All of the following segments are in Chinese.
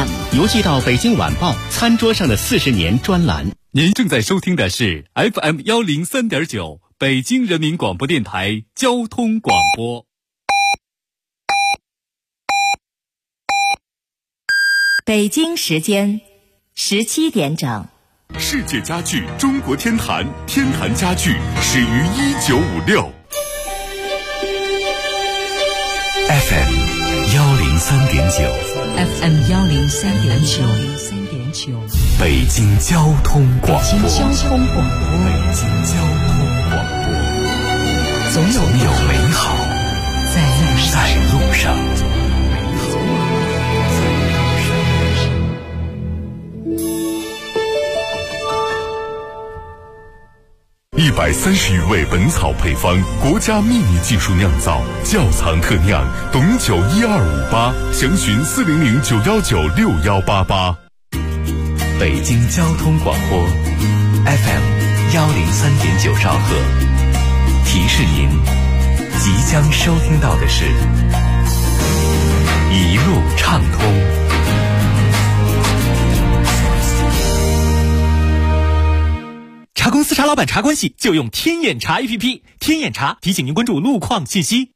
邮寄到北京晚报餐桌上的40年专栏。 您正在收听的是 FM103.9 北京人民广播电台交通广播。 北京时间17点整。 世界家具中国天坛，天坛家具始于1956。 FM103.9 北京交通广播。总有美好在路上。130余味本草配方，国家秘密技术酿造，窖藏特酿，董酒12588，详询400919688。 北京交通广播 FM103.9 兆赫，提示您即将收听到的是一路畅通。 查公司查老板查关系就用天眼查 APP， 天眼查提醒您关注路况信息。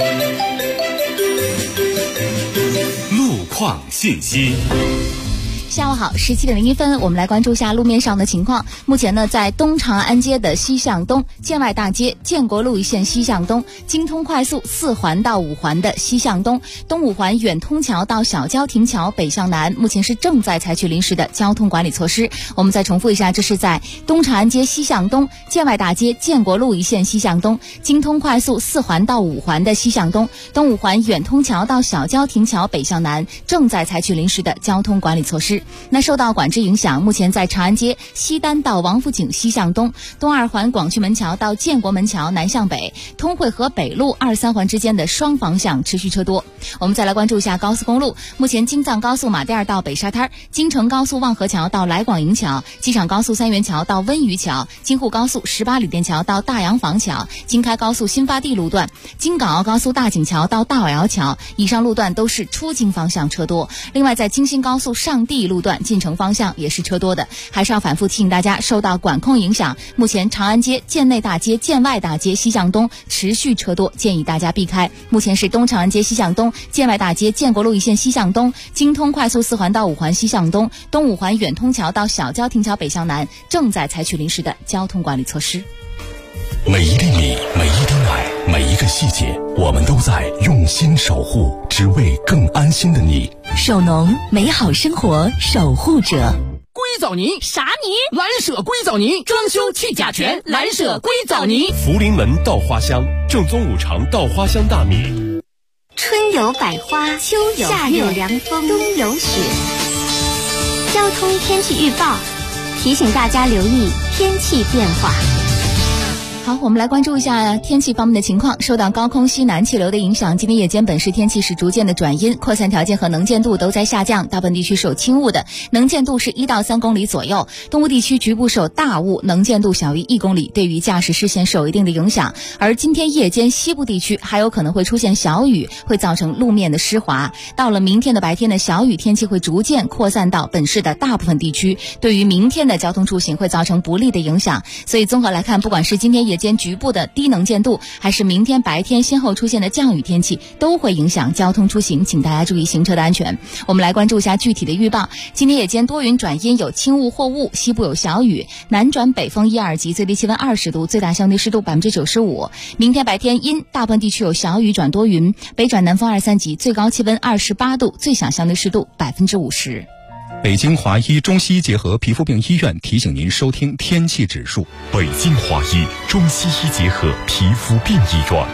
路况信息。 下午好，17点01分，我们来关注一下路面上的情况。目前呢，在东长安街的西向东、建外大街、建国路一线西向东、京通快速4环到5环的西向东、东5环远通桥到小郊亭桥北向南，目前是正在采取临时的交通管理措施。我们再重复一下，这是在东长安街西向东、建外大街、建国路一线西向东、京通快速4环到5环的西向东、东5环远通桥到小郊亭桥北向南，正在采取临时的交通管理措施。那受到管制影响，目前在长安街西单到王府井西向东、东2环广渠门桥到建国门桥南向北、通惠河北路2、3环之间的双方向持续车多。我们再来关注一下高速公路，目前京藏高速马甸到北沙滩、京承高速望河桥到来广营桥、机场高速三元桥到温榆桥、京沪高速18旅店桥到大洋坊桥、京开高速新发地路段、京港澳高速大井桥到大瓦窑桥，以上路段都是出京方向车多。另外在京新高速上地路段进城方向也是车多的，还是要反复提醒大家，受到管控影响，目前长安街、建内大街、建外大街西向东持续车多，建议大家避开。目前是东长安街西向东、建外大街、建国路一线西向东、京通快速4环到5环西向东、东5环远通桥到小郊亭桥北向南，正在采取临时的交通管理措施。 每一粒米，每一滴奶，每一个细节，我们都在用心守护，只为更安心的你。 首农，美好生活守护者。 硅藻泥啥泥？ 蓝舍硅藻泥，装修去甲醛，蓝舍硅藻泥。 福临门稻花香，正宗5常稻花香大米。 春有百花，秋有夏有凉风，冬有雪。交通天气预报提醒大家留意天气变化。 好，我们来关注一下天气方面的情况。受到高空西南气流的影响，今天夜间本市天气是逐渐的转阴，扩散条件和能见度都在下降，大部分地区是有轻雾的，能见度是1到3公里左右。东部地区局部受大雾，能见度小于1公里，对于驾驶视线是有一定的影响。而今天夜间西部地区还有可能会出现小雨，会造成路面的湿滑。到了明天的白天呢，小雨天气会逐渐扩散到本市的大部分地区，对于明天的交通出行会造成不利的影响。所以综合来看，不管是今天夜间局部的低能见度，还是明天白天先后出现的降雨天气，都会影响交通出行，请大家注意行车的安全。我们来关注一下具体的预报。今天夜间多云转阴，有轻雾或雾，西部有小雨，南转北风1、2级，最低气温20度，最大相对湿度95%。明天白天阴，大部分地区有小雨转多云，北转南风2、3级，最高气温28度，最小相对湿度50%。 北京华医中西医结合皮肤病医院提醒您收听天气指数。 北京华医中西医结合皮肤病医院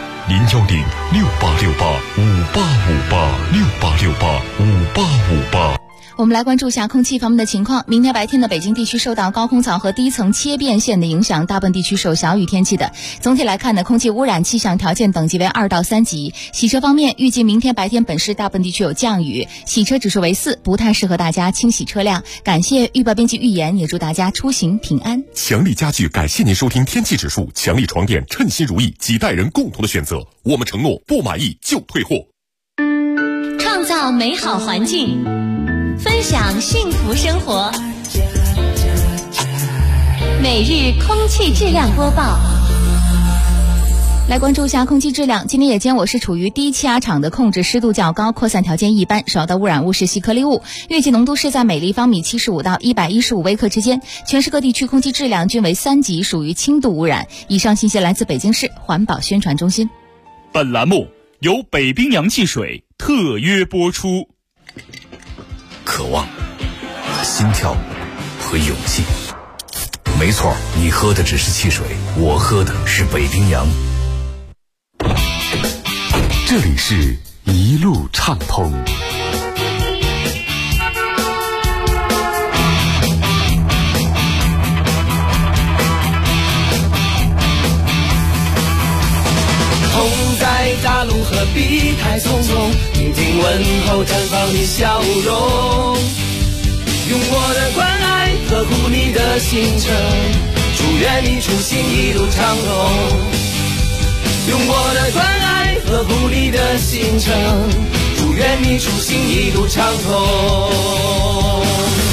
，010-6868-5858，6868-5858。 我们来关注一下空气方面的情况。明天白天的北京地区受到高空槽和低层切变线的影响，大部分地区是有小雨天气的。总体来看呢，空气污染气象条件等级为2到3级。洗车方面，预计明天白天本市大部分地区有降雨，洗车指数为4，不太适合大家清洗车辆。感谢预报编辑预言，也祝大家出行平安。 强力家具感谢您收听天气指数，强力床垫称心如意，几代人共同的选择。我们承诺不满意就退货。 创造美好环境， 分享幸福生活。每日空气质量播报。 来关注一下空气质量。今天夜间我市处于低气压场的控制湿度较高，扩散条件一般，主要的污染物是细颗粒物，月季浓度是在每立方米75到115微克之间。全市各地区空气质量均为3级，属于轻度污染。以上信息来自北京市环保宣传中心。 本栏目由北冰洋汽水特约播出。 渴望、心跳和勇气。没错，你喝的只是汽水，我喝的是北冰洋。 这里是一路畅通。 风在大路何必太匆匆，听听问候绽放你笑容，用我的关爱呵护你的行程，祝愿你出行一路畅通。用我的关爱呵护你的行程，祝愿你出行一路畅通。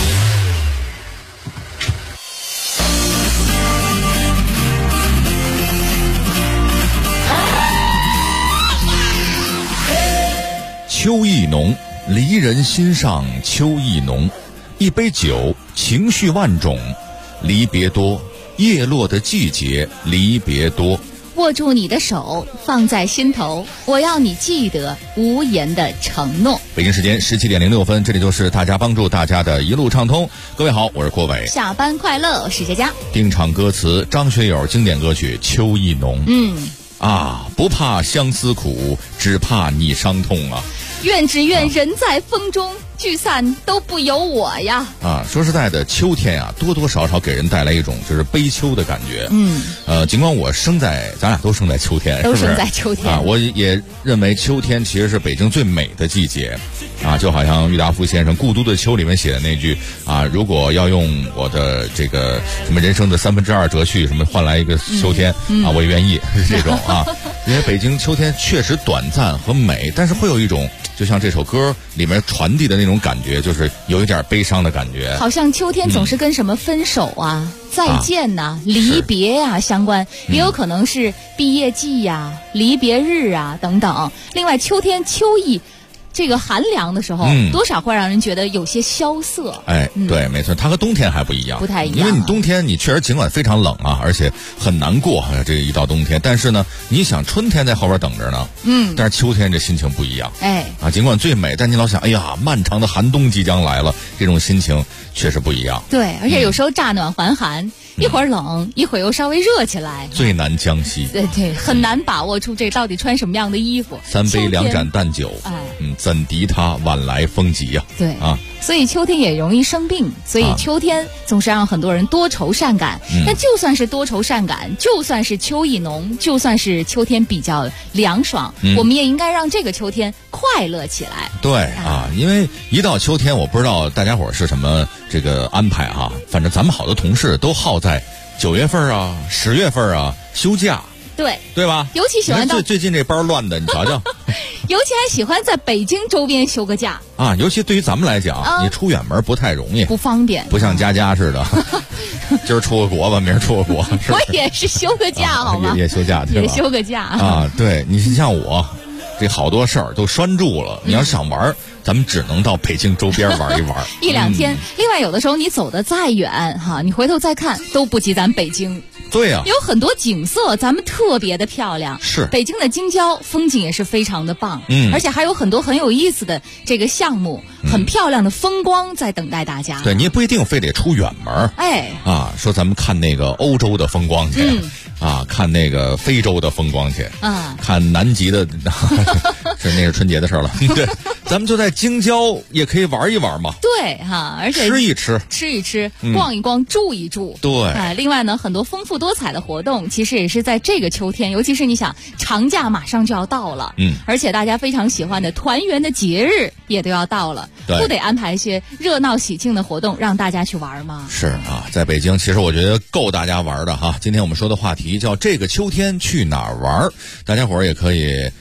秋意浓，离人心上秋意浓。一杯酒，情绪万种，离别多。叶落的季节，离别多。 握住你的手，放在心头，我要你记得无言的承诺。 北京时间17:06，这里就是大家帮助大家的一路畅通。各位好，我是郭伟。 下班快乐，我是佳佳。 定场歌词，张学友经典歌曲《秋意浓》。不怕相思苦，只怕你伤痛啊。 愿只愿人在风中，聚散都不由我呀。 说实在的，秋天啊，多多少少给人带来一种就是悲秋的感觉。尽管咱俩都生在秋天， 都生在秋天我也认为秋天其实是北京最美的季节。就好像郁达夫先生《故都的秋》里面写的那句如果要用我的这个什么人生的2/3折去什么换来一个秋天我也愿意，是这种因为北京秋天确实短暂和美，但是会有一种就像这首歌里面传递的那种感觉，就是有一点悲伤的感觉， 好像秋天总是跟什么分手再见离别相关，也有可能是毕业季离别日等等。另外秋天秋意这个寒凉的时候多少会让人觉得有些萧瑟。 对，没错，它和冬天还不一样， 不太一样。 因为你冬天你确实尽管非常冷而且很难过这一到冬天，但是呢你想春天在后边等着呢但是秋天这心情不一样尽管最美，但你老想哎呀漫长的寒冬即将来了，这种心情确实不一样。 对，而且有时候乍暖还寒一会儿冷一会儿又稍微热起来， 最难将息。 对，很难把握出这到底穿什么样的衣服。 3杯2盏淡酒怎敌他晚来风急呀。 对所以秋天也容易生病，所以秋天总是让很多人多愁善感。但就算是多愁善感，就算是秋意浓，就算是秋天比较凉爽我们也应该让这个秋天快乐起来。 对因为一到秋天，我不知道大家伙是什么这个安排反正咱们好多同事都好在9月份10月份休假。对吧？ 尤其喜欢到最近这班乱的，你瞧瞧。 尤其还喜欢在北京周边休个假尤其对于咱们来讲你出远门不太容易， 不方便， 不像佳佳似的今儿出个国吧，明儿出个国我也是休个假好吗？ 也休假， 也休个假对，你像我这好多事儿都拴住了你要想玩咱们只能到北京周边玩一玩 1-2天另外有的时候你走得再远你回头再看都不及咱北京。 对有很多景色咱们特别的漂亮， 是北京的京郊风景也是非常的棒而且还有很多很有意思的这个项目很漂亮的风光在等待大家。 对，你也不一定非得出远门说咱们看那个欧洲的风光去看那个非洲的风光去看南极的那是春节的事了对，咱们就在京郊也可以玩一玩嘛。 对而且吃一吃逛一逛住一住。 对另外呢很多丰富多彩的活动其实也是在这个秋天，尤其是你想长假马上就要到了而且大家非常喜欢的团圆的节日也都要到了，不得安排一些热闹喜庆的活动让大家去玩吗？ 是在北京其实我觉得够大家玩的今天我们说的话题叫这个秋天去哪儿玩，大家伙儿也可以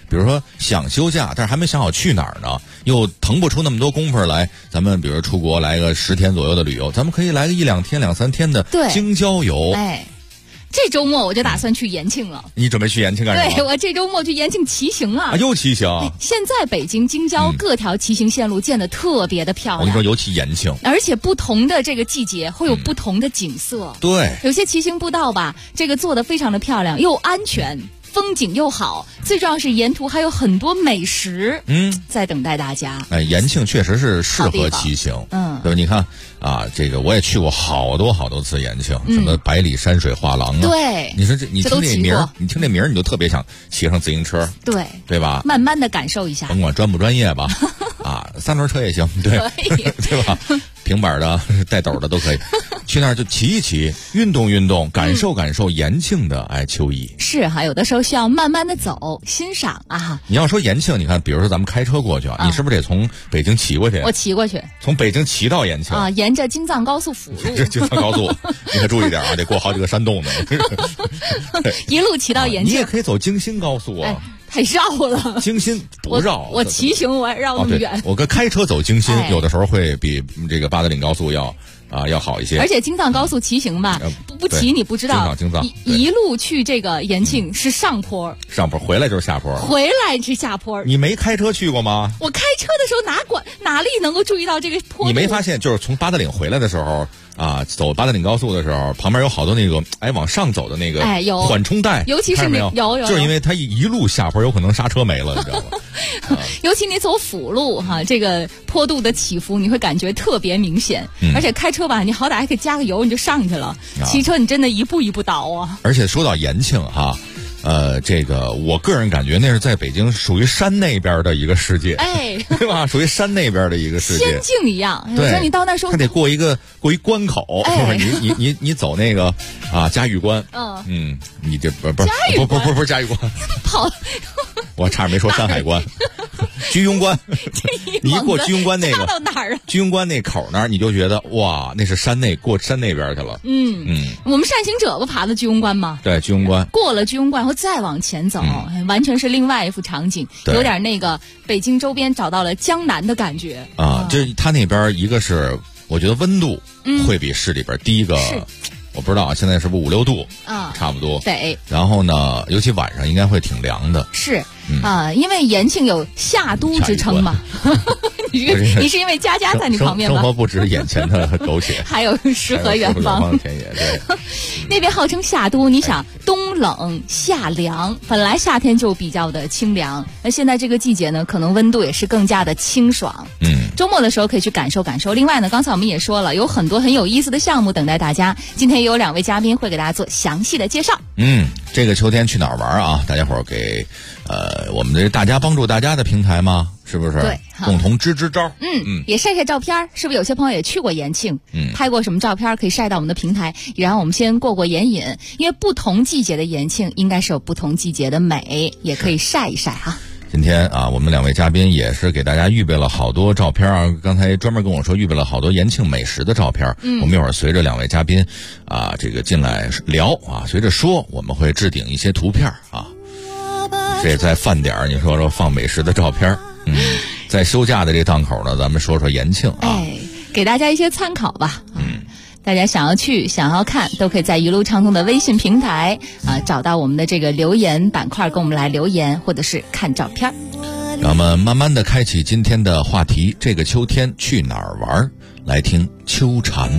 比如说想休假，但是还没想好去哪儿呢，又腾不出那么多功夫来，咱们比如出国来个10天左右的旅游，咱们可以来个1-2天、2-3天的京郊游。 这周末我就打算去延庆了。 你准备去延庆干什么？ 对，我这周末去延庆骑行啊！ 又骑行。 现在北京京郊各条骑行线路建得特别的漂亮。 我跟你说，尤其延庆， 而且不同的这个季节会有不同的景色。 对， 有些骑行步道吧，这个做得非常的漂亮，又安全。风景又好，最重要是沿途还有很多美食，在等待大家。 延庆确实是适合骑行，对吧？你看啊，这个我也去过好多次延庆，什么百里山水画廊啊， 对， 你说你听这名儿，你就特别想骑上自行车，对吧？ 慢慢的感受一下， 甭管专不专业吧，3轮车也行，对吧？平板的、带斗的都可以，去那儿就骑一骑，运动运动，感受感受延庆的秋意。 是哈，有的时候需要慢慢的走，欣赏啊。 你要说延庆，你看，比如说咱们开车过去你是不是得从北京骑过去？ 我骑过去， 从北京骑到延庆啊，沿着京藏高速辅路。 这京藏高速，你可注意点啊，得过好几个山洞呢。 一路骑到延庆， 你也可以走京辛高速啊。 太绕了， 京辛不绕。 我骑行我还绕那么远。 我跟开车走京辛，有的时候会比这个八达岭高速要好一些。 而且京藏高速骑行吧，不骑你不知道。 京藏一路去这个延庆是上坡， 回来就是下坡。 回来是下坡。 你没开车去过吗？ 我开车的时候哪里能够注意到这个坡度？ 你没发现就是从八达岭回来的时候走八达岭高速的时候，旁边有好多那个往上走的那个缓冲带， 尤其是有， 就是因为它一路下坡，有可能刹车没了，你知道吗？ 尤其你走辅路这个坡度的起伏你会感觉特别明显，而且开车吧，你好歹还可以加个油你就上去了，骑车你真的一步一步倒啊。 而且说到延庆这个我个人感觉那是在北京属于山那边的一个世界，对吧？属于山那边的一个世界， 仙境一样。有时候你到那时候， 他得过一关口，你走那个嘉峪关，你这不是嘉峪关，我差点没说山海关，居庸关，你一过居庸关那个， 到哪儿啊？ 居庸关那口那儿，你就觉得哇，那是过山那边去了。 我们善行者不爬的居庸关吗？ 对，居庸关过了居庸关后再往前走，完全是另外一幅场景，有点那个北京周边找到了江南的感觉这他那边一个是我觉得温度会比市里边低一个。我不知道现在是不是5-6度差不多。 对， 然后呢，尤其晚上应该会挺凉的。 是因为延庆有夏都之称嘛。你是因为家在你旁边吗？ 生活不止眼前的苟且， 还有诗和远方田野。对， 那边号称夏都，你想冬冷夏凉，本来夏天就比较的清凉，那现在这个季节呢，可能温度也是更加的清爽。周末的时候可以去感受感受。另外呢，刚才我们也说了，有很多很有意思的项目等待大家。今天也有2位嘉宾会给大家做详细的介绍。 这个秋天去哪儿玩啊？大家伙儿给我们的大家帮助大家的平台吗？是不是？ 对， 共同支招。 也晒晒照片，是不是有些朋友也去过延庆？拍过什么照片可以晒到我们的平台，也让我们先过眼瘾。因为不同季节的延庆应该是有不同季节的美，也可以晒一晒哈。 今天我们2位嘉宾也是给大家预备了好多照片刚才专门跟我说预备了好多延庆美食的照片。我们一会儿随着2位嘉宾这个进来聊随着说，我们会置顶一些图片这在饭点你说放美食的照片。在休假的这档口呢，咱们说说延庆给大家一些参考吧。大家想要去想要看都可以在一路畅通的微信平台找到我们的这个留言板块，跟我们来留言或者是看照片。 让我们慢慢的开启今天的话题，这个秋天去哪儿玩？来听秋蝉。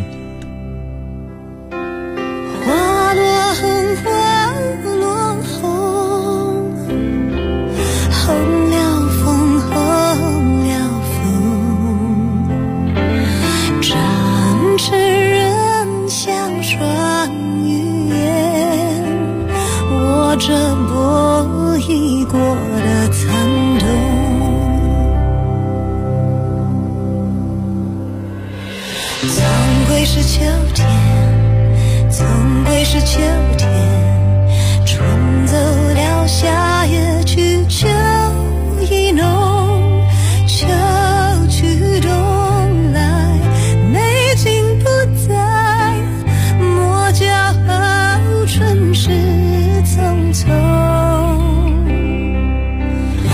花落红，花落红，红了风，红了风，展翅人像双鱼眼，握着波已过的残冬。总归是秋天，总归是秋天，春走了，夏也去，秋意浓，秋去冬来，美景不在，莫骄傲，春事匆匆。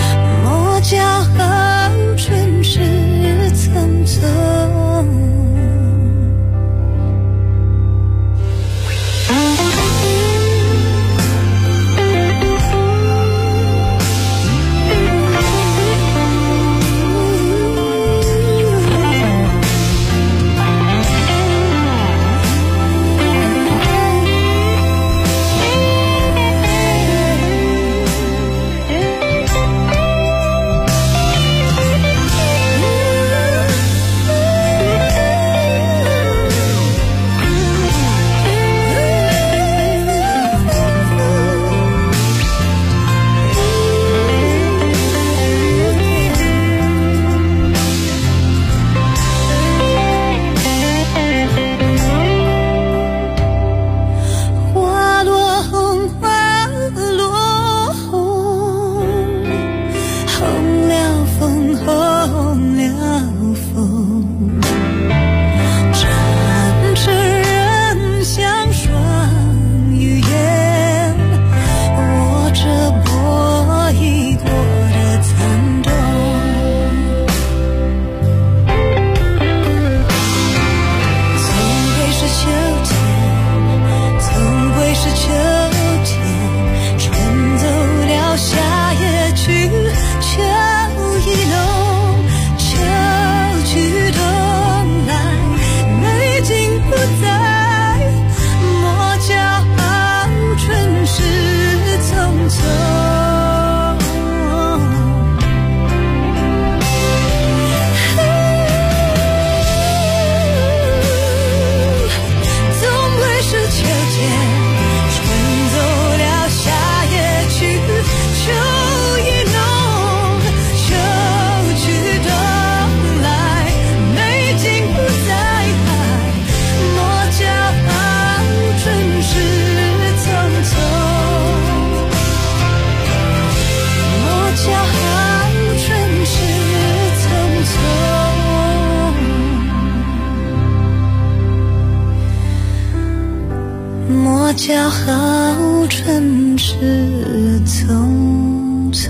骄傲春之匆匆。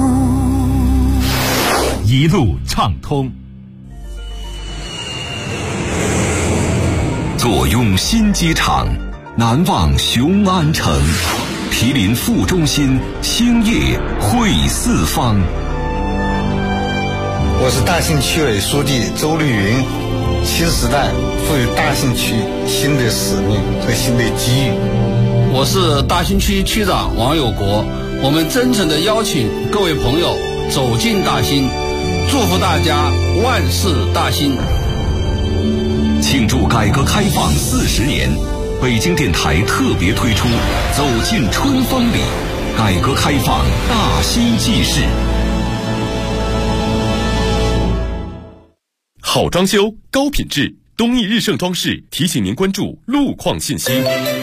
一路畅通。 坐拥新机场，难忘雄安城。毗邻副中心，兴业汇四方。 我是大兴区委书记周绿云。新时代赋予大兴区新的使命和新的机遇。 我是大兴区区长王有国。我们真诚地邀请各位朋友走进大兴，祝福大家万事大兴。 庆祝改革开放40年，北京电台特别推出走进春风里，改革开放大兴纪事。 好装修，高品质，东易日盛装饰提醒您关注路况信息。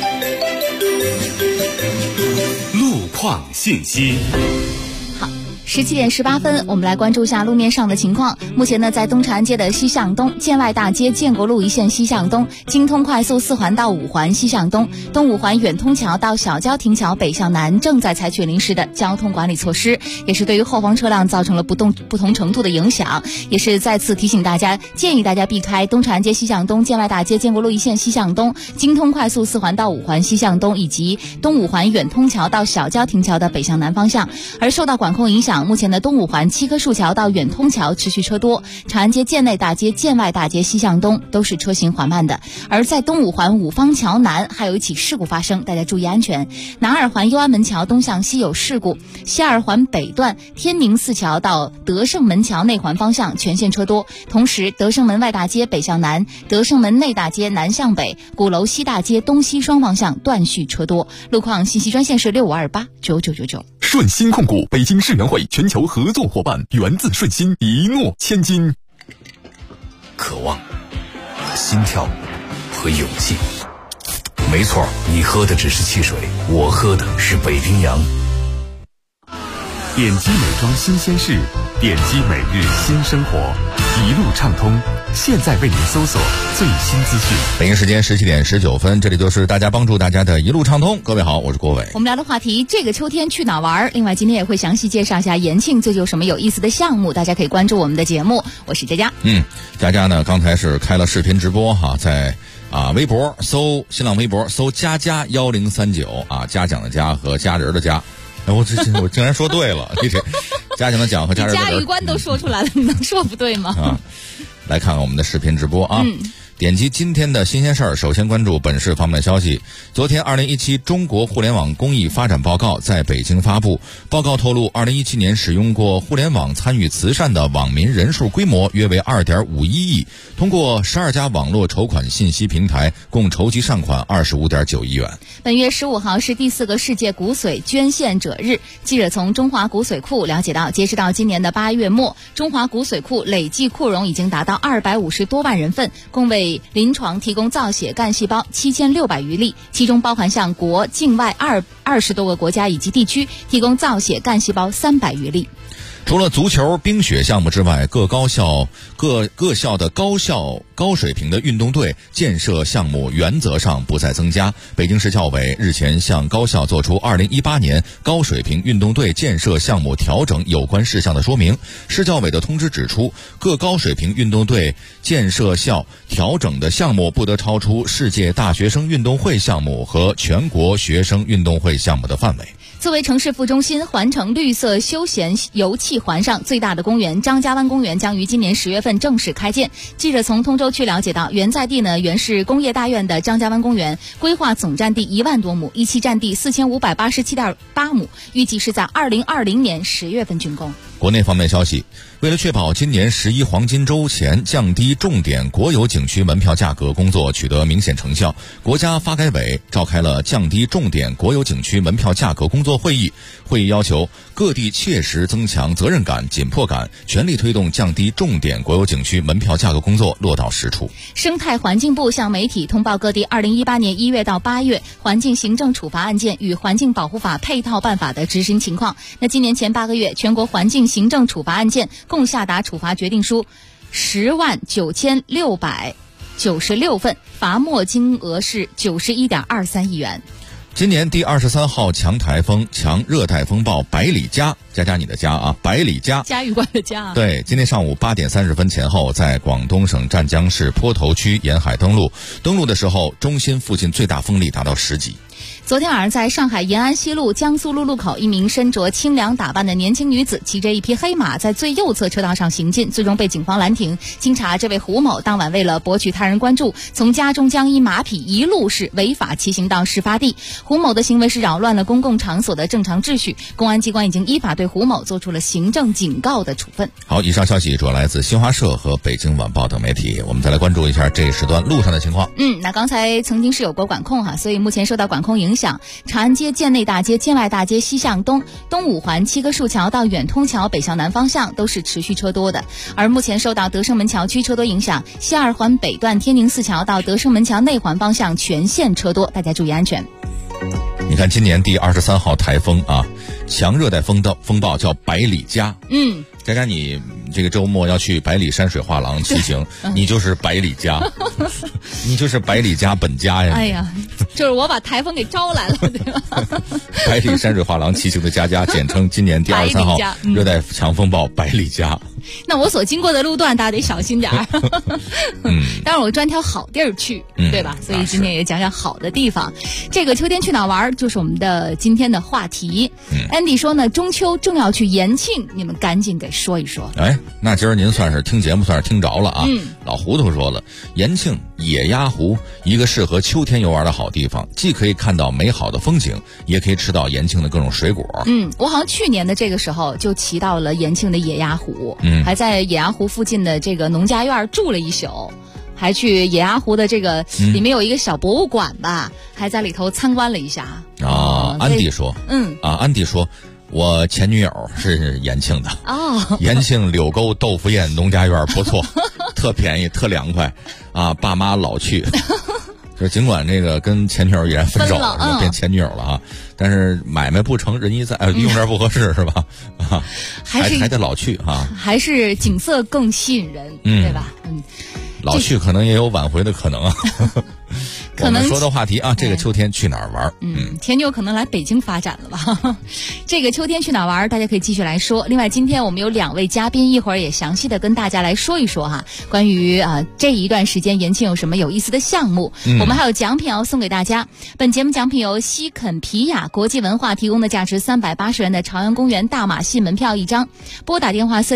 路况信息。 好，17点18分，我们来关注一下路面上的情况。目前呢，在东长安街的西向东、建外大街建国路一线西向东、京通快速4环到5环西向东、东5环远通桥到小交亭桥北向南正在采取临时的交通管理措施，也是对于后方车辆造成了不同程度的影响，也是再次提醒大家，建议大家避开东长安街西向东、建外大街建国路一线西向东、京通快速4环到5环西向东以及东5环远通桥到小交亭桥的北向南方向。而受到管控影响，目前的东5环7棵树桥到远通桥持续车多，长安街建内大街、建外大街西向东都是车行缓慢的。而在东5环五方桥南还有一起事故发生，大家注意安全。南2环右安门桥东向西有事故，西2环北段天宁寺桥到德胜门桥内环方向全线车多，同时德胜门外大街北向南、德胜门内大街南向北、鼓楼西大街东西双方向断续车多。路况信息专线是65289999。 顺心控股，北京世园会全球合作伙伴，源自顺心，一诺千金。 渴望、心跳和勇气。没错，你喝的只是汽水，我喝的是北冰洋。 点击美妆新鲜事，点击每日新生活，一路畅通。现在为您搜索最新资讯。 北京时间17点19分，这里就是大家帮助大家的一路畅通。各位好，我是郭伟。 我们聊的话题，这个秋天去哪玩？另外今天也会详细介绍一下延庆最近有什么有意思的项目，大家可以关注我们的节目。我是佳佳。 佳佳呢，刚才是开了视频直播哈，在微博搜新浪微博搜佳佳1039啊，嘉奖的嘉和家人的家。我竟然说对了，这嘉奖的奖和家人的人， 嘉峪关都说出来了，你能说不对吗？ 来看看我们的视频直播啊。点击今天的新鲜事儿，首先关注本市方面的消息。昨天2017中国互联网公益发展报告在北京发布，报告透露2017年使用过互联网参与慈善的网民人数规模约为2.51亿，通过12家网络筹款信息平台共筹集善款25.9亿元。 本月15号是第4个世界骨髓捐献者日，记者从中华骨髓库了解到，截止到今年的8月末，中华骨髓库累计库容已经达到250多万人份，共为临床提供造血干细胞7600余例，其中包含向国境外20多个国家以及地区提供造血干细胞300余例。 除了足球、冰雪项目之外，各校的高水平的运动队建设项目原则上不再增加。北京市教委日前向高校作出2018年高水平运动队建设项目调整有关事项的说明。市教委的通知指出，各高水平运动队建设校调整的项目不得超出世界大学生运动会项目和全国学生运动会项目的范围。 作为城市副中心，环城绿色休闲游憩环上最大的公园张家湾公园将于今年10月份正式开建。记者从通州区了解到，原在地呢原是工业大院的张家湾公园，规划总占地1万多亩，一期占地4587.8亩，预计是在2020年10月份竣工。 国内方面消息，为了确保今年11黄金周前降低重点国有景区门票价格工作取得明显成效，国家发改委召开了降低重点国有景区门票价格工作会议。会议要求各地切实增强责任感、紧迫感，全力推动降低重点国有景区门票价格工作落到实处。 生态环境部向媒体通报各地2018年1月到8月环境行政处罚案件与环境保护法配套办法的执行情况。那今年前8个月，全国环境行政处罚案件共下达处罚决定书109696份，罚没金额是91.23亿元。 今年第23号强台风、强热带风暴百里佳，佳你的佳啊，百里佳， 嘉峪关的嘉。 对，今天上午8点30分前后，在广东省湛江市坡头区沿海登陆。登陆的时候，中心附近最大风力达到10级。 昨天晚上在上海延安西路江苏路路口，一名身着清凉打扮的年轻女子骑着一匹黑马在最右侧车道上行进，最终被警方拦停。经查，这位胡某当晚为了博取他人关注，从家中将一马匹一路是违法骑行到事发地。胡某的行为是扰乱了公共场所的正常秩序，公安机关已经依法对胡某做出了行政警告的处分。 好，以上消息主要来自新华社和北京晚报等媒体。我们再来关注一下这一时段路上的情况。 那刚才曾经是有过管控所以目前受到管控影响，长安街、建内大街、建外大街西向东、东五环七棵树桥到远通桥北向南方向都是持续车多的。而目前受到德胜门桥区车多影响，西二环北段天宁寺桥到德胜门桥内环方向全线车多，大家注意安全。 你看，今年第23号台风啊，强热带风暴叫百里佳。佳，你这个周末要去百里山水画廊骑行，你就是百里佳，你就是百里佳本家呀！ 哎呀，就是我把台风给招来了，对吧？ 百里山水画廊骑行的佳，简称今年第23号热带强风暴百里佳。 那我所经过的路段，大家得小心点儿。当然我专挑好地儿去，对吧？所以今天也讲讲好的地方。这个秋天去哪玩，就是我们的今天的话题。Andy 说呢，中秋正要去延庆，你们赶紧给说一说。 哎，那今儿您算是听节目，算是听着了啊。老胡头说了，延庆野鸭湖，一个适合秋天游玩的好地方，既可以看到美好的风景，也可以吃到延庆的各种水果。 我好像去年的这个时候就骑到了延庆的野鸭湖，还在野鸭湖附近的这个农家院住了一宿，还去野鸭湖的这个里面有一个小博物馆吧，还在里头参观了一下。 安迪说，安迪说，我前女友是延庆的。延庆柳沟豆腐宴农家院不错，特便宜，特凉快啊！爸妈老去。就是尽管这个跟前女友已然分手了，变前女友了但是买卖不成仁义在，用这不合适是吧？还得老去还是景色更吸引人，对吧？ 老去可能也有挽回的可能我们说的话题这个秋天去哪儿玩？ 前女友可能来北京发展了吧？这个秋天去哪儿玩，大家可以继续来说。另外，今天我们有2位嘉宾，一会儿也详细的跟大家来说一说关于这一段时间延庆有什么有意思的项目。我们还有奖品要送给大家。本节目奖品由西肯皮雅国际文化提供的价值380元的朝阳公园大马戏门票1张。拨打电话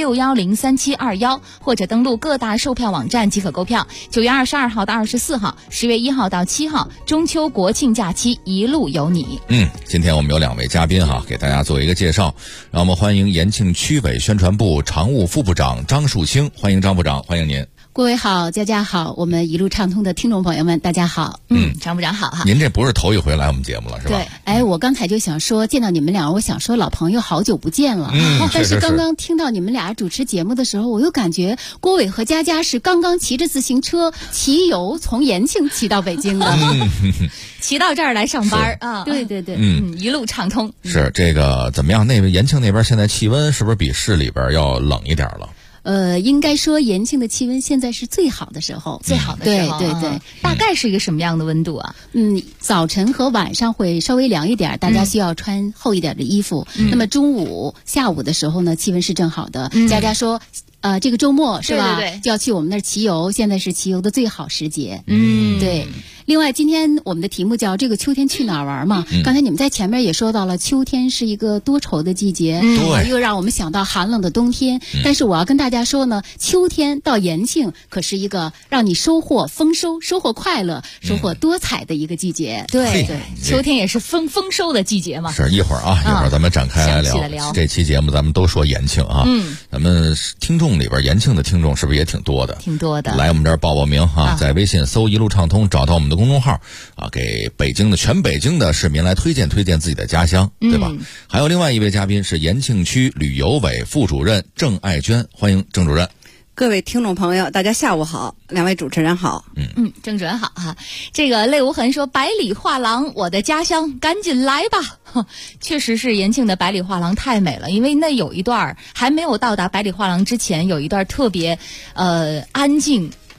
400-610-3721，或者登录各大售票网站即可购票。9月22号到24号，10月1号到7号，中秋国庆假期一路有你。 今天我们有2位嘉宾给大家做一个介绍。让我们欢迎延庆区委宣传部常务副部长张树清，欢迎张部长，欢迎您。 各位好，佳佳好，我们一路畅通的听众朋友们大家好。 张部长好您这不是头一回来我们节目了是吧？ 对，我刚才就想说，见到你们俩，我想说老朋友好久不见了。但是刚刚听到你们俩主持节目的时候，我又感觉郭伟和佳佳是刚刚骑着自行车骑游从延庆骑到北京的， 骑到这儿来上班对， 一路畅通。 是这个怎么样？那边延庆那边现在气温是不是比市里边要冷一点了？ 应该说延庆的气温现在是最好的时候， 最好的时候。 对， 大概是一个什么样的温度啊？ 早晨和晚上会稍微凉一点，大家需要穿厚一点的衣服。那么中午、下午的时候呢，气温是正好的。佳佳说，这个周末是吧？ 对， 就要去我们那儿骑游，现在是骑游的最好时节。对。另外，今天我们的题目叫这个秋天去哪儿玩嘛？刚才你们在前面也说到了，秋天是一个多愁的季节，又让我们想到寒冷的冬天。但是我要跟大家说呢，秋天到延庆可是一个让你收获丰收、收获快乐、收获多彩的一个季节。 对，秋天也是丰收的季节嘛。 是一会儿咱们展开来聊。这期节目咱们都说延庆咱们听众里边延庆的听众是不是也挺多的？ 挺多的。 来我们这儿报名在微信搜一路畅通，找到我们的公众号给全北京的市民来推荐自己的家乡，对吧？还有另外一位嘉宾是延庆区旅游委副主任郑爱娟，欢迎郑主任。 各位听众朋友大家下午好，2位主持人好。 郑主任好这个泪无痕说，百里画廊我的家乡，赶紧来吧。确实是延庆的百里画廊太美了，因为那有一段还没有到达百里画廊之前，有一段特别安静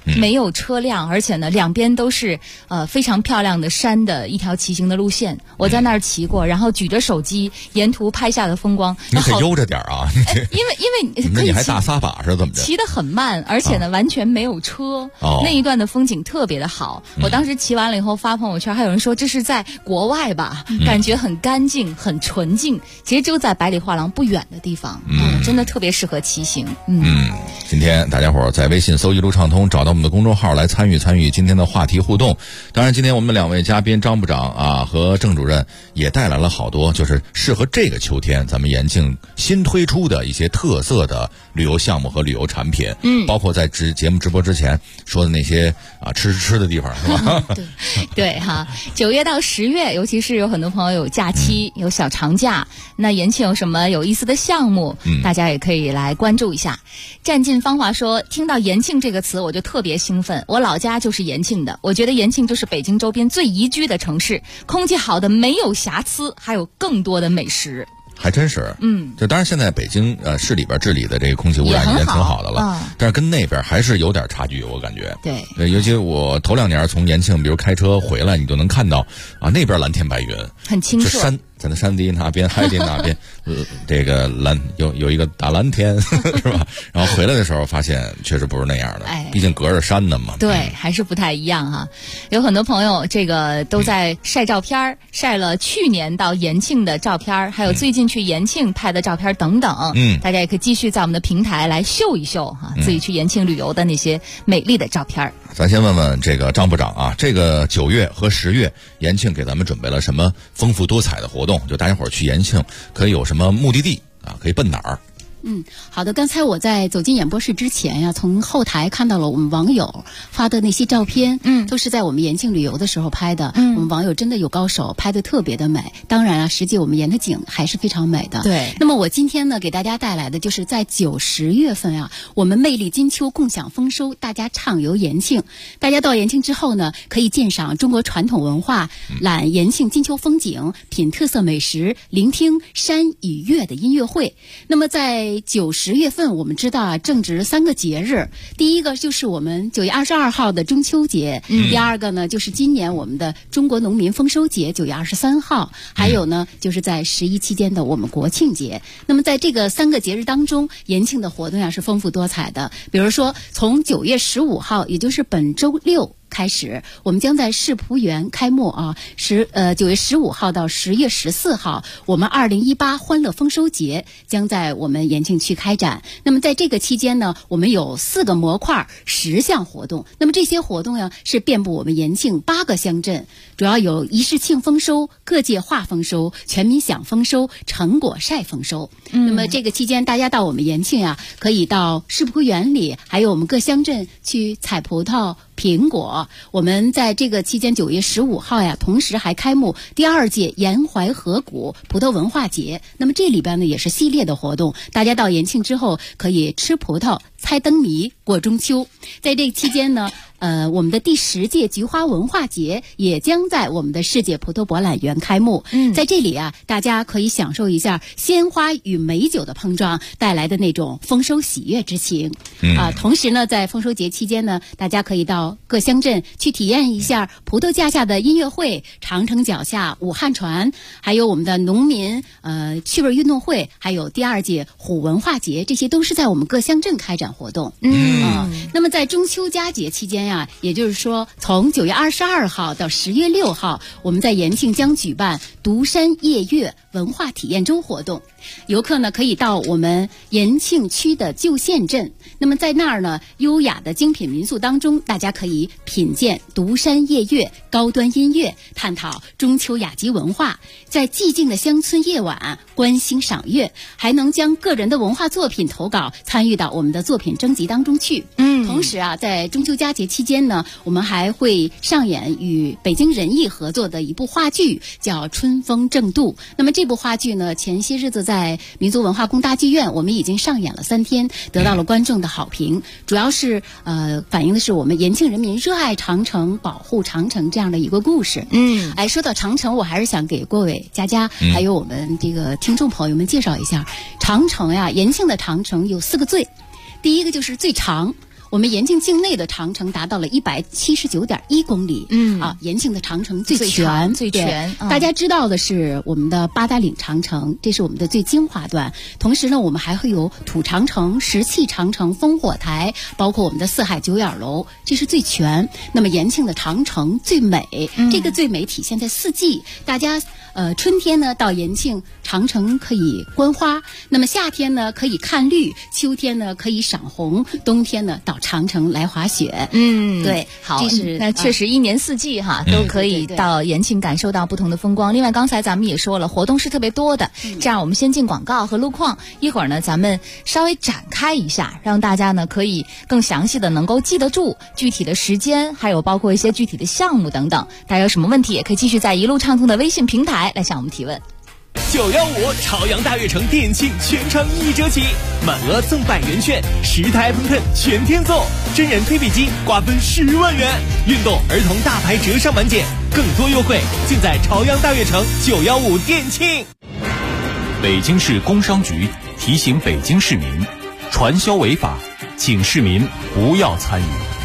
没有车辆，而且呢两边都是非常漂亮的山的一条骑行的路线。我在那儿骑过，然后举着手机沿途拍下的风光。 你可悠着点啊！ 因为那你还大撒把是怎么着？ 骑得很慢，而且呢完全没有车，那一段的风景特别的好。我当时骑完了以后发朋友圈，还有人说这是在国外吧，感觉很干净很纯净。其实就在百里画廊不远的地方，真的特别适合骑行。 今天大家伙在微信搜一路畅通，找到我们的公众号来参与今天的话题互动。当然今天我们两位嘉宾张部长啊和郑主任也带来了好多就是适合这个秋天咱们延庆新推出的一些特色的旅游项目和旅游产品，包括在节目直播之前说的那些吃的地方是吧？ 对哈，9月到10月，尤其是有很多朋友有假期有小长假，那延庆有什么有意思的项目，大家也可以来关注一下。占尽芳华说，听到延庆这个词我就特别兴奋，我老家就是延庆的，我觉得延庆就是北京周边最宜居的城市，空气好的没有瑕疵，还有更多的美食。 还真是，就当然现在北京市里边治理的这个空气污染已经挺好的了，但是跟那边还是有点差距，我感觉。 对， 尤其我头2年从延庆，比如开车回来，你就能看到那边蓝天白云， 很清澈。 山在那山的那边，海的那边，这个有一个大蓝天，是吧？然后回来的时候发现确实不是那样的，毕竟隔着山的嘛。 对，还是不太一样哈。有很多朋友这个都在晒照片，晒了去年到延庆的照片，还有最近去延庆拍的照片等等。大家也可以继续在我们的平台来秀一秀哈，自己去延庆旅游的那些美丽的照片。 咱先问问这个张部长啊，这个9月和10月，延庆给咱们准备了什么丰富多彩的活动？就大家伙儿去延庆可以有什么目的地啊？可以奔哪儿？ 好的。刚才我在走进演播室之前呀，从后台看到了我们网友发的那些照片，都是在我们延庆旅游的时候拍的。我们网友真的有高手，拍的特别的美。当然啊，实际我们沿的景还是非常美的。 对。 那么我今天呢，给大家带来的就是在9、10月份啊，我们魅力金秋共享丰收，大家畅游延庆。大家到延庆之后呢，可以鉴赏中国传统文化，览延庆金秋风景，品特色美食，聆听山与乐的音乐会。那么在9、10月份，我们知道正值3个节日，第一个就是我们9月22号的中秋节，第二个呢就是今年我们的中国农民丰收节9月23号，还有呢就是在11期间的我们国庆节。那么在这个3个节日当中，延庆的活动是丰富多彩的。比如说从9月15号，也就是本周六开始，我们将在世仆园开幕9月15号到10月14号，我们2018欢乐丰收节将在我们延庆区开展。那么在这个期间呢，我们有4个模块10项活动。那么这些活动呀是遍布我们延庆8个乡镇，主要有仪式庆丰收、各界话丰收、全民享丰收、成果晒丰收。那么这个期间，大家到我们延庆可以到世仆园里，还有我们各乡镇去采葡萄、苹果。我们在这个期间9月15号同时还开幕第2届沿淮河谷葡萄文化节。那么这里边呢也是系列的活动，大家到延庆之后可以吃葡萄、猜灯谜、过中秋。在这个期间呢，我们的第10届菊花文化节也将在我们的世界葡萄博览园开幕。在这里大家可以享受一下鲜花与美酒的碰撞带来的那种丰收喜悦之情。同时呢，在丰收节期间呢，大家可以到各乡镇去体验一下葡萄架下的音乐会、长城脚下武汉船，还有我们的农民趣味运动会，还有第2届虎文化节，这些都是在我们各乡镇开展活动。那么在中秋佳节期间也就是说从9月22号到10月6号，我们在延庆将举办独山夜月文化体验周活动。游客呢可以到我们延庆区的旧县镇，那么在那儿呢，优雅的精品民宿当中，大家可以品鉴独山夜月高端音乐，探讨中秋雅集文化，在寂静的乡村夜晚观星赏月，还能将个人的文化作品投稿参与到我们的作品征集当中去。同时在中秋佳节期间呢，我们还会上演与北京人艺合作的一部话剧，叫《春风正度》。那么这部话剧呢，前些日子在民族文化宫大剧院我们已经上演了3天，得到了观众的好评。主要是反映的是我们延庆人民热爱长城、保护长城这样的一个故事。说到长城，我还是想给各位佳佳还有我们这个听众朋友们介绍一下长城延庆的长城有4个最。第一个就是最长， 我们延庆境内的长城达到了179.1公里，延庆的长城最全。大家知道的是我们的八达岭长城，这是我们的最精华段。同时呢，我们还会有土长城、石砌长城、烽火台，包括我们的四海九眼楼，这是最全。那么延庆的长城最美，这个最美体现在四季。大家春天呢到延庆长城可以观花，那么夏天呢可以看绿，秋天呢可以赏红，冬天呢到长城来滑雪。 对，好，那确实一年四季都可以到延庆感受到不同的风光。另外刚才咱们也说了，活动是特别多的，这样我们先进广告和路况，一会儿呢咱们稍微展开一下，让大家呢可以更详细的能够记得住具体的时间，还有包括一些具体的项目等等。大家有什么问题也可以继续在一路畅通的微信平台来向我们提问。 915朝阳大悦城店庆全程1折起，满额赠100元券，10台喷喷全天送，真人推背机瓜分10万元，运动儿童大牌折上满减，更多优惠尽在朝阳大悦城915店庆。 北京市工商局提醒北京市民，传销违法，请市民不要参与。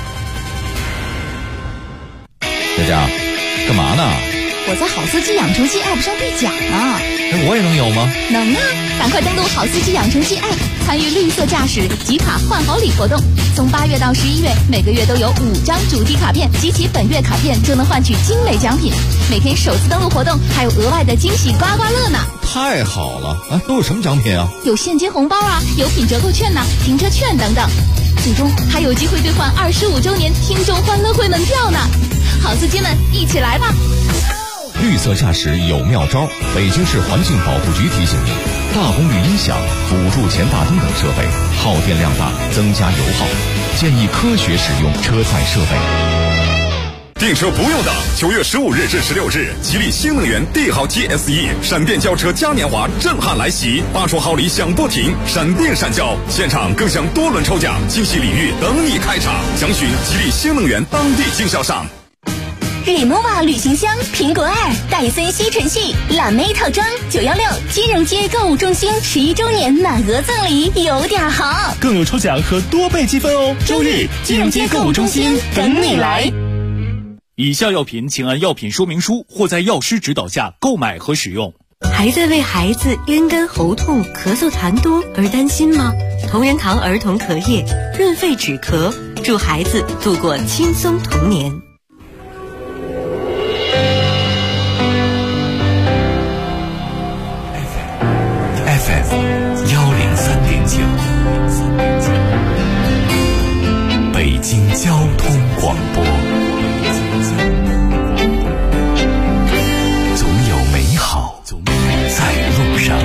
佳佳，干嘛呢？ 我在好司机养成记 App 上兑奖呢。 那我也能有吗？ 能啊！赶快登录好司机养成记 App， 参与绿色驾驶集卡换好礼活动。从8月到11月，每个月都有5张主题卡片，集齐本月卡片就能换取精美奖品。每天首次登录活动还有额外的惊喜刮刮乐呢！ 太好了！都有什么奖品啊？ 有现金红包啊，有品折扣券呐，停车券等等。最终还有机会兑换25周年听众欢乐会门票呢！好司机们，一起来吧！ 绿色驾驶有妙招，北京市环境保护局提醒您：大功率音响、辅助前大灯等设备耗电量大，增加油耗，建议科学使用车载设备。 订车不用等，9月15日至16日，吉利新能源帝豪 GSE 闪电交车嘉年华震撼来袭，8重好礼响不停，闪电闪交，现场更享多轮抽奖，惊喜礼遇等你开场，详询吉利新能源当地经销商。 Remova 旅行箱、苹果2、戴森吸尘器、蓝莓套装，916金融街购物中心11周年满额赠礼，有点好， 更有抽奖和多倍积分哦！ 周日金融街购物中心等你来。 以下药品请按药品说明书或在药师指导下购买和使用。 还在为孩子咽干喉痛、咳嗽痰多而担心吗？同仁堂儿童咳液润肺止咳，祝孩子度过轻松童年。 FM 103.9，北京交通广播。总有美好在路上。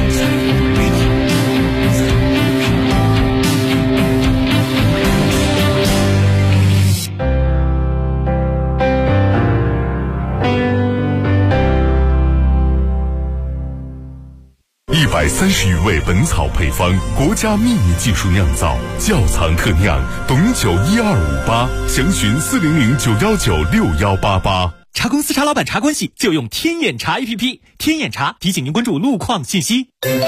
130余味本草配方，国家秘密技术酿造，窖藏特酿，董酒12588，详询40091961188。 茶公司茶老板茶关系就用天眼查 APP， 天眼查提醒您关注路况信息。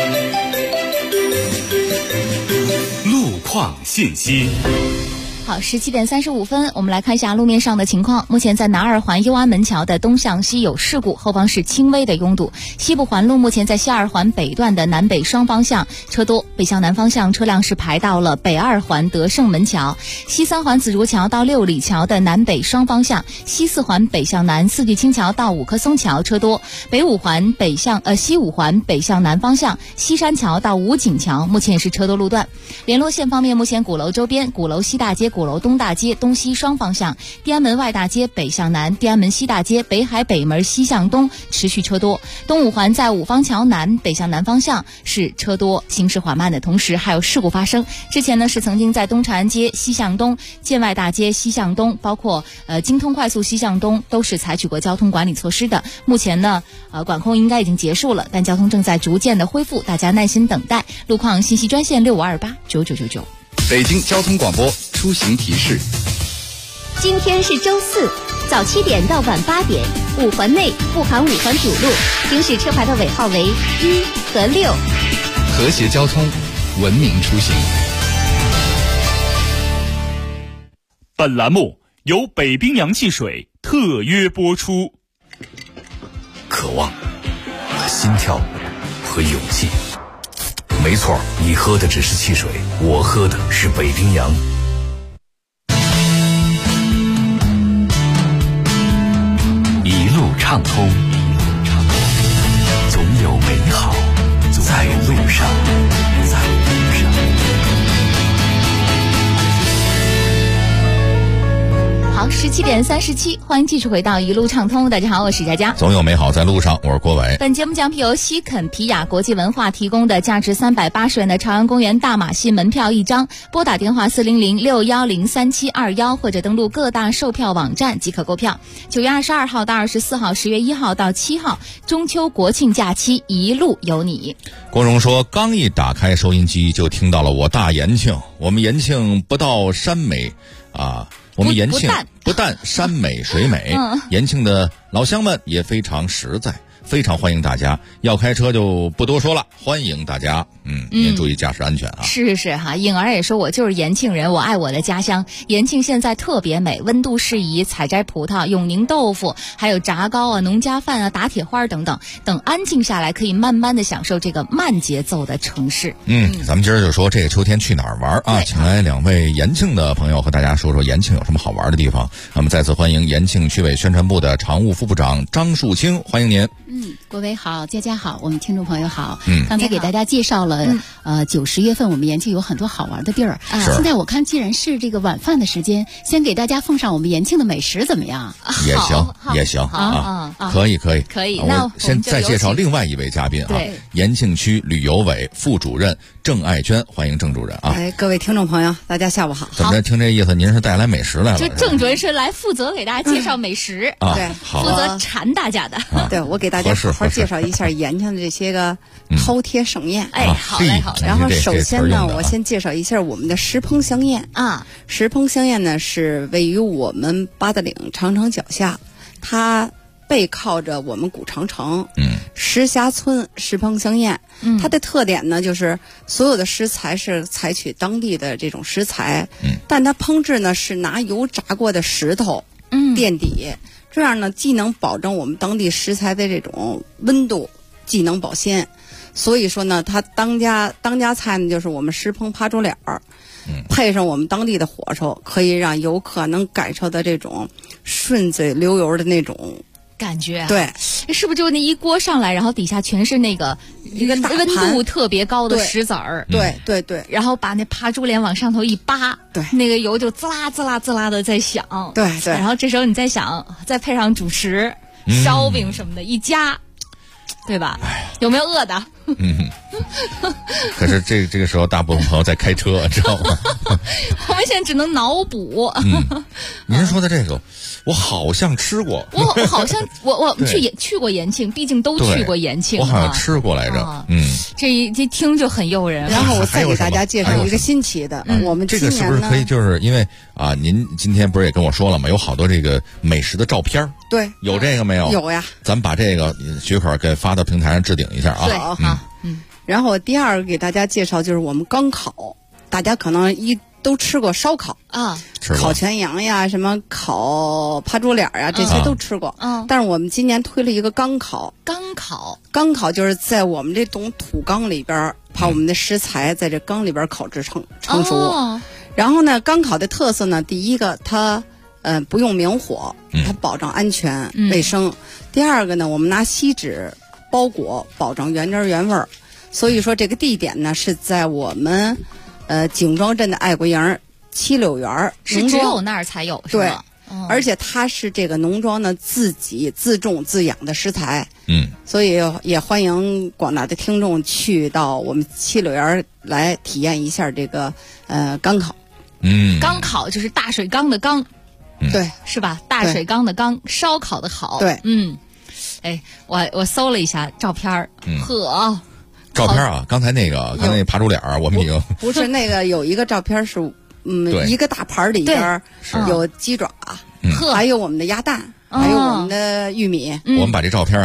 路况信息。 好，17点35分，我们来看一下路面上的情况。目前在南二环右安门桥的东向西有事故，后方是轻微的拥堵。西部环路目前在西二环北段的南北双方向车多，北向南方向车辆是排到了北二环德胜门桥。西三环紫竹桥到六里桥的南北双方向，西四环北向南四季青桥到五棵松桥车多。西五环北向南方向，西山桥到武警桥目前也是车多路段。联络线方面，目前鼓楼周边、鼓楼西大街、鼓楼东大街东西双方向，地安门外大街北向南、地安门西大街北海北门西向东持续车多。东五环在五方桥南北向南方向是车多，行驶缓慢的同时还有事故发生。之前呢是曾经在东长安街西向东、建外大街西向东，包括京通快速西向东都是采取过交通管理措施的。目前呢管控应该已经结束了，但交通正在逐渐的恢复，大家耐心等待。路况信息专线65289999。 北京交通广播出行提示： 今天是周四，早7点到晚8点，五环内不含五环主路，行驶车牌的尾号为1和6。 和谐交通，文明出行。 本栏目由北冰洋汽水特约播出。 渴望和心跳和勇气，没错，你喝的只是汽水，我喝的是北冰洋。一路畅通，总有美好在路上。 好，17点37，欢迎继续回到一路畅通。大家好，我是佳佳。 总有美好在路上，我是郭伟。 本节目奖品由西肯皮雅国际文化提供的价值380元的朝阳公园大马戏门票1张，拨打电话400-610-3721或者登录各大售票网站即可购票。9月22号到24号，10月1号到7号，中秋国庆假期一路有你。 郭荣说，刚一打开收音机就听到了我大延庆，我们延庆不到山美啊。我们延庆不但山美水美，延庆的老乡们也非常实在，非常欢迎大家。要开车就不多说了，欢迎大家。您注意驾驶安全啊！ 是哈，颖儿也说，我就是延庆人，我爱我的家乡。延庆现在特别美，温度适宜，采摘葡萄、永宁豆腐，还有炸糕啊、农家饭啊、打铁花等等。等安静下来，可以慢慢的享受这个慢节奏的城市。 咱们今儿就说这个秋天去哪儿玩啊？请来2位延庆的朋友和大家说说延庆有什么好玩的地方。那么再次欢迎延庆区委宣传部的常务副部长张树清，欢迎您。 郭伟好，佳佳好，我们听众朋友好。刚才给大家介绍了9、10月份我们延庆有很多好玩的地儿。现在我看既然是这个晚饭的时间，先给大家奉上我们延庆的美食怎么样？ 也行啊，可以。 那我先再介绍另外一位嘉宾啊，延庆区旅游委副主任郑爱娟，欢迎郑主任啊。 各位听众朋友，大家下午好。 怎么着？听这意思，您是带来美食来了？ 就郑主任是来负责给大家介绍美食， 对， 负责馋大家的。 对，我给大家好好介绍一下延庆的这些个饕餮盛宴。 好嘞。 然后首先呢，我先介绍一下我们的石棚香宴啊。石棚香宴呢是位于我们八达岭长城脚下，它背靠着我们古长城。石峡村石棚香宴，它的特点呢就是所有的食材是采取当地的这种食材，但它烹制呢是拿油炸过的石头垫底，这样呢既能保证我们当地食材的这种温度，既能保鲜。所以说呢，它当家菜呢就是我们石棚扒猪脸儿，配上我们当地的火烧，可以让游客能感受到这种顺嘴流油的那种感觉。 对， 是不是就那一锅上来，然后底下全是那个一个温度特别高的石子儿？ 对， 然后把那扒猪脸往上头一扒， 对， 那个油就滋啦滋啦滋啦的在响。 对， 然后这时候你再想，再配上主食、烧饼什么的一夹，对吧？有没有饿的？ 可是这个时候大部分朋友在开车，知道吗？ 我们现在只能脑补。 您说的这个，我好像吃过。 我好像我去过延庆，毕竟都去过延庆。 我好像吃过来着。 这一听就很诱人。 然后我再给大家介绍一个新奇的，我们这个是不是可以？就是因为啊，您今天不是也跟我说了吗？有好多这个美食的照片。 对， 有这个没有？ 有呀。 咱们把这个许可给发到平台上置顶一下啊。 对，然后第二个给大家介绍就是我们钢烤，大家可能都吃过烧烤啊，烤全羊呀，什么烤扒猪脸呀，这些都吃过。但是我们今年推了一个钢烤。钢烤就是在我们这种土缸里边，把我们的食材在这缸里边烤制成熟。然后呢，钢烤的特色呢，第一个它不用明火，它保证安全卫生。第二个呢，我们拿锡纸包裹，保证原汁原味儿。所以说这个地点呢是在我们景庄镇的爱国营7柳园， 是只有那儿才有，是吧？ 对，而且它是这个农庄呢自己自种自养的食材。所以也欢迎广大的听众去到我们7柳园来体验一下这个钢烤。 钢烤就是大水缸的缸， 对， 是吧？大水缸的缸，烧烤的烤。 对， 我搜了一下照片儿， 照片啊，刚才那扒猪脸儿，我们已经不是那个有一个照片是，一个大盘里边有鸡爪，还有我们的鸭蛋，还有我们的玉米。 我们把这照片啊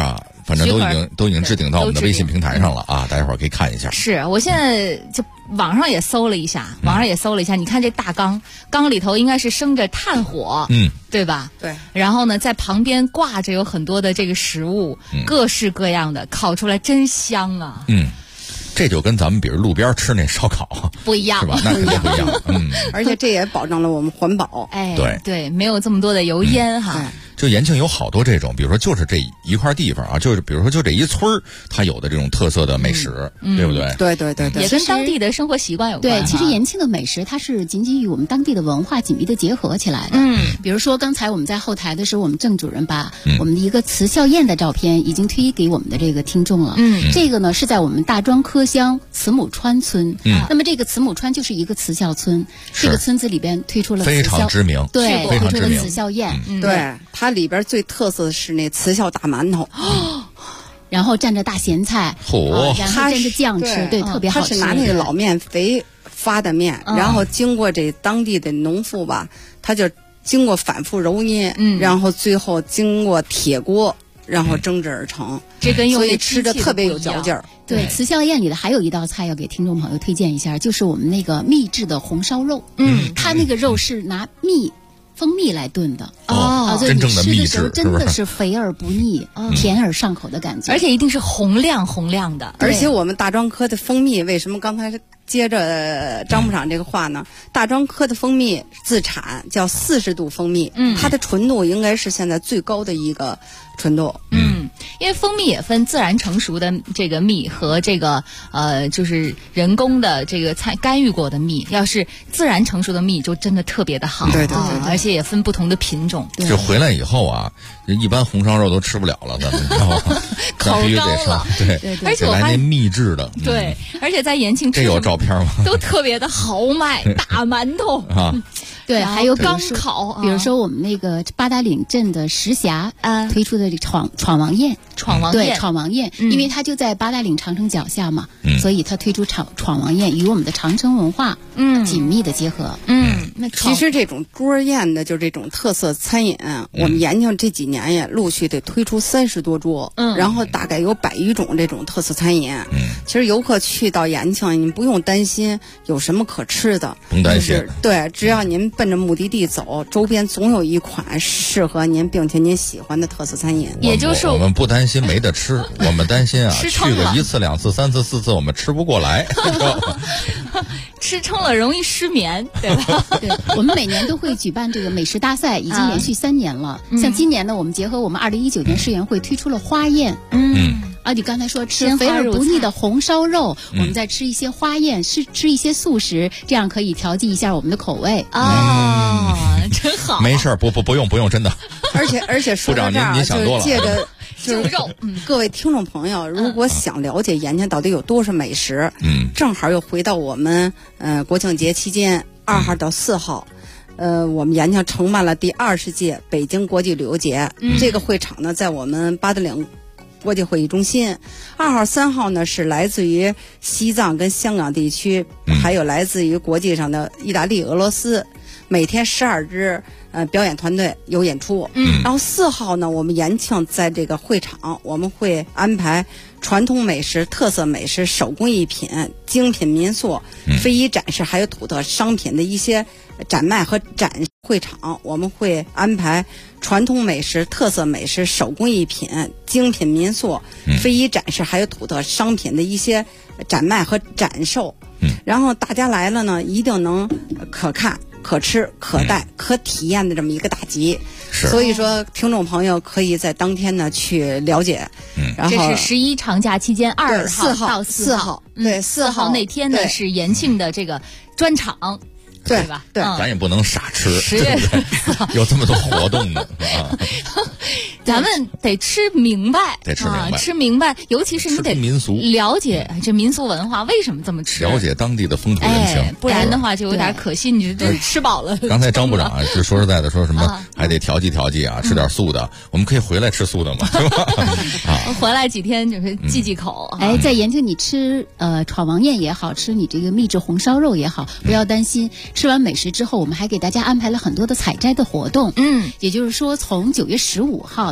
反正都已经置顶到我们的微信平台上了啊，大家伙儿可以看一下。 是我现在就网上也搜了一下，你看这大缸里头应该是生着炭火，对吧？ 对。 然后呢，在旁边挂着有很多的这个食物，各式各样的，烤出来真香啊。 这就跟咱们比如路边吃那烧烤不一样， 是吧？那肯定不一样。 而且这也保证了我们环保。 对， 没有这么多的油烟哈。 就延庆有好多这种，比如说就是这一块地方啊，就是比如说就这一村儿，它有的这种特色的美食，对不对？ 对， 也跟当地的生活习惯有关。 对，其实延庆的美食它是紧紧与我们当地的文化紧密的结合起来的。比如说刚才我们在后台的时候，我们郑主任把我们的一个慈孝宴的照片已经推给我们的这个听众了。这个呢是在我们大庄柯乡慈母川村。那么这个慈母川就是一个慈孝村，这个村子里边推出了非常知名， 对， 非常知名慈孝宴。 对，它里边最特色的是那慈孝大馒头。 然后蘸着大咸菜，然后蘸着酱吃，对，特别好吃。 他是拿那个老面肥发的面，然后经过这当地的农妇吧，他就经过反复揉捏，然后最后经过铁锅，然后蒸制而成。 这跟所以吃着特别有嚼劲儿。 对，慈孝宴里的还有一道菜要给听众朋友推荐一下，就是我们那个秘制的红烧肉。它那个肉是拿蜂蜜来炖的真正的秘制， 真的是肥而不腻，甜而上口的感觉， 而且一定是红亮的。 而且我们大庄科的蜂蜜，为什么刚才接着张部长这个话呢？大庄科的蜂蜜自产叫40度蜂蜜，它的纯度应该是现在最高的一个纯度。 因为蜂蜜也分自然成熟的这个蜜和这个就是人工的这个干预过的蜜。要是自然成熟的蜜就真的特别的好， 对， 而且也分不同的品种。 就回来以后啊，一般红烧肉都吃不了了，咱们知道吗？ 烤高了， 对， 而且我发现秘制的， 对，而且在延庆吃这有照片吗？ 都特别的豪迈，大馒头啊。 对，还有刚烤， 比如说我们那个八达岭镇的石峡推出的这闯王宴，对，闯王宴，因为它就在八达岭长城脚下嘛，所以它推出闯王宴，与我们的长城文化紧密的结合。 那其实这种桌宴的，就这种特色餐饮，我们延庆这几年也陆续得推出30多桌，然后大概有100余种这种特色餐饮。其实游客去到延庆，你不用担心有什么可吃的， 不担心。 对，只要您奔着目的地走，周边总有一款适合您并且您喜欢的特色餐饮。 也就是我们不担心没得吃，我们担心去个1次、2次、3次、4次，我们吃不过来。 吃撑了容易失眠，对吧？ 对，我们每年都会举办这个美食大赛，已经连续3年了。像今年呢，我们结合我们2019年世园会推出了花宴。你刚才说吃肥而不腻的红烧肉，我们再吃一些花宴，吃一些素食，这样可以调剂一下我们的口味。 真好。 没事，不用，真的。 而且说到这儿， 您想多了。 借着就是肉， 各位听众朋友，如果想了解延庆到底有多少美食，正好又回到我们国庆节期间2号到4号。我们延庆承办了第20届北京国际旅游节，这个会场呢在我们八达岭国际会议中心。2号、3号呢是来自于西藏跟香港地区，还有来自于国际上的意大利、俄罗斯，每天12支表演团队有演出。然后4号呢，我们延庆在这个会场，我们会安排传统美食、特色美食、手工艺品、精品民宿、非遗展示，还有土特商品的一些展卖和展示。会场我们会安排传统美食、特色美食、手工艺品、精品民宿、非遗展示，还有土特商品的一些展卖和展售。然后大家来了呢，一定能可看、可吃、可带、可体验的这么一个大集。所以说，听众朋友可以在当天呢去了解。然后这是11长假期间2号到4号。 对 ，4号那天呢是延庆的这个专场。对吧？ 对， 咱也不能傻吃，对不对？有这么多活动呢， 咱们得吃明白，吃明白，尤其是你得民俗了解这民俗文化为什么这么吃， 了解当地的风土人情， 不然的话就有点可惜，你就吃饱了。 刚才张部长就说实在的，说什么还得调剂调剂啊，吃点素的，我们可以回来吃素的嘛，是吧？ 回来几天就是忌口。 在延庆你吃闯王宴也好，吃你这个秘制红烧肉也好，不要担心。吃完美食之后，我们还给大家安排了很多的采摘的活动。也就是说，从9月15号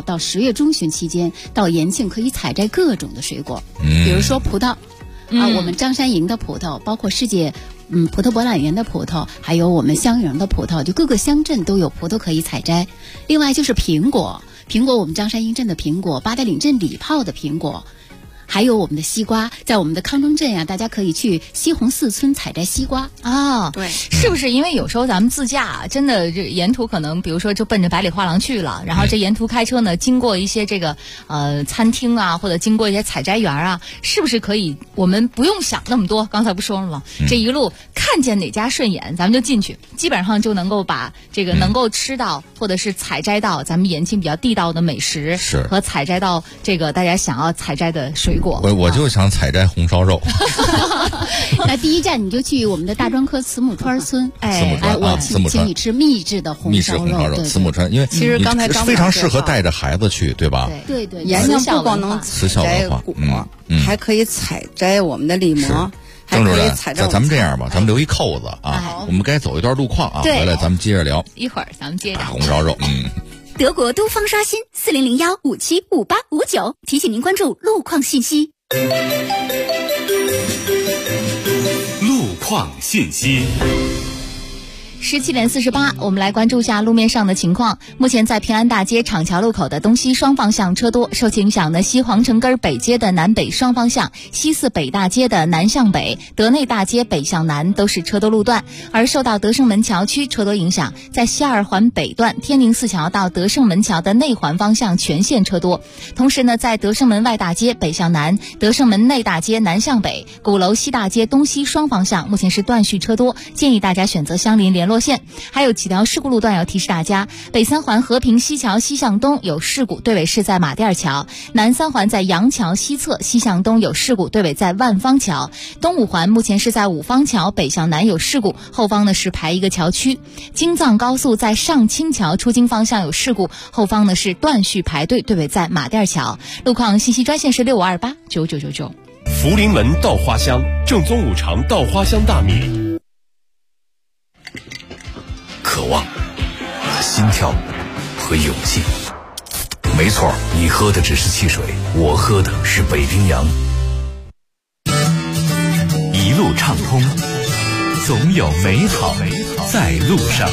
到10月中旬期间，到延庆可以采摘各种的水果，比如说葡萄。我们张山营的葡萄，包括世界葡萄博览园的葡萄，还有我们襄阳的葡萄，就各个乡镇都有葡萄可以采摘。另外就是苹果我们张山营镇的苹果，八达岭镇礼炮的苹果，还有我们的西瓜，在我们的康庄镇大家可以去西红寺村采摘西瓜啊。 对， 是不是因为有时候咱们自驾真的这沿途可能比如说就奔着百里画廊去了，然后这沿途开车呢经过一些这个餐厅啊，或者经过一些采摘园啊，是不是可以我们不用想那么多，刚才不说了吗？这一路看见哪家顺眼咱们就进去，基本上就能够把这个能够吃到或者是采摘到咱们延庆比较地道的美食，和采摘到这个大家想要采摘的水果。 我就想采摘红烧肉。 那第一站你就去我们的大庄科慈母川村， 我请你吃秘制的红烧肉。 慈母川，因为其实刚才非常适合带着孩子去，对吧？ 对， 延庆不光能采摘果，还可以采摘我们的李蘑。 郑主任，咱们这样吧，咱们留一扣子啊，我们该走一段路况啊，回来咱们接着聊。 一会儿咱们接着红烧肉， 德国都方刷新4001575859，提醒您关注路况信息。 路况信息。 17点48，我们来关注一下路面上的情况。目前在平安大街厂桥路口的东西双方向车多，受其影响呢，西皇城根北街的南北双方向、西四北大街的南向北、德内大街北向南都是车多路段。而受到德胜门桥区车多影响，在西二环北段天宁寺桥到德胜门桥的内环方向全线车多。同时呢，在德胜门外大街北向南、德胜门内大街南向北、鼓楼西大街东西双方向目前是断续车多，建议大家选择相邻联络线。还有几条事故路段要提示大家：北三环和平西桥西向东有事故，队尾是在马甸桥；南三环在杨桥西侧西向东有事故，队尾在万方桥；东五环目前是在五方桥北向南有事故，后方呢是排一个桥区；京藏高速在上清桥出京方向有事故，后方呢是断续排队，队尾在马甸桥。路况信息专线是65289999。 福临门稻花香，正宗五常稻花香大米。 渴望和心跳和勇气，没错，你喝的只是汽水，我喝的是北冰洋。 一路畅通，总有美好在路上。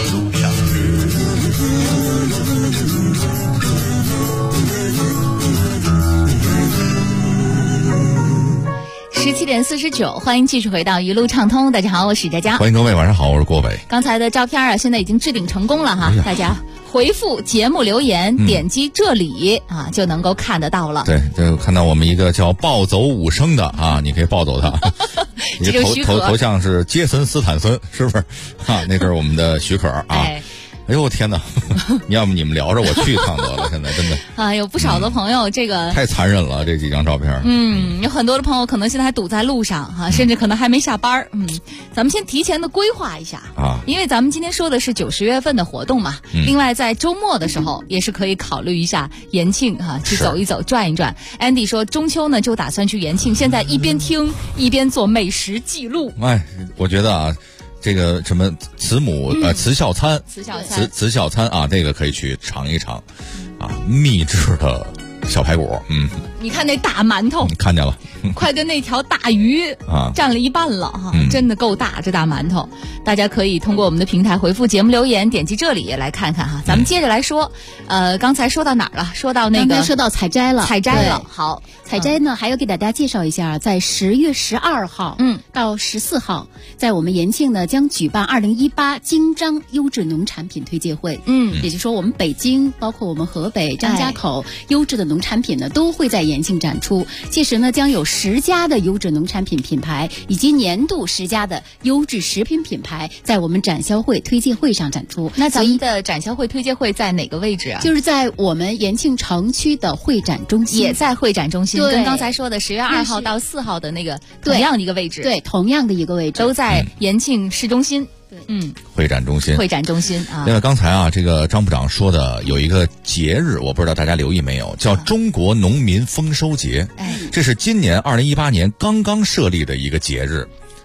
17点49，欢迎继续回到一路畅通。大家好，我是佳佳。 欢迎各位，晚上好，我是郭伟。 刚才的照片啊，现在已经置顶成功了哈，大家回复节目留言，点击这里啊，就能够看得到了。 对，就看到我们一个叫暴走武生的啊，你可以暴走他。你头像是杰森斯坦森，是不是？啊，那是我们的许可啊。哎呦我天哪！要不你们聊着，我去一趟得了。现在真的啊，有不少的朋友这个太残忍了，这几张照片。 有很多的朋友可能现在还堵在路上哈，甚至可能还没下班。咱们先提前的规划一下啊，因为咱们今天说的是9、10月份的活动嘛。另外在周末的时候也是可以考虑一下延庆哈，去走一走、转一转。Andy 说中秋呢就打算去延庆，现在一边听一边做美食记录。 哎，我觉得啊。这个什么慈孝餐啊，这个可以去尝一尝，啊，秘制的小排骨， 你看那大馒头， 看见了， 快跟那条大鱼啊占了一半了哈，真的够大这大馒头。大家可以通过我们的平台回复节目留言，点击这里来看看哈。咱们接着来说，刚才说到哪儿了？说到那个， 说到采摘了， 好， 采摘呢，还要给大家介绍一下，在10月12号，到14号，在我们延庆呢将举办2018京张优质农产品推介会，也就是说我们北京，包括我们河北张家口优质的农产品呢都会在延庆展出。届时呢将有10家的优质农产品品牌以及年度10家的优质食品品牌在我们展销会推介会上展出。 那咱们的展销会推介会在哪个位置啊？ 就是在我们延庆城区的会展中心， 也在会展中心，跟刚才说的10月2号到4号的那个同样的一个位置， 对，同样的一个位置， 都在延庆市中心。 会展中心啊。 另外，刚才啊，这个张部长说的有一个节日，我不知道大家留意没有，叫中国农民丰收节。这是今年2018年刚刚设立的一个节日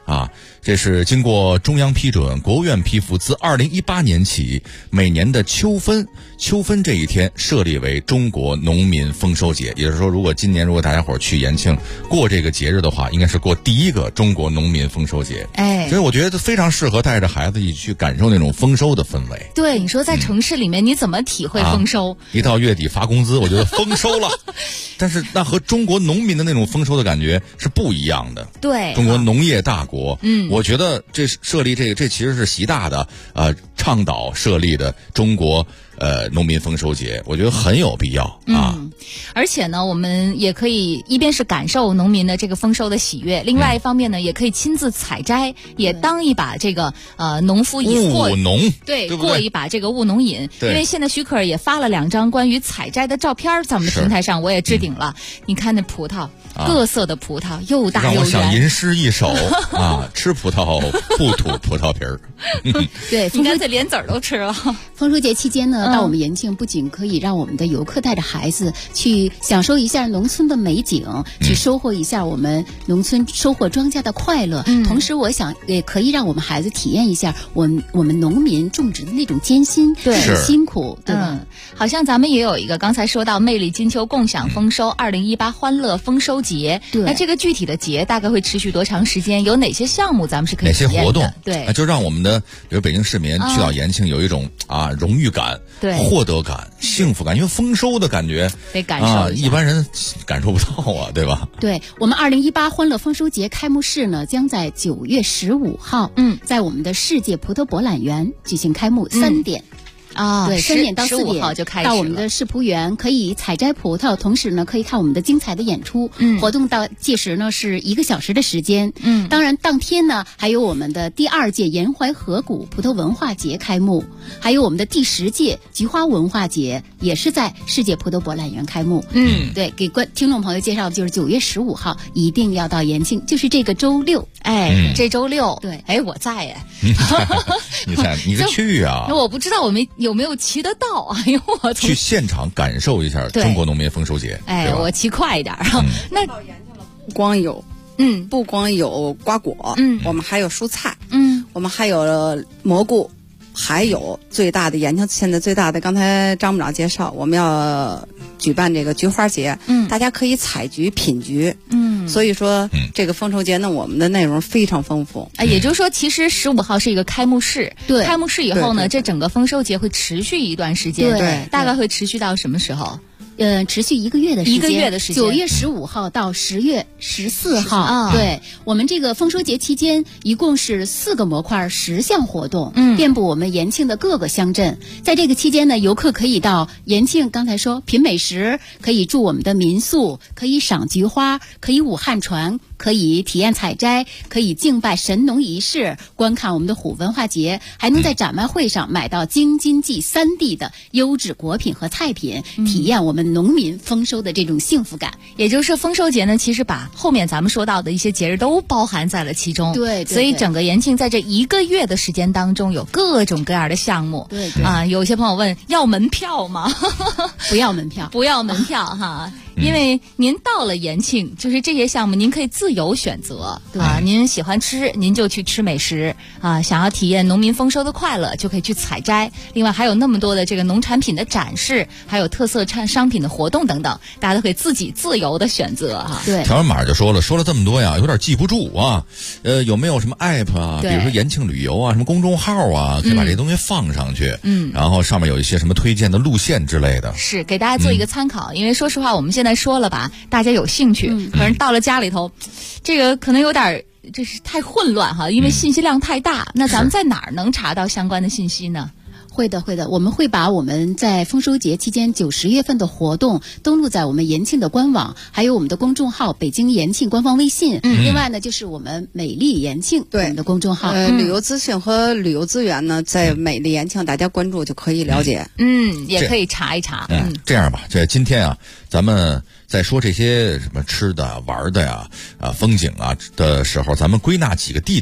啊，这是经过中央批准、国务院批复，自2018年起，每年的秋分这一天设立为中国农民丰收节。也就是说，如果今年大家伙去延庆过这个节日的话，应该是过第一个中国农民丰收节。所以我觉得非常适合带着孩子一起去感受那种丰收的氛围。 对，你说在城市里面你怎么体会丰收？ 一到月底发工资，我觉得丰收了。但是那和中国农民的那种丰收的感觉是不一样的。 对， 中国农业大国，我觉得这设立这其实是习大的倡导设立的中国农民丰收节，我觉得很有必要啊。 而且呢，我们也可以一边是感受农民的这个丰收的喜悦，另外一方面呢，也可以亲自采摘，也当一把这个农夫务农， 对， 对不对？ 过一把这个务农瘾。因为现在徐克也发了2张关于采摘的照片，在我们的平台上我也置顶了。你看那葡萄，各色的葡萄，又大又圆。 让我想吟诗一首啊，吃葡萄不吐葡萄皮儿。 对，你干脆连籽儿都吃了。 丰收节期间呢，到我们延庆不仅可以让我们的游客带着孩子去享受一下农村的美景，去收获一下我们农村收获庄稼的快乐，同时我想也可以让我们孩子体验一下我们农民种植的那种艰辛、辛苦，对吧？ 好像咱们也有一个刚才说到魅力金秋共享丰收2018欢乐丰收节，那这个具体的节大概会持续多长时间？有哪些项目咱们是可以体验的？ 哪些活动？ 对， 就让我们的比如北京市民去到延庆有一种荣誉感、获得感、幸福感，因为丰收的感觉得感受一般人感受不到啊，对吧？ 对，我们2018欢乐丰收节开幕式呢，将在9月15号，在我们的世界葡萄博览园举行开幕，3点。对，3点到4点号就开始了。 到我们的世葡园可以采摘葡萄，同时呢可以看我们的精彩的演出。活动到届时呢是1个小时的时间。当然当天呢还有我们的第2届沿淮河谷葡萄文化节开幕，还有我们的第10届菊花文化节也是在世界葡萄博览园开幕。对，给听众朋友介绍的就是9月15号一定要到延庆，就是这个周六。 这周六， 对， 我在耶。 你在，你得去啊！ 那我不知道我们有没有骑得到啊？因为我去现场感受一下中国农民丰收节。 我骑快一点。那不光有瓜果，我们还有蔬菜，我们还有蘑菇，还有最大的延庆现在最大的，刚才张部长介绍，我们要举办这个菊花节，大家可以采菊品菊，所以说这个丰收节呢，我们的内容非常丰富。 也就是说，其实15号是一个开幕式， 对， 开幕式以后呢，这整个丰收节会持续一段时间， 对， 大概会持续到什么时候？ 持续1个月的时间，1 个月的时间 ，9月15号到10月14号。对，我们这个丰收节期间，一共是4个模块，10项活动，遍布我们延庆的各个乡镇。在这个期间呢，游客可以到延庆，刚才说品美食，可以住我们的民宿，可以赏菊花，可以舞汉船，可以体验采摘，可以敬拜神农仪式，观看我们的虎文化节，还能在展卖会上买到京津冀3地的优质果品和菜品，体验我们农民丰收的这种幸福感。 也就是丰收节呢，其实把后面咱们说到的一些节日都包含在了其中。 对， 所以整个延庆在这1个月的时间当中，有各种各样的项目。 对有些朋友问要门票吗？ 不要门票， 不要门票哈。因为您到了延庆，就是这些项目您可以自由选择您喜欢吃您就去吃美食想要体验农民丰收的快乐就可以去采摘。另外还有那么多的这个农产品的展示，还有特色商品的活动等等，大家都可以自己自由的选择对， 条码就说了这么多呀，有点记不住啊。有没有什么 app 啊？比如说延庆旅游啊，什么公众号啊，可以把这东西放上去。然后上面有一些什么推荐的路线之类的， 是给大家做一个参考。因为说实话，我们现在说了吧，大家有兴趣，可是到了家里头，这个可能有点这是太混乱哈，因为信息量太大。那咱们在哪儿能查到相关的信息呢？ 会的，我们会把我们在丰收节期间9、10月份的活动登录在我们延庆的官网，还有我们的公众号北京延庆官方微信。另外呢，就是我们美丽延庆我们的公众号。 旅游资讯和旅游资源呢，在美丽延庆大家关注就可以了解。 也可以查一查。 这样吧，今天啊，咱们在说这些什么吃的、玩的呀、风景啊的时候，咱们归纳几个地点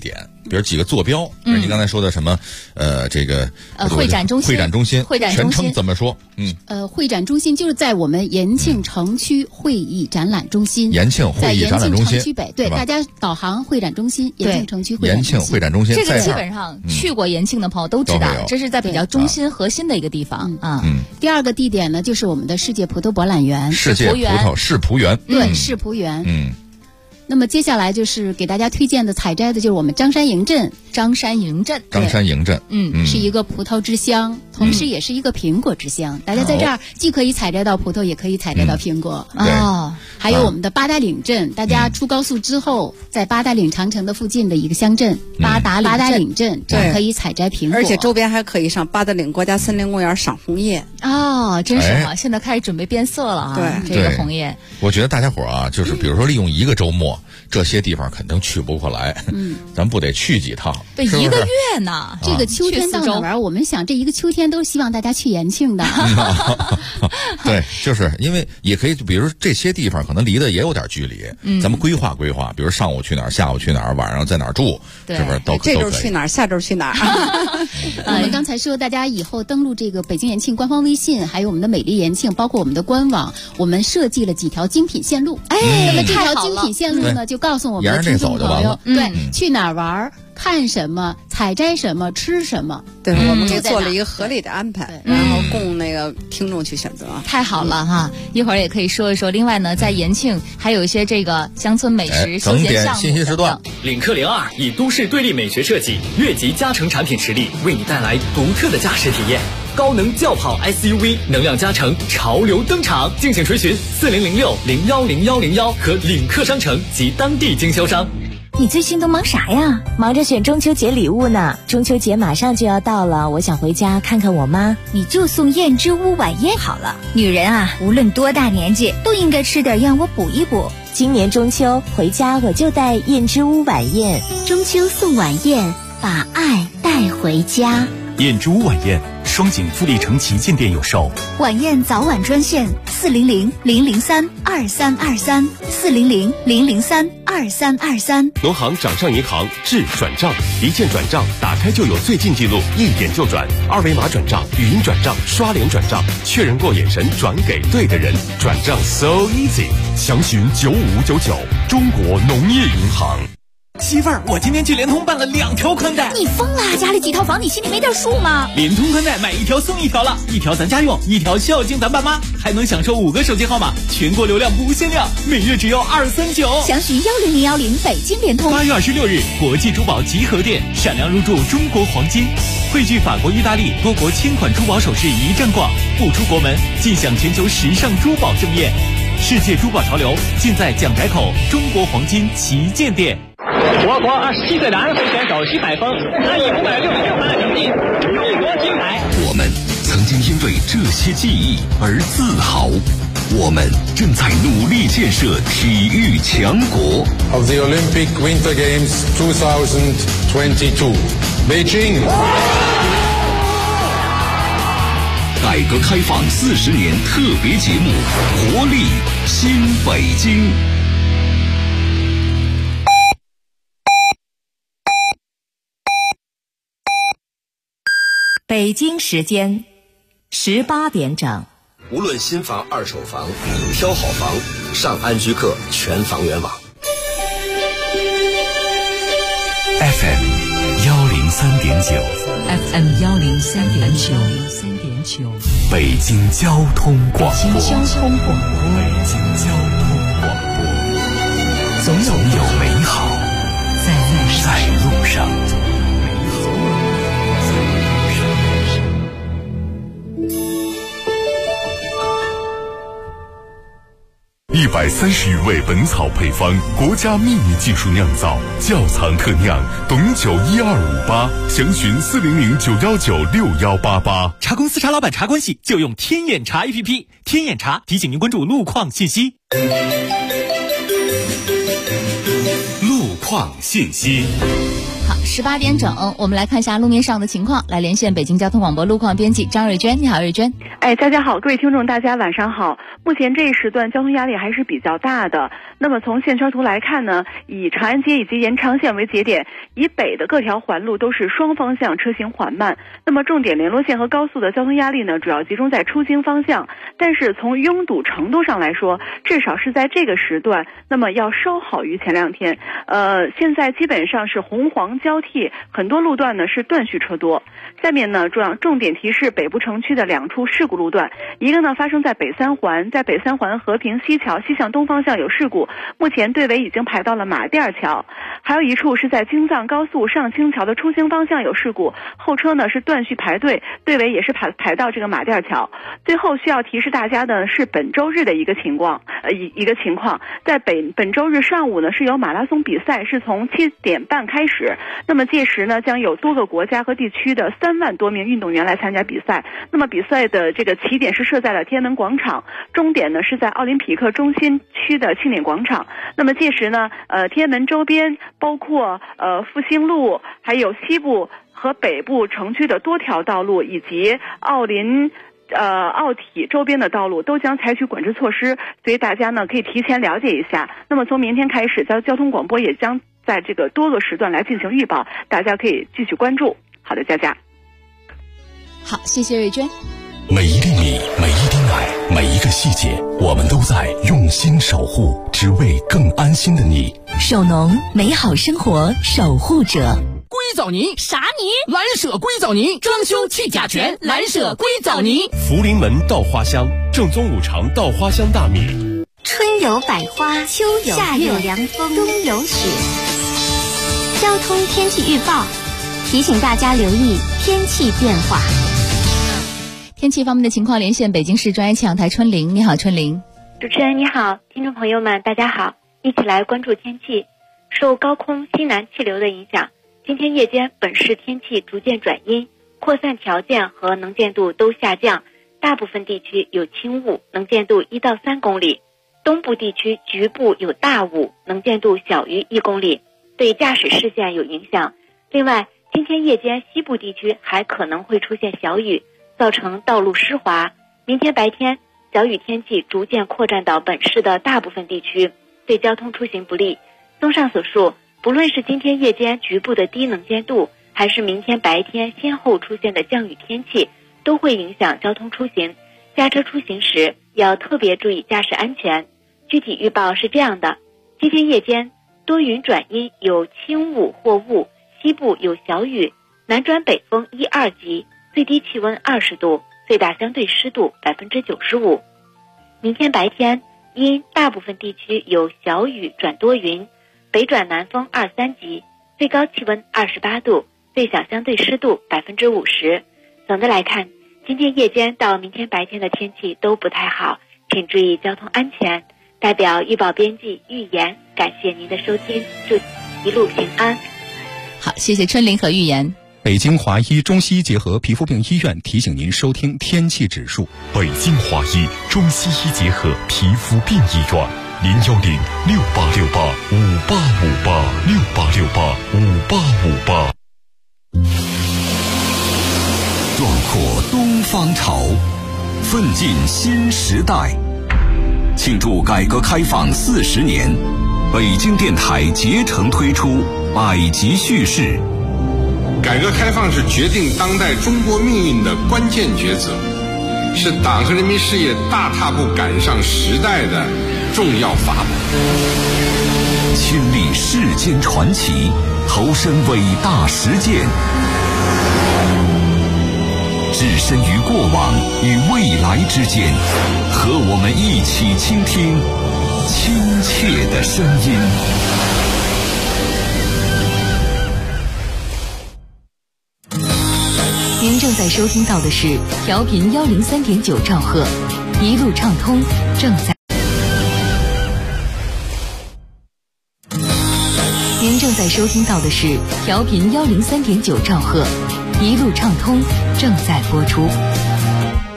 比如几个坐标，您刚才说的什么这个会展中心， 全称怎么说？ 会展中心就是在我们延庆城区会议展览中心。 延庆会议展览中心， 在延庆城区北，对，大家导航会展中心，延庆城区会展中心。 延庆会展中心， 这个基本上去过延庆的朋友都知道，这是在比较中心核心的一个地方啊。 第二个地点呢，就是我们的世界葡萄博览园， 世界葡萄世葡园， 对，世葡园。那么接下来就是给大家推荐的采摘的，就是我们张山营镇。 张山营镇， 是一个葡萄之乡，同时也是一个苹果之乡。大家在这儿既可以采摘到葡萄，也可以采摘到苹果。还有我们的八达岭镇，大家出高速之后，在八达岭长城的附近的一个乡镇，八达岭镇，这可以采摘苹果， 而且周边还可以上八达岭国家森林公园赏红叶。 真是啊！现在开始准备变色了啊！ 对， 这个红叶， 我觉得大家伙啊，就是比如说利用一个周末，这些地方肯定去不过来，咱不得去几趟？ 对，一个月呢。 这个秋天到哪玩？我们想这一个秋天都希望大家去延庆的。 对，就是因为也可以，比如这些地方可能离得也有点距离，咱们规划规划，比如上午去哪儿，下午去哪儿，晚上在哪儿住，是不是都可以？ 这周去哪儿，下周去哪儿？ 我们刚才说，大家以后登录这个北京延庆官方微信，还有我们的美丽延庆，包括我们的官网，我们设计了几条精品线路。那么这条精品线路呢，就告诉我们的听众朋友，对，去哪儿玩，看什么，采摘什么，吃什么。 对，我们给做了一个合理的安排，然后供那个听众去选择。 太好了哈！一会儿也可以说一说。另外呢，在延庆还有一些这个乡村美食休闲项目信息时段。 领克02以都市对立美学设计、越级加成产品实力，为你带来独特的驾驶体验。高能轿跑 SUV 能量加成潮流登场，敬请垂询4006010101和领克商城及当地经销商。 你最近都忙啥呀？忙着选中秋节礼物呢。中秋节马上就要到了，我想回家看看我妈。 你就送燕之屋晚宴好了。女人啊，无论多大年纪，都应该吃点燕窝补一补。 今年中秋回家我就带燕之屋晚宴。 中秋送晚宴，把爱带回家。 燕之屋晚宴，双井富力城旗舰店有售。 晚宴早晚专线400-003-2323，400-003-2323。 农行掌上银行智转账，一键转账，打开就有最近记录，一点就转，二维码转账，语音转账，刷脸转账，确认过眼神转给对的人，转账 so easy。详询95599，中国农业银行。 媳妇儿，我今天去联通办了2条宽带。 你疯了？家里几套房，你心里没点数吗？ 联通宽带买1条送1条了，1条咱家用，1条孝敬咱爸妈，还能享受5个手机号码，全国流量不限量，每月只要239。 详询10010北京联通。 8月26日，国际珠宝集合店，闪亮入驻中国黄金，汇聚法国、意大利多国千款珠宝首饰一站逛，不出国门尽享全球时尚珠宝盛宴。世界珠宝潮流尽在蒋宅口中国黄金旗舰店。 我国27岁的安徽选手徐海峰，他以566分的成绩荣夺金牌。 我们曾经因为这些记忆而自豪，我们正在努力建设体育强国。 Of the Olympic Winter Games 2022, Beijing。 改革开放40年特别节目，活力新北京。 北京时间18点整。 无论新房、二手房，挑好房，上安居客全房源网。 FM 103.9 FM 103.9， 北京交通广播。 北京交通广播。 北京交通广播。总有美好在路上。130余味本草配方，国家秘密技术酿造，窖藏特酿，董酒12588，详询400-919-6188。 茶公司茶老板茶关系就用天眼茶 APP， 天眼茶提醒您关注路况信息。 路况信息。 好，18点整，我们来看一下路面上的情况，来连线北京交通广播路况编辑张瑞娟。你好，瑞娟。 大家好，各位听众，大家晚上好。目前这一时段交通压力还是比较大的。那么从线圈图来看呢，以长安街以及延长线为节点，以北的各条环路都是双方向车行缓慢。那么重点联络线和高速的交通压力呢，主要集中在出京方向。但是从拥堵程度上来说，至少是在这个时段，那么要稍好于前两天。现在基本上是红黄交替，很多路段呢是断续车多。下面呢，重点提示北部城区的2处事故路段，一个呢发生在北三环，在北三环和平西桥西向东方向有事故，目前队尾已经排到了马甸桥。还有一处是在京藏高速上清桥的出京方向有事故，后车呢是断续排队，队尾也是排到这个马甸桥。最后需要提示大家的是本周日的一个情况，在本周日上午呢是有马拉松比赛，是从7点半开始。那么届时呢将有多个国家和地区的3万多名运动员来参加比赛。那么比赛的这个起点是设在了天安门广场，终点呢是在奥林匹克中心区的庆典广场。那么届时呢，天安门周边包括复兴路，还有西部和北部城区的多条道路，以及奥体周边的道路都将采取管制措施，所以大家呢可以提前了解一下。那么从明天开始，交通广播也将在这个多个时段来进行预报，大家可以继续关注。好的，佳佳。 好，谢谢瑞娟。 每一粒米，每一滴奶，每一个细节，我们都在用心守护，只为更安心的你。 手农，美好生活守护者。 硅藻泥啥泥？蓝舍硅藻泥，装修去甲醛，蓝舍硅藻泥。 福临门稻花香，正宗5常稻花香大米。 春有百花，秋有夏有凉风，冬有雪。交通天气预报提醒大家留意天气变化。 天气方面的情况，连线北京市专业气象台春玲。你好，春玲。 主持人你好，听众朋友们大家好，一起来关注天气。受高空西南气流的影响，今天夜间本市天气逐渐转阴，扩散条件和能见度都下降，大部分地区有轻雾，能见度1到3公里，东部地区局部有大雾，能见度小于1公里，对驾驶视线有影响。另外，今天夜间西部地区还可能会出现小雨，造成道路湿滑。明天白天，小雨天气逐渐扩展到本市的大部分地区，对交通出行不利。综上所述，不论是今天夜间局部的低能见度，还是明天白天先后出现的降雨天气，都会影响交通出行。驾车出行时要特别注意驾驶安全。具体预报是这样的：今天夜间多云转阴，有轻雾或雾，西部有小雨，南转北风1、2级，最低气温20度，最大相对湿度95%。明天白天因大部分地区有小雨转多云，北转南风2、3级，最高气温28度，最小相对湿度50%。总的来看，今天夜间到明天白天的天气都不太好，请注意交通安全。代表预报编辑预言，感谢您的收听，祝一路平安。 好，谢谢春玲和预言。 北京华医中西医结合皮肤病医院提醒您收听天气指数。 北京华医中西医结合皮肤病医院，086858586858685858。 壮阔东方潮，奋进新时代。庆祝改革开放40年，北京电台竭诚推出百集叙事。 改革开放是决定当代中国命运的关键抉择，是党和人民事业大踏步赶上时代的重要法宝。 亲历世间传奇，投身伟大实践，置身于过往与未来之间，和我们一起倾听亲切的声音。 您正在收听到的是调频103.9兆赫，一路畅通正在。您正在收听到的是调频103.9兆赫，一路畅通正在播出。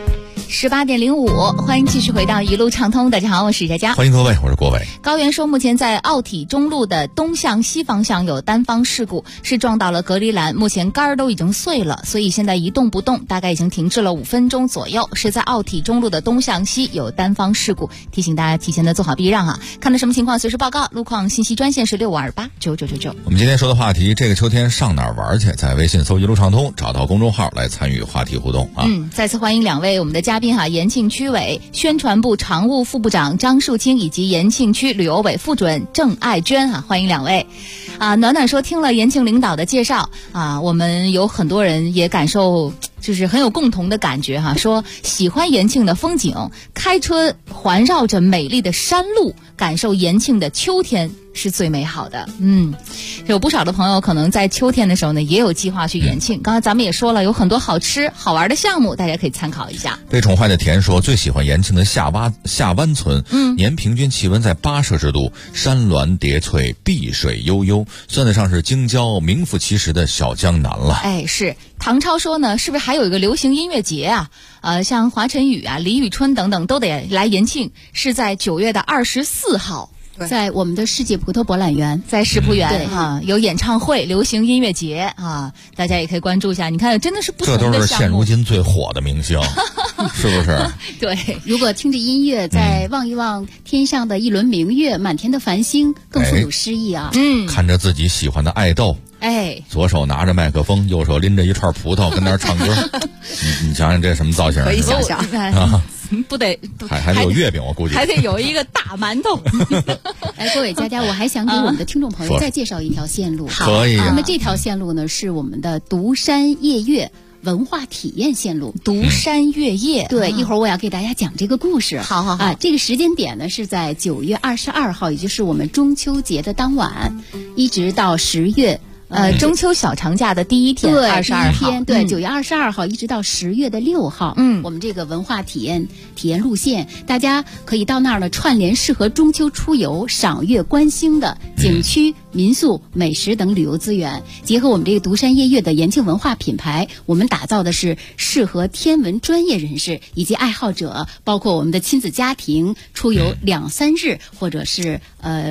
18点05，欢迎继续回到一路畅通。大家好，我是佳佳。 欢迎各位，我是郭伟。 高原说，目前在奥体中路的东向西方向有单方事故，是撞到了隔离栏，目前杆儿都已经碎了，所以现在一动不动，大概已经停滞了5分钟左右。是在奥体中路的东向西有单方事故，提醒大家提前的做好避让哈。看到什么情况随时报告，路况信息专线是65289999。 我们今天说的话题，这个秋天上哪儿玩去？在微信搜一路畅通，找到公众号来参与话题互动啊。 再次欢迎2位我们的嘉宾哈，延庆区委宣传部常务副部长张树清以及延庆区旅游委副主任郑爱娟哈，欢迎2位。暖暖说，听了延庆领导的介绍我们有很多人也感受就是很有共同的感觉哈，说喜欢延庆的风景，开车环绕着美丽的山路，感受延庆的秋天是最美好的。有不少的朋友可能在秋天的时候呢，也有计划去延庆。刚才咱们也说了，有很多好吃好玩的项目，大家可以参考一下。 被宠坏的田说，最喜欢延庆的下湾村，年平均气温在8摄氏度，山峦叠翠，碧水悠悠，算得上是京郊名副其实的小江南了。 是。唐超说呢，是不是还有一个流行音乐节啊？像华晨宇啊、李宇春等等都得来延庆，是在9月的24号。 在我们的世界葡萄博览园， 在世葡园有演唱会、流行音乐节大家也可以关注一下。你看，真的是不同的项目， 这都是现如今最火的明星，是不是？ 对，如果听着音乐，再望一望天上的一轮明月、满天的繁星，更富有诗意啊。 看着自己喜欢的爱豆。左手拿着麦克风，右手拎着一串葡萄，跟那儿唱歌。你想想这什么造型？ 可以想象不得还得有月饼，我估计还得有一个大馒头。 各位佳佳，我还想给我们的听众朋友再介绍一条线路。 可以。 那么这条线路呢，是我们的独山夜月文化体验线路。 独山月夜， 对，一会儿我要给大家讲这个故事。 好这个时间点呢是在9月22号，也就是我们中秋节的当晚，一直到10月。 中秋小长假的第一天，22号， 对，9月22号一直到10月的6号，我们这个文化体验路线，大家可以到那儿呢，串联适合中秋出游、赏月观星的景区、民宿、美食等旅游资源，结合我们这个独山夜月的延庆文化品牌，我们打造的是适合天文专业人士以及爱好者，包括我们的亲子家庭出游2-3日，或者是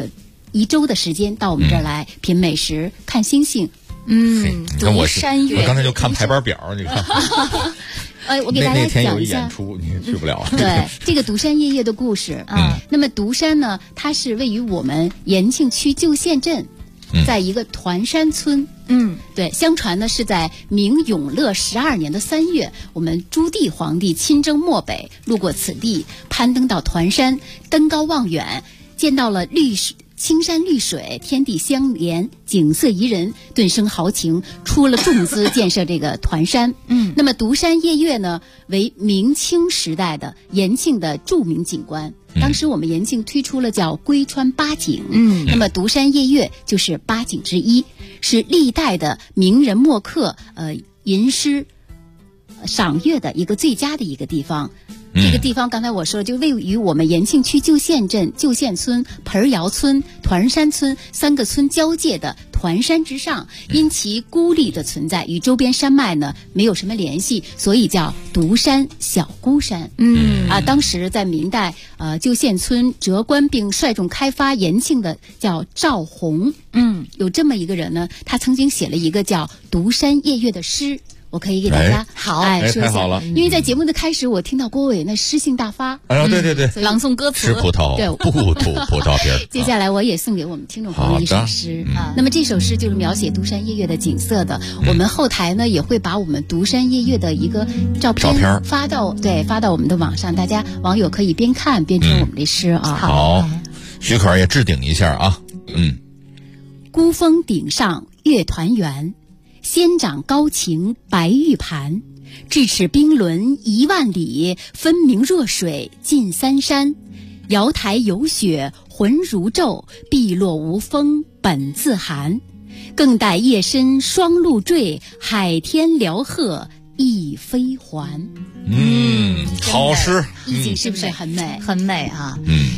1周的时间到我们这儿来品美食、看星星。 独山月， 我刚才就看排班表，你看。 我给大家讲一下。 那天有一演出，你去不了。 对，这个独山夜月的故事。那么独山呢，它是位于我们延庆区旧县镇，在一个团山村。对，相传呢是在明永乐12年的3月，我们朱棣皇帝亲征漠北，路过此地，攀登到团山，登高望远，见到了青山绿水，天地相连，景色宜人，顿生豪情，出了重资建设这个团山。那么独山夜月呢，为明清时代的延庆的著名景观。当时我们延庆推出了叫归川8景，那么独山夜月就是8景之一，是历代的名人墨客吟诗赏月的一个最佳的一个地方。这个地方刚才我说，就位于我们延庆区旧县镇、旧县村、盆窑村、团山村3个村交界的团山之上，因其孤立的存在，与周边山脉呢没有什么联系，所以叫独山小孤山。当时在明代，旧县村折关并率众开发延庆的叫赵弘，有这么一个人呢，他曾经写了一个叫《独山夜月》的诗。我可以给大家说一下，因为在节目的开始，我听到郭伟那诗性大发， 对， 朗诵歌词， 吃葡萄不吐葡萄皮儿。 接下来我也送给我们听众朋友一首诗那么这首诗就是描写独山夜月的景色的。我们后台呢也会把我们独山夜月的一个照片发到我们的网上，大家网友可以边看边听我们的诗好，许可也置顶一下啊。 孤峰顶上月团圆，仙掌高擎白玉盘，咫尺冰轮1万里，分明若水近3山。瑶台有雪浑如昼，碧落无风本自寒。更待夜深双露坠，海天辽鹤一飞还。 好诗， 意境是不是很美？ 很美啊。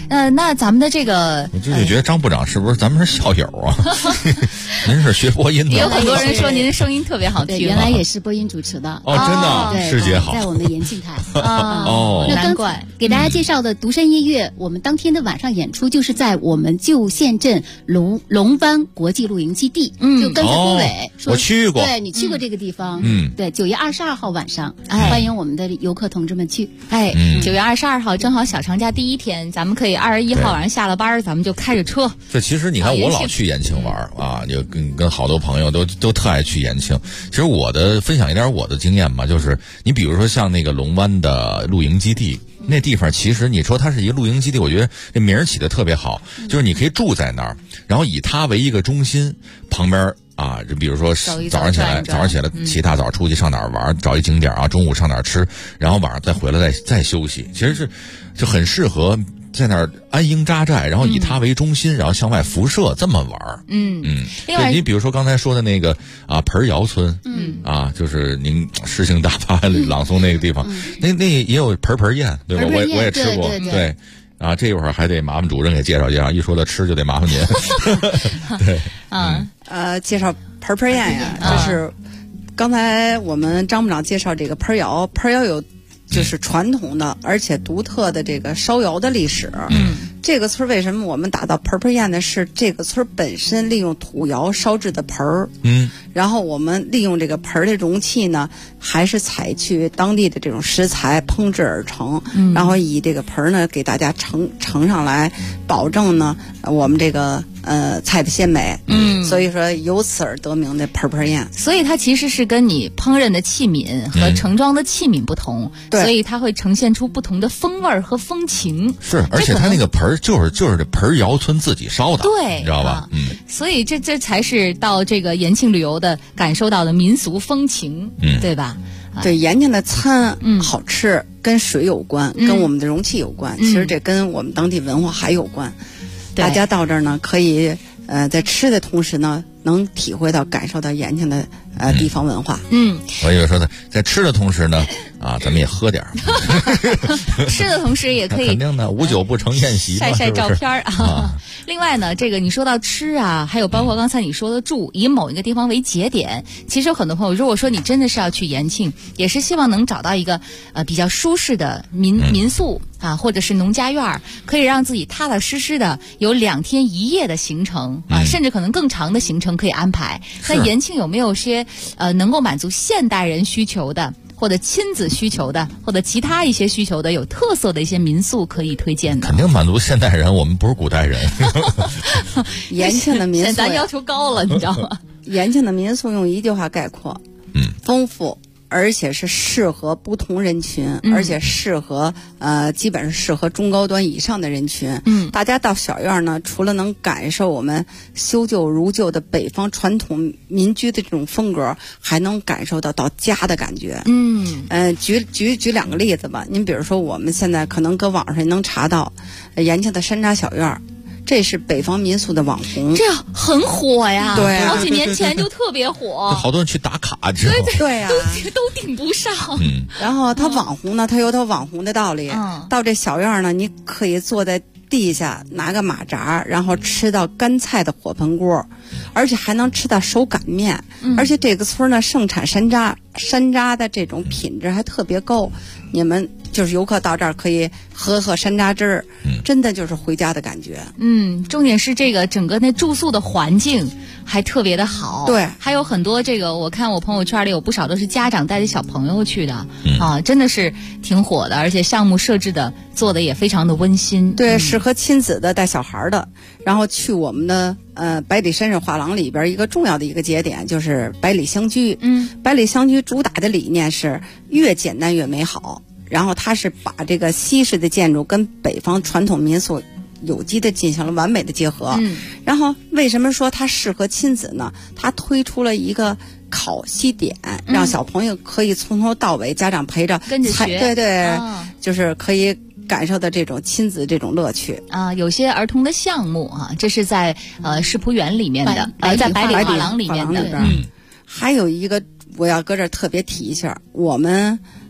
那咱们的这个， 我就觉得张部长是不是咱们是校友啊？您是学播音的， 也有很多人说您的声音特别好听， 原来也是播音主持的。 哦，真的，师姐好， 在我们的延庆台。 哦， 难怪给大家介绍的独山音乐，我们当天的晚上演出就是在我们旧县镇龙湾国际露营基地。就刚才郭伟说， 我去过， 对你去过这个地方。对，9月22号晚上，欢迎我们的游客同志们去。 9月22号正好小长假第一天，咱们可以21号晚上下了班，咱们就开着车。 这其实你看，我老去延庆玩啊，就跟好多朋友都特爱去延庆。其实我的分享一点我的经验吧，就是你比如说像那个龙湾的露营基地，那地方其实你说它是一个露营基地，我觉得这名儿起的特别好，就是你可以住在那儿，然后以它为一个中心，旁边啊，就比如说早上起来起大早出去上哪儿玩，找一景点啊，中午上哪儿吃，然后晚上再回来再休息，其实是就很适合在那儿安营扎寨，然后以它为中心，然后向外辐射这么玩。 另外你比如说刚才说的那个啊盆窑村，就是您诗兴大发朗诵那个地方，那也有盆宴，对吧？我也吃过，对。啊，这会儿还得麻烦主任给介绍介绍，一说到吃就得麻烦您。对， 介绍盆宴呀，就是刚才我们张部长介绍这个盆窑有就是传统的而且独特的这个烧窑的历史。这个村为什么我们打造盆宴呢？是这个村本身利用土窑烧制的盆儿，然后我们利用这个盆儿的容器呢，还是采取当地的这种食材烹制而成，然后以这个盆儿呢给大家盛上来，保证呢我们这个菜的鲜美。所以说由此而得名的盆宴。 所以它其实是跟你烹饪的器皿和盛装的器皿不同，所以它会呈现出不同的风味和风情。 是，而且它那个盆就是这盆窑村自己烧的， 对， 你知道吧？ 所以这才是到这个延庆旅游的感受到的民俗风情，对吧？ 对，延庆的餐好吃跟水有关，跟我们的容器有关，其实这跟我们当地文化还有关。大家到这儿呢，可以在吃的同时呢，能体会到感受到延庆的地方文化。 我以为说在吃的同时呢，咱们也喝点儿。 吃的同时也可以， 肯定的，无酒不成宴席嘛， 晒照片啊。另外呢，这个你说到吃啊，还有包括刚才你说的住，以某一个地方为节点，其实有很多朋友，如果说你真的是要去延庆，也是希望能找到一个比较舒适的民宿啊，或者是农家院，可以让自己踏踏实实的有2天1夜的行程啊，甚至可能更长的行程可以安排。那延庆有没有些能够满足现代人需求的，或者亲子需求的，或者其他一些需求的有特色的一些民宿可以推荐的？ 肯定满足现代人，我们不是古代人。 延庆的民宿， 咱要求高了，你知道吗？ 延庆的民宿用一句话概括：丰富。而且是适合不同人群，而且适合基本是适合中高端以上的人群。大家到小院呢，除了能感受我们修旧如旧的北方传统民居的这种风格，还能感受到家的感觉。举2个例子吧。您比如说，我们现在可能搁网上能查到延庆的山楂小院。这是北方民宿的网红， 这很火呀！ 对啊， 好几年前就特别火， 好多人去打卡， 对啊， 都顶不上。 然后他网红呢，他有他网红的道理。到这小院呢，你可以坐在地下拿个马扎，然后吃到干菜的火盆锅，而且还能吃到手擀面。而且这个村呢盛产山楂的这种品质还特别高。你们就是游客到这儿可以喝山楂汁儿，真的就是回家的感觉。 重点是这个整个那住宿的环境还特别的好。 对， 还有很多这个我看我朋友圈里有不少都是家长带着小朋友去的，真的是挺火的，而且项目设置的做的也非常的温馨。 对，适合亲子的带小孩的。然后去我们的百里山水画廊里边一个重要的一个节点就是百里香居。百里香居主打的理念是越简单越美好。然后它是把这个西式的建筑跟北方传统民宿有机的进行了完美的结合。然后为什么说它适合亲子呢？它推出了一个考西点，让小朋友可以从头到尾家长陪着跟着学。 对，就是可以感受到这种亲子这种乐趣啊。有些儿童的项目啊，这是在世仆园里面的，在百里画廊里面的。 还有一个我要搁这儿特别提一下，我们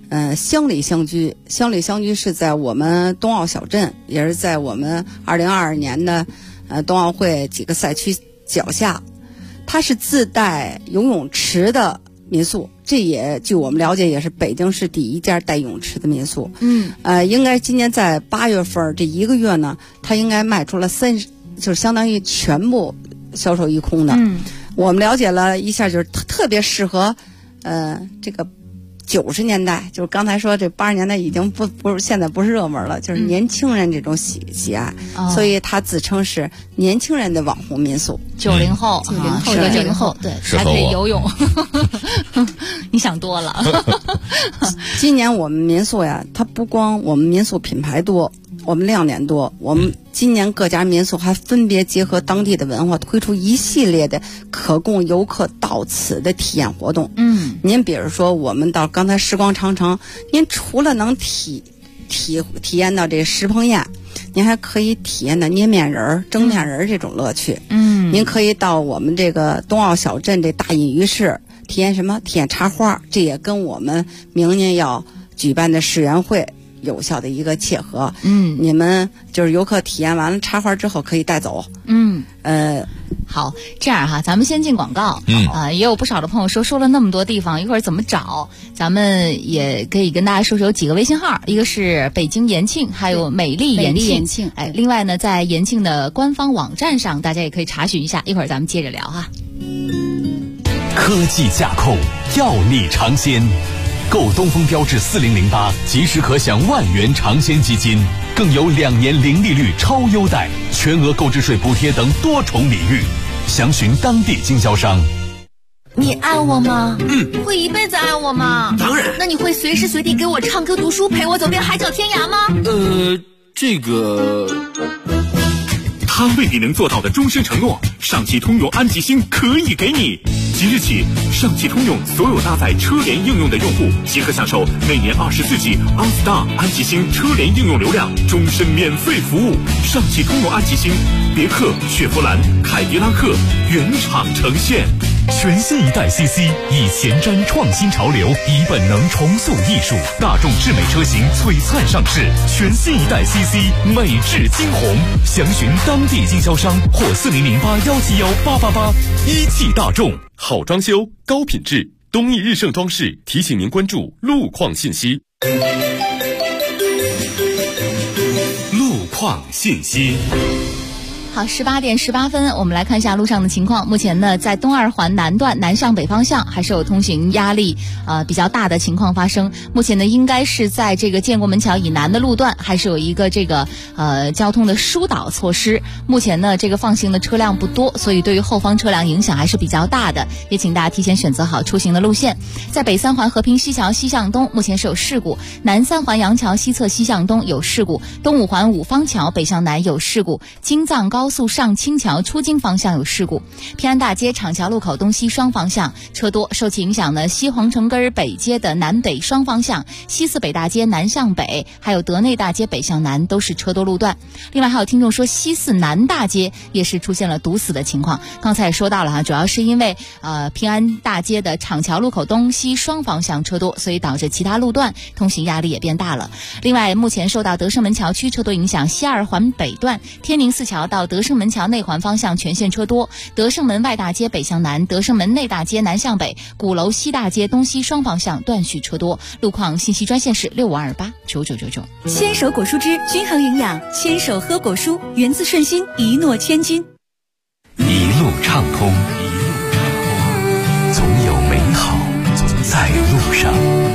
乡里乡居是在我们冬奥小镇，也是在我们2022年的冬奥会几个赛区脚下，它是自带游泳池的民宿，这也据我们了解也是北京市第一家带泳池的民宿。应该今年在8月份这一个月呢，它应该卖出了就是相当于全部销售一空的。我们了解了一下，就是特别适合这个90年代，就是刚才说这80年代已经不是现在不是热门了，就是年轻人这种喜爱，所以它自称是年轻人的网红民宿。 90后，90后，对，还可以游泳。你想多了。 今年我们民宿呀，它不光我们民宿品牌多，我们亮点多，我们今年各家民宿还分别结合当地的文化，推出一系列的可供游客到此的体验活动。您比如说，我们到刚才时光长城，您除了能体验到这石棚宴，您还可以体验到捏面人、蒸面人这种乐趣。您可以到我们这个冬奥小镇这大隐于市体验什么？体验插花，这也跟我们明年要举办的世园会有效的一个切合。你们就是游客体验完了插花之后可以带走。 好，这样哈，咱们先进广告。也有不少的朋友说了那么多地方，一会儿怎么找？咱们也可以跟大家说有几个微信号，一个是北京延庆，还有美丽延庆。另外呢，在延庆的官方网站上，大家也可以查询一下。一会儿咱们接着聊哈。 科技驾控，要你尝鲜。购东风标致4008，即时可享万元尝鲜基金，更有2年零利率超优待，全额购置税补贴等多重礼遇。详询当地经销商。 你爱我吗？会一辈子爱我吗？ 当然。 那你会随时随地给我唱歌读书，陪我走遍海角天涯吗？ 这个。 他未必能做到的终身承诺，上汽通用安吉星可以给你。即日起，上汽通用所有搭载车联应用的用户即可享受每年24G OnStar 安吉星车联应用流量，终身免费服务。上汽通用安吉星，别克、雪佛兰、凯迪拉克原厂呈现。全新一代 CC 以前瞻创新潮流，以本能重塑艺术。大众智美车型璀璨上市，全新一代 CC 美质惊鸿。详询当地经销商或4008171888。一汽大众，好装修，高品质。东义日盛装饰提醒您关注路况信息。路况信息。 好，18点18分，我们来看一下路上的情况。目前呢，在东二环南段南向北方向还是有通行压力比较大的情况发生。目前呢，应该是在这个建国门桥以南的路段还是有一个这个交通的疏导措施。目前呢，这个放行的车辆不多，所以对于后方车辆影响还是比较大的，也请大家提前选择好出行的路线。在北三环和平西桥西向东目前是有事故，南三环杨桥西侧西向东有事故，东五环五方桥北向南有事故，京藏高速上清桥出京方向有事故，平安大街厂桥路口东西双方向车多，受其影响呢，西皇城根北街的南北双方向，西四北大街南向北，还有德内大街北向南都是车多路段。另外还有听众说西四南大街也是出现了堵死的情况，刚才也说到了哈，主要是因为平安大街的厂桥路口东西双方向车多，所以导致其他路段通行压力也变大了。另外目前受到德胜门桥区车多影响，西二环北段天宁寺桥到德胜门桥内环方向全线车多，德胜门外大街北向南，德胜门内大街南向北，鼓楼西大街东西双方向断续车多。路况信息专线是65289999。 牵手果蔬汁均衡营养，牵手喝果蔬，源自顺心，一诺千金。 一路畅通，总有美好在路上。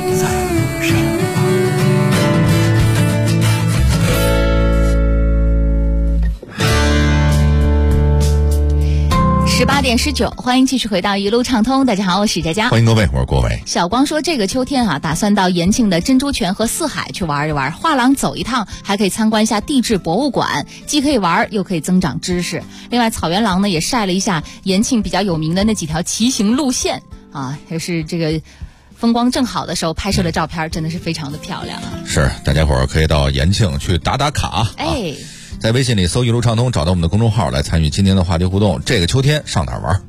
18点19，欢迎继续回到一路畅通。大家好，我是佳佳， 欢迎各位，我是郭伟。 小光说，这个秋天啊，打算到延庆的珍珠泉和四海去玩一玩，画廊走一趟，还可以参观一下地质博物馆，既可以玩又可以增长知识。另外，草原狼呢也晒了一下延庆比较有名的那几条骑行路线啊，也是这个风光正好的时候拍摄的照片，真的是非常的漂亮。 是，大家伙儿可以到延庆去打打卡。在微信里搜一路畅通，找到我们的公众号来参与今天的话题互动。这个秋天上哪儿玩？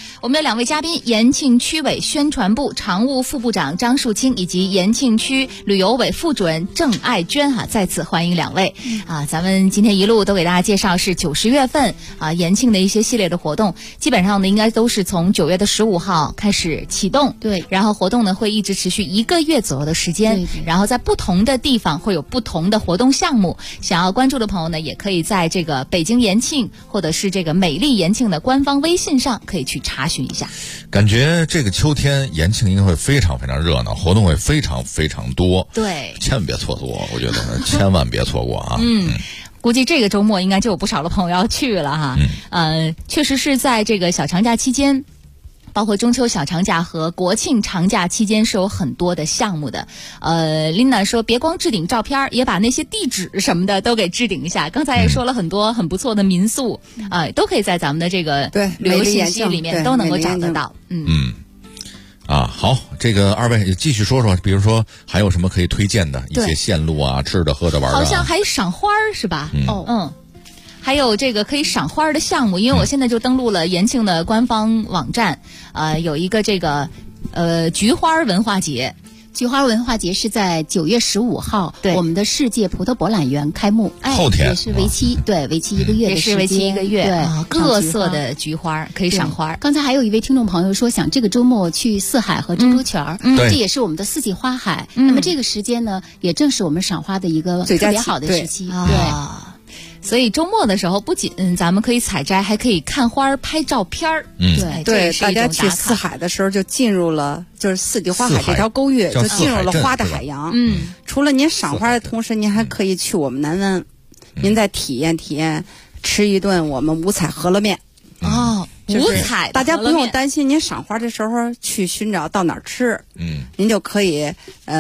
我们的2位嘉宾，延庆区委宣传部常务副部长张树清以及延庆区旅游委副主任郑爱娟再次欢迎2位咱们今天一路都给大家介绍是90月份延庆的一些系列的活动，基本上呢应该都是从9月的15号开始启动， 对， 然后活动呢会一直持续1个月左右的时间，对，然后在不同的地方会有不同的活动项目，想要关注的朋友呢也可以在这个北京延庆或者是这个美丽延庆的官方微信上可以去查询一下。 感觉这个秋天延庆应该会非常非常热闹，活动会非常非常多， 对， 千万别错过，我觉得千万别错过啊。 估计这个周末应该就有不少的朋友要去了哈。确实是在这个小长假期间，包括中秋小长假和国庆长假期间是有很多的项目的。Lina 说别光置顶照片，也把那些地址什么的都给置顶一下。刚才也说了很多很不错的民宿，都可以在咱们的这个旅游信息里面都能够找得到。 好，这个2位继续说说，比如说还有什么可以推荐的一些线路啊，吃的喝的玩的。 好像还赏花是吧？还有这个可以赏花的项目，因为我现在就登录了延庆的官方网站，有一个这个菊花文化节。 菊花文化节是在9月15号，对，我们的世界葡萄博览园开幕， 后天也是为期为期1个月的时间， 也是为期1个月， 对， 各色的菊花可以赏花。 刚才还有一位听众朋友说想这个周末去四海和珍珠泉，这也是我们的4季花海。那么这个时间呢，也正是我们赏花的一个特别好的时期，对。 所以周末的时候，不仅咱们可以采摘，还可以看花、拍照片儿。 对，大家去四海的时候就进入了就是4季花海这条沟域，就进入了花的海洋。除了您赏花的同时，您还可以去我们南湾，您再体验体验，吃一顿我们五彩饸饹面。 五彩， 大家不用担心，您赏花的时候去寻找到哪儿吃，您就可以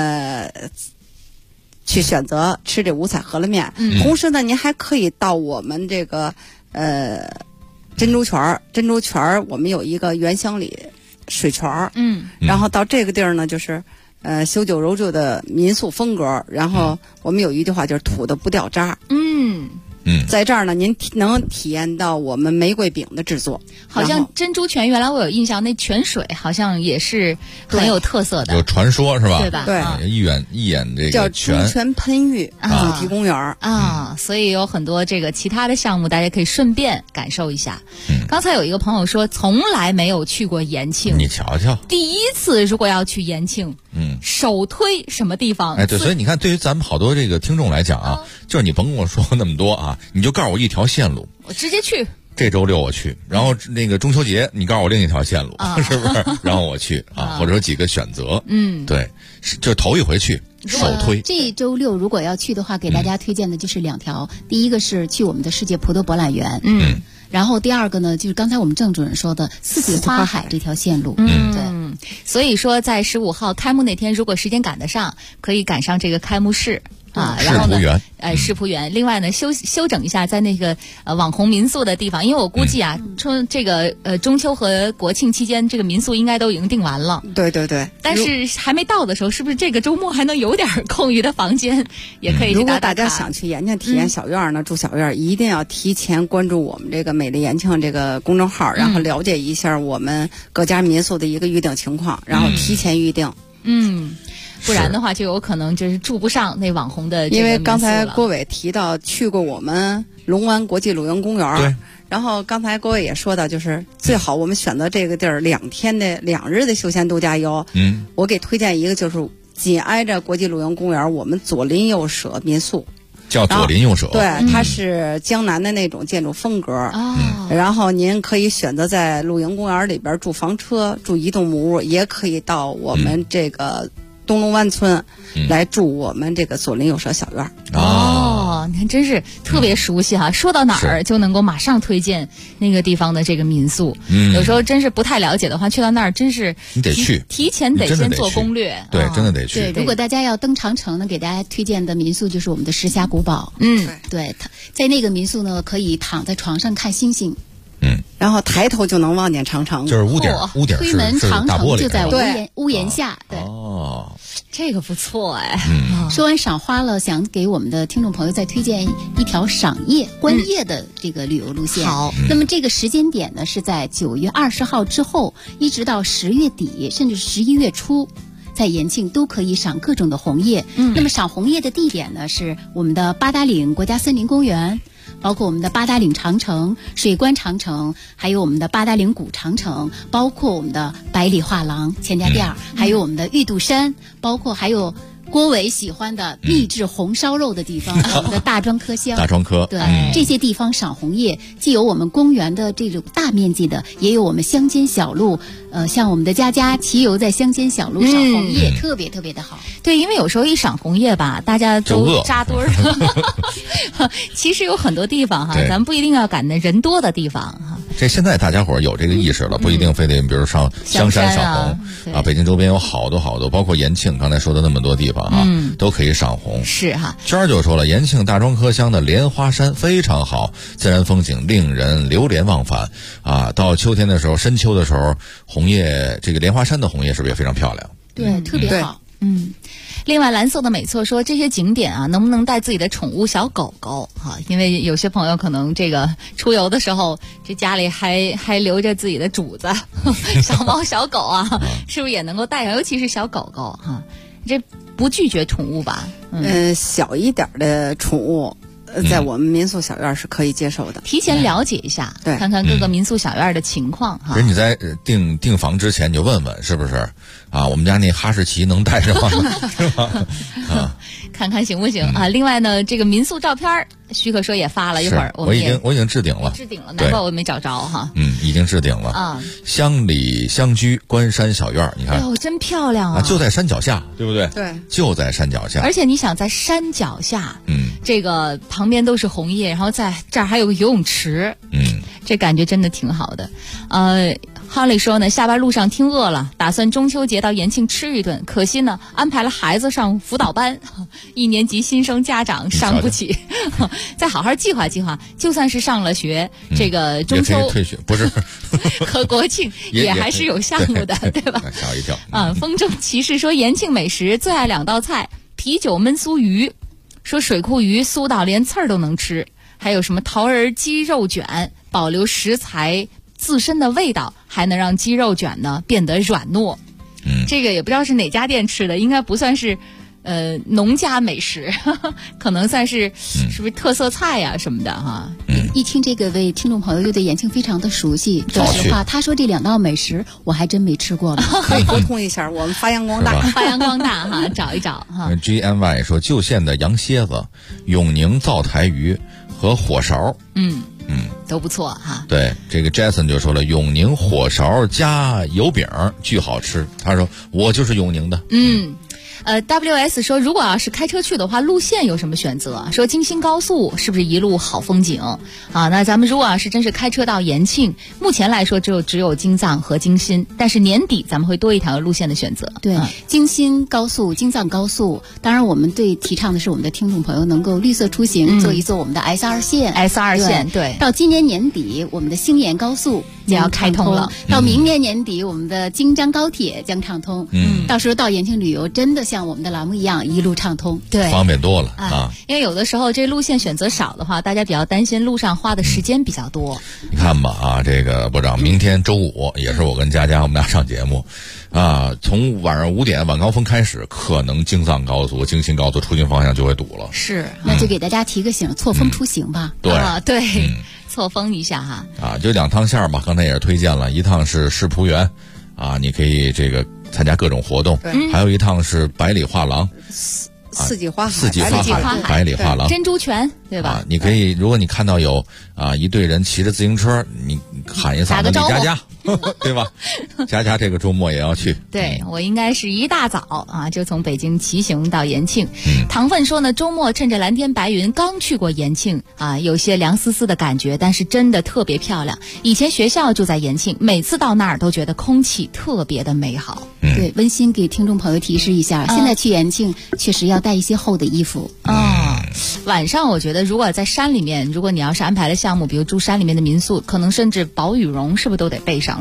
去选择吃这五彩饸饹面。同时呢，您还可以到我们这个珍珠泉我们有一个原乡里水泉，然后到这个地儿呢，就是修酒揉酒的民宿风格，然后我们有一句话就是土的不掉渣。在这儿呢，您能体验到我们玫瑰饼的制作。 好像珍珠泉原来我有印象，那泉水好像也是很有特色的， 有传说是吧？ 对吧？ 对，一眼这个叫珠泉喷浴主题公园所以有很多这个其他的项目，大家可以顺便感受一下。刚才有一个朋友说从来没有去过延庆， 你瞧瞧， 第一次如果要去延庆，首推什么地方？ 对，所以你看，对于咱们好多这个听众来讲啊，就是你甭跟我说那么多啊，你就告诉我一条线路， 我直接去。 这周6我去，然后那个中秋节你告诉我另一条线路，是不是？然后我去或者说几个选择，对，就是头一回去，首推。 这周6如果要去的话，给大家推荐的就是2条，第一个是去我们的世界葡萄博览园，然后第二个呢，就是刚才我们郑主任说的4季花海这条线路，对。 所以说在15号开幕那天，如果时间赶得上，可以赶上这个开幕式。然后呢，世仆园。另外呢，修整一下在那个网红民宿的地方，因为我估计这个中秋和国庆期间，这个民宿应该都已经订完了。 对。 但是还没到的时候，是不是这个周末还能有点空余的房间，也可以如果大家想去延庆体验小院呢，住小院，一定要提前关注我们这个美丽延庆这个公众号，然后了解一下我们各家民宿的一个预订情况，然后提前预订。 不然的话就有可能就是住不上那网红的这个因为刚才郭伟提到去过我们龙湾国际鲁营公园，对，然后刚才郭伟也说到，就是最好我们选择这个地儿2日的休闲度假游。我给推荐一个，就是紧挨着国际鲁营公园，我们左邻右舍民宿。 叫左邻右舍， 对，它是江南的那种建筑风格。然后您可以选择在露营公园里边住房车、住移动木屋，也可以到我们这个东龙湾村来住我们这个左邻右舍小院。 你看真是特别熟悉哈，说到哪儿就能够马上推荐那个地方的这个民宿。有时候真是不太了解的话，去到那儿真是你得去， 提前得先做攻略。 对，真的得去。 对，如果大家要登长城呢，给大家推荐的民宿就是我们的石峡古堡。对，在那个民宿呢，可以躺在床上看星星。 然后抬头就能望见长城， 就是屋顶推门长城就在屋檐下。对， 这个不错哎。 说完赏花了，想给我们的听众朋友再推荐一条赏叶观叶的这个旅游路线。 好， 那么这个时间点呢是在9月20号之后，一直到10月底，甚至11月初。在延庆都可以赏各种的红叶。那么赏红叶的地点呢是我们的八达岭国家森林公园，包括我们的八达岭长城、水关长城，还有我们的八达岭古长城，包括我们的百里画廊钱家店，还有我们的玉渡山，包括还有郭伟喜欢的秘制红烧肉的地方，我们的大庄科乡。 大庄科， 对，这些地方赏红叶，既有我们公园的这种大面积的，也有我们乡间小路。像我们的佳佳骑游在乡间小路赏红叶，特别特别的好。 对，因为有时候一赏红叶吧，大家都扎堆儿。其实有很多地方哈，咱们不一定要赶那人多的地方哈。 这现在大家伙有这个意识了，不一定非得比如上香山赏红啊，北京周边有好多好多，包括延庆刚才说的那么多地方哈，都可以赏红。 是哈， 娟儿就说了，延庆大庄科乡的莲花山非常好，自然风景令人流连忘返啊。到秋天的时候，深秋的时候，红叶这个莲花山的红叶是不是也非常漂亮？ 对，特别好。 另外，蓝色的美错说这些景点啊，能不能带自己的宠物小狗狗哈？因为有些朋友可能这个出游的时候，这家里还留着自己的主子，小猫小狗啊，是不是也能够带上？尤其是小狗狗哈，这不拒绝宠物吧？ 小一点的宠物。在我们民宿小院是可以接受的， 提前了解一下， 对， 看看各个民宿小院的情况哈。 人你在订房之前你就问问是不是啊？我们家那哈士奇能带着吗？是吧？啊， 看看行不行啊？另外呢，这个民宿照片徐可说也发了一会儿， 我已经置顶了， 难怪我没找着哈。 已经置顶了啊。乡里乡居关山小院，你看， 哎呦，真漂亮啊！ 就在山脚下，对不对？ 对， 就在山脚下。 而且你想在山脚下，这个旁边都是红叶，然后在这儿还有个游泳池，这感觉真的挺好的。哈利说呢，下班路上听饿了，打算中秋节到延庆吃一顿，可惜呢安排了孩子上辅导班，1年级新生家长伤不起，再好好计划计划，就算是上了学，这个中秋退学不是和国庆也还是有项目的，对吧？ 吓一跳啊！风中骑士说，延庆美食最爱2道菜：啤酒焖酥鱼，说水库鱼酥到连刺儿都能吃，还有什么桃仁鸡肉卷，保留食材自身的味道，还能让鸡肉卷呢变得软糯。这个也不知道是哪家店吃的，应该不算是农家美食，可能算是是不是特色菜呀什么的哈。 一听这个位听众朋友就对延庆非常的熟悉。说实话，他说这2道美食我还真没吃过呢， 可以沟通一下，我们发扬光大， 发扬光大哈，找一找哈。 GMY 说旧县的羊蝎子、永宁灶台鱼和火勺， 都不错哈。 对，这个 Jason 就说了，永宁火勺加油饼巨好吃。他说我就是永宁的。 WS 说，如果要是开车去的话，路线有什么选择？说京新高速是不是一路好风景啊？那咱们如果要是真是开车到延庆，目前来说只有京藏和京新，但是年底咱们会多一条路线的选择。 对，京新高速、京藏高速，当然我们对提倡的是我们的听众朋友能够绿色出行，做一做我们的 S2 线。 S2 线对， 到今年年底，我们的星延高速也要开通了。 到明年年底，我们的京张高铁将畅通。到时候到延庆旅游，真的像我们的栏目一样一路畅通， 对， 方便多了啊。 因为有的时候这路线选择少的话，大家比较担心路上花的时间比较多。 你看吧啊，这个部长，明天周五也是我跟佳佳我们俩上节目啊，从晚上5点晚高峰开始，可能京藏高速、京新高速出行方向就会堵了。 是， 那就给大家提个醒，错峰出行吧。 对，错峰一下哈。 就2趟线吧，刚才也是推荐了，一趟是世仆园啊，你可以这个参加各种活动，还有一趟是百里画廊。 四季花海， 百里画廊， 珍珠泉，对吧？ 你可以，如果你看到有一队人骑着自行车，你喊一嗓子，你佳，对吧？佳这个周末也要去。 对，我应该是一大早就从北京骑行到延庆。糖分说呢，周末趁着蓝天白云，刚去过延庆有些凉丝丝的感觉，但是真的特别漂亮。以前学校就在延庆，每次到那儿都觉得空气特别的美好。 对，温馨给听众朋友提示一下，现在去延庆确实要带一些厚的衣服。 晚上我觉得如果在山里面，如果你要是安排了项目，比如住山里面的民宿，可能甚至薄羽绒是不是都得备上了？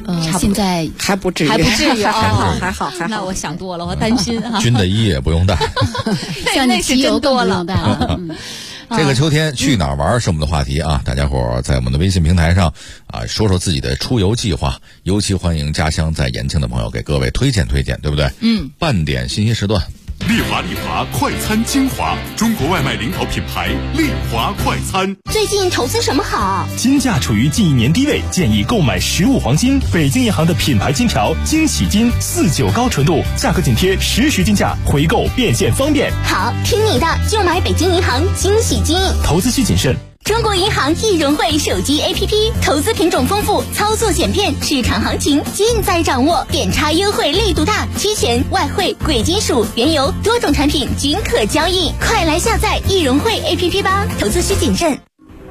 现在还不至于， 还不至于哦，还好。 那我想多了，我担心哈。 军的衣也不用带， 像你汽油更不用带了。 这个秋天去哪儿玩是我们的话题啊！大家伙在我们的微信平台上啊，说说自己的出游计划，尤其欢迎家乡在延庆的朋友给各位推荐推荐，对不对？半点信息时段。 丽华快餐精华，中国外卖领导品牌丽华快餐。 最近投资什么好？ 金价处于近1年低位，建议购买15黄金，北京银行的品牌金条惊喜金49高纯度，价格紧贴实时金价，回购变现方便。 好，听你的，就买北京银行惊喜金。 投资需谨慎。 中国银行易融汇手机 APP， 投资品种丰富，操作简便，市场行情尽在掌握，点差优惠力度大，期权、外汇、贵金属、原油多种产品均可交易，快来下载易融汇 APP 吧，投资需谨慎。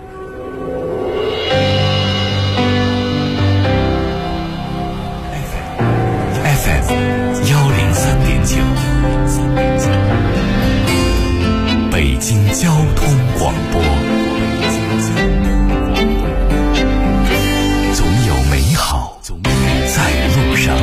FM 103.9，北京交通广播。总有美好在路上。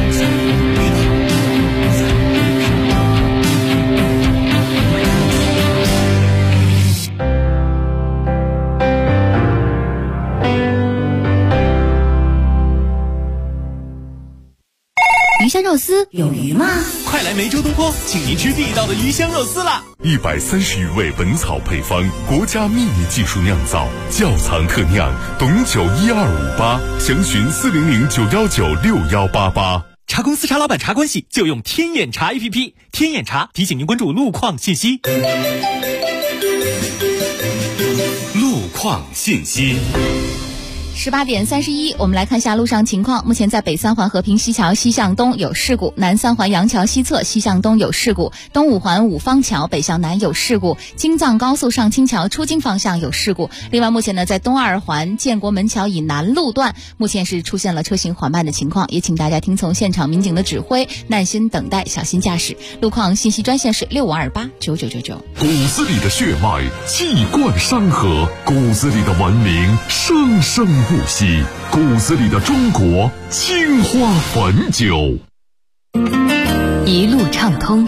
鱼香肉丝有鱼吗？ 快来梅州东坡，请您吃地道的鱼香肉丝啦 ！130余味本草配方，国家秘密技术酿造，窖藏特酿，董酒1258，详询400-919-6188。 茶公司茶老板茶关系就用天眼茶 APP， 天眼茶提醒您关注路况信息。 路况信息。 18点31，我们来看一下路上情况。目前在北三环和平西桥西向东有事故，南三环杨桥西侧西向东有事故，东五环五方桥北向南有事故，京藏高速上清桥出京方向有事故。另外，目前呢，在东二环建国门桥以南路段，目前是出现了车行缓慢的情况，也请大家听从现场民警的指挥，耐心等待，小心驾驶。路况信息专线是65289999。 骨子里的血脉气贯山河，骨子里的文明生生不息，骨子里的中国青花汾酒。 一路畅通。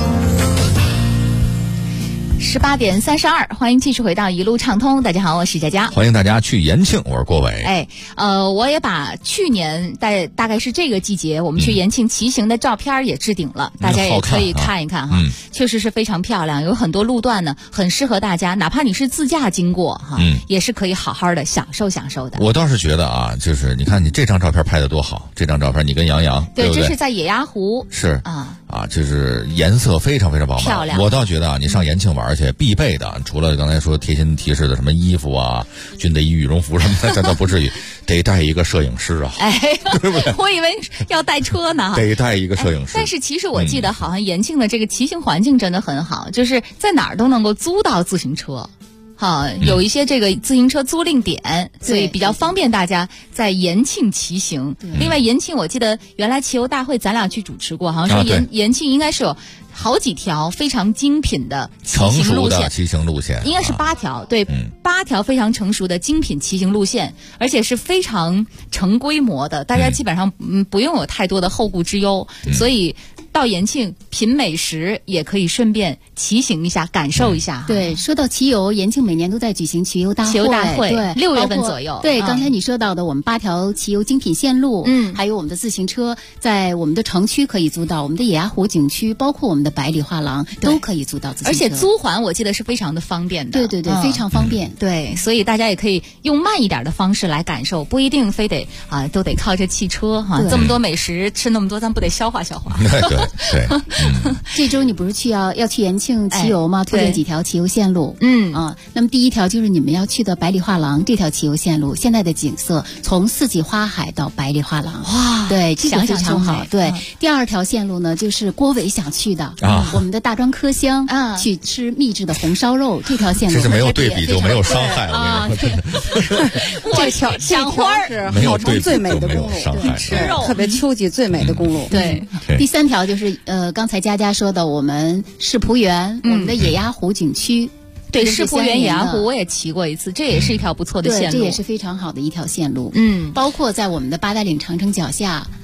18点32，欢迎继续回到一路畅通。大家好，我是佳佳。 欢迎大家去延庆，我是郭伟。 我也把去年大概是这个季节我们去延庆骑行的照片也置顶了，大家也可以看一看哈。确实是非常漂亮，有很多路段呢很适合大家，哪怕你是自驾经过哈，也是可以好好的享受的。 我倒是觉得啊，就是你看你这张照片拍得多好，这张照片你跟杨洋，对不对？ 这是在野鸭湖， 是就是颜色非常非常饱满， 漂亮。 我倒觉得啊，你上延庆玩去必备的，除了刚才说贴心提示的什么衣服啊、军的衣、羽绒服什么的，这倒不至于，得带一个摄影师啊，对不对？ 我以为要带车呢， 得带一个摄影师。 但是其实我记得好像延庆的这个骑行环境真的很好，就是在哪儿都能够租到自行车。有一些这个自行车租赁点，所以比较方便大家在延庆骑行。另外，延庆我记得原来骑游大会咱俩去主持过，好像说延庆应该是有好几条非常精品的骑行路线， 骑行路线应该是8条，对，8条非常成熟的精品骑行路线，而且是非常成规模的，大家基本上不用有太多的后顾之忧，所以到延庆品美食也可以顺便骑行一下，感受一下。 对，说到骑游，延庆每年都在举行骑游大会， 对，6月份左右。 对，刚才你说到的我们8条骑游精品线路，还有我们的自行车，在我们的城区可以租到，我们的野鸭湖景区，包括我们的百里画廊都可以租到自行车。 而且租还我记得是非常的方便的。 对，非常方便。 对，所以大家也可以用慢一点的方式来感受，不一定非得都得靠着汽车哈。这么多美食吃那么多，咱不得消化消化。 对。 这周你不是要去延庆骑游吗？推荐几条骑游线路。那么第一条就是你们要去的百里画廊这条骑游线路，现在的景色从四季花海到百里画廊， 哇， 对，这个非常好。对，第二条线路呢，就是郭伟想去的我们的大庄科乡去吃秘制的红烧肉，这条线路这是没有对比就没有伤害啊。 这条是号称最美的公路， 吃肉特别秋季最美的公路。 对，第三条就是刚才佳佳说的我们世仆园，我们的野鸭湖景区。 对，世仆园野鸭湖我也骑过一次，这也是一条不错的线路， 这也是非常好的一条线路。包括在我们的八达岭长城脚下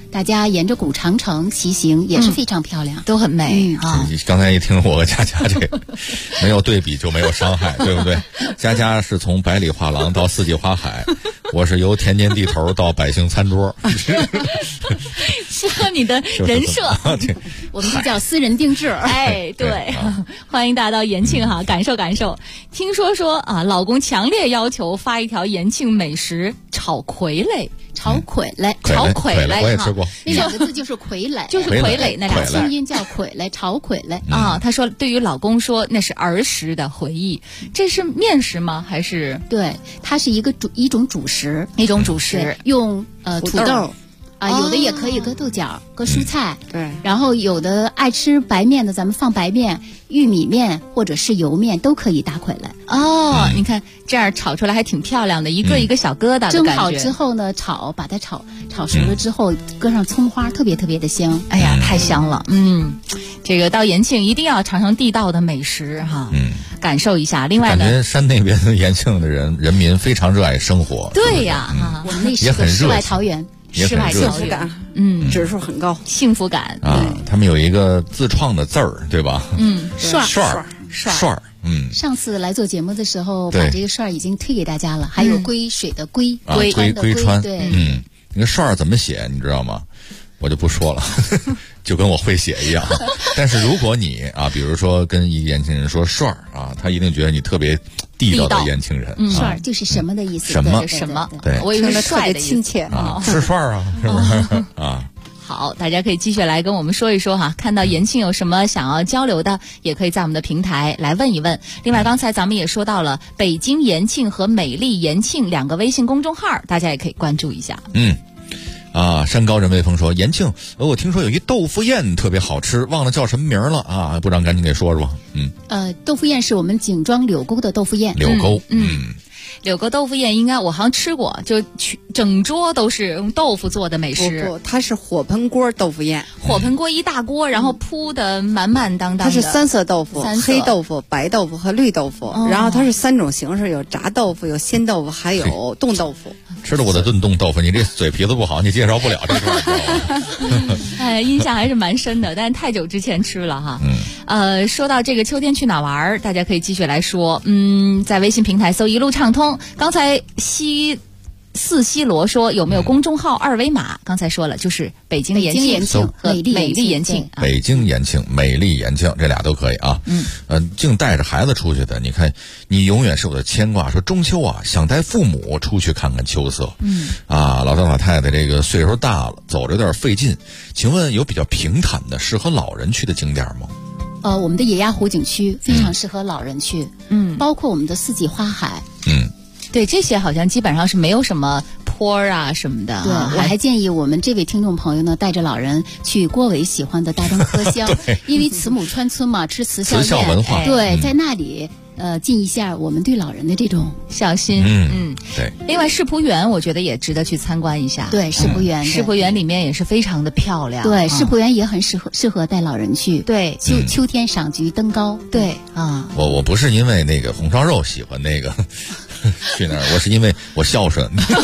大家沿着古长城骑行也是非常漂亮， 都很美啊。 刚才一听我和佳佳这个没有对比就没有伤害，对不对？佳佳是从百里画廊到四季花海，我是由田间地头到百姓餐桌。 适合你的人设， 我们就叫私人定制。 哎，对，欢迎大家到延庆哈，感受感受。听说啊，老公强烈要求发一条延庆美食炒傀儡。 炒傀儡， 我也吃过。 那两个字就是傀儡， 就是傀儡那俩清音叫傀儡，炒傀儡啊。他说，对于老公说那是儿时的回忆。这是面食吗？还是？ 对，它是一种主食，用土豆。有的也可以搁豆角，搁蔬菜， 对。 然后有的爱吃白面的，咱们放白面、玉米面或者是油面都可以打傀儡。 哦，你看这样炒出来还挺漂亮的，一个一个小疙瘩的感觉。 蒸好之后呢，把它炒熟了之后，搁上葱花，特别特别的香。 哎呀，太香了。这个到延庆一定要尝尝地道的美食哈，感受一下。另外呢， 感觉山那边的延庆的人民非常热爱生活。 对呀， 我们那是个世外桃源。 世外幸福感，指数很高， 幸福感啊！他们有一个自创的字儿，对吧？ 涮儿。上次来做节目的时候，把这个涮儿已经推给大家了，还有归水的归， 归川， 对， 那个涮儿怎么写，你知道吗？我就不说了，就跟我会写一样。但是如果你啊，比如说跟一个延庆人说涮儿啊，他一定觉得你特别地道的延庆人。 涮儿就是什么的意思？ 什么？ 对，我以为是帅的亲切啊，吃涮儿啊，是不是啊？ 好，大家可以继续来跟我们说一说哈，看到延庆有什么想要交流的，也可以在我们的平台来问一问。另外，刚才咱们也说到了北京延庆和美丽延庆两个微信公众号，大家也可以关注一下。 山高人微风说延庆，我听说有一豆腐宴特别好吃，忘了叫什么名了啊，部长赶紧给说说。 豆腐宴是我们井庄柳沟的豆腐宴。 柳沟， 柳沟豆腐宴应该我好像吃过，就整桌都是用豆腐做的美食。 不，它是火盆锅豆腐宴， 火盆锅一大锅，然后铺的满满当当的。 它是三色豆腐，黑豆腐、白豆腐和绿豆腐，然后它是三种形式，有炸豆腐、有鲜豆腐，还有冻豆腐。 吃了我的炖冻豆腐，你这嘴皮子不好，你介绍不了这个。印象还是蛮深的，但是太久之前吃了哈。说到这个秋天去哪玩，大家可以继续来说。在微信平台搜一路畅通。刚才四西罗说有没有公众号二维码？刚才说了，就是北京延庆和美丽延庆。 北京延庆、美丽延庆这俩都可以啊。净带着孩子出去的，你看，你永远是我的牵挂。说中秋啊，想带父母出去看看秋色。老张老太太这个岁数大了，走着有点费劲。请问有比较平坦的适合老人去的景点吗？ 我们的野鸭湖景区非常适合老人去。包括我们的四季花海。 对，这些好像基本上是没有什么坡啊什么的。 对，我还建议我们这位听众朋友呢，带着老人去郭伟喜欢的大东河乡，因为慈母川村嘛，吃慈孝文化。 对，在那里尽一下我们对老人的这种孝心。 对。 另外，世仆园我觉得也值得去参观一下。 对，世仆园， 世仆园里面也是非常的漂亮。 对，世仆园也很适合带老人去。 对， 秋天赏菊登高。 对啊， 我不是因为那个红烧肉喜欢那个去那儿，我是因为我孝顺。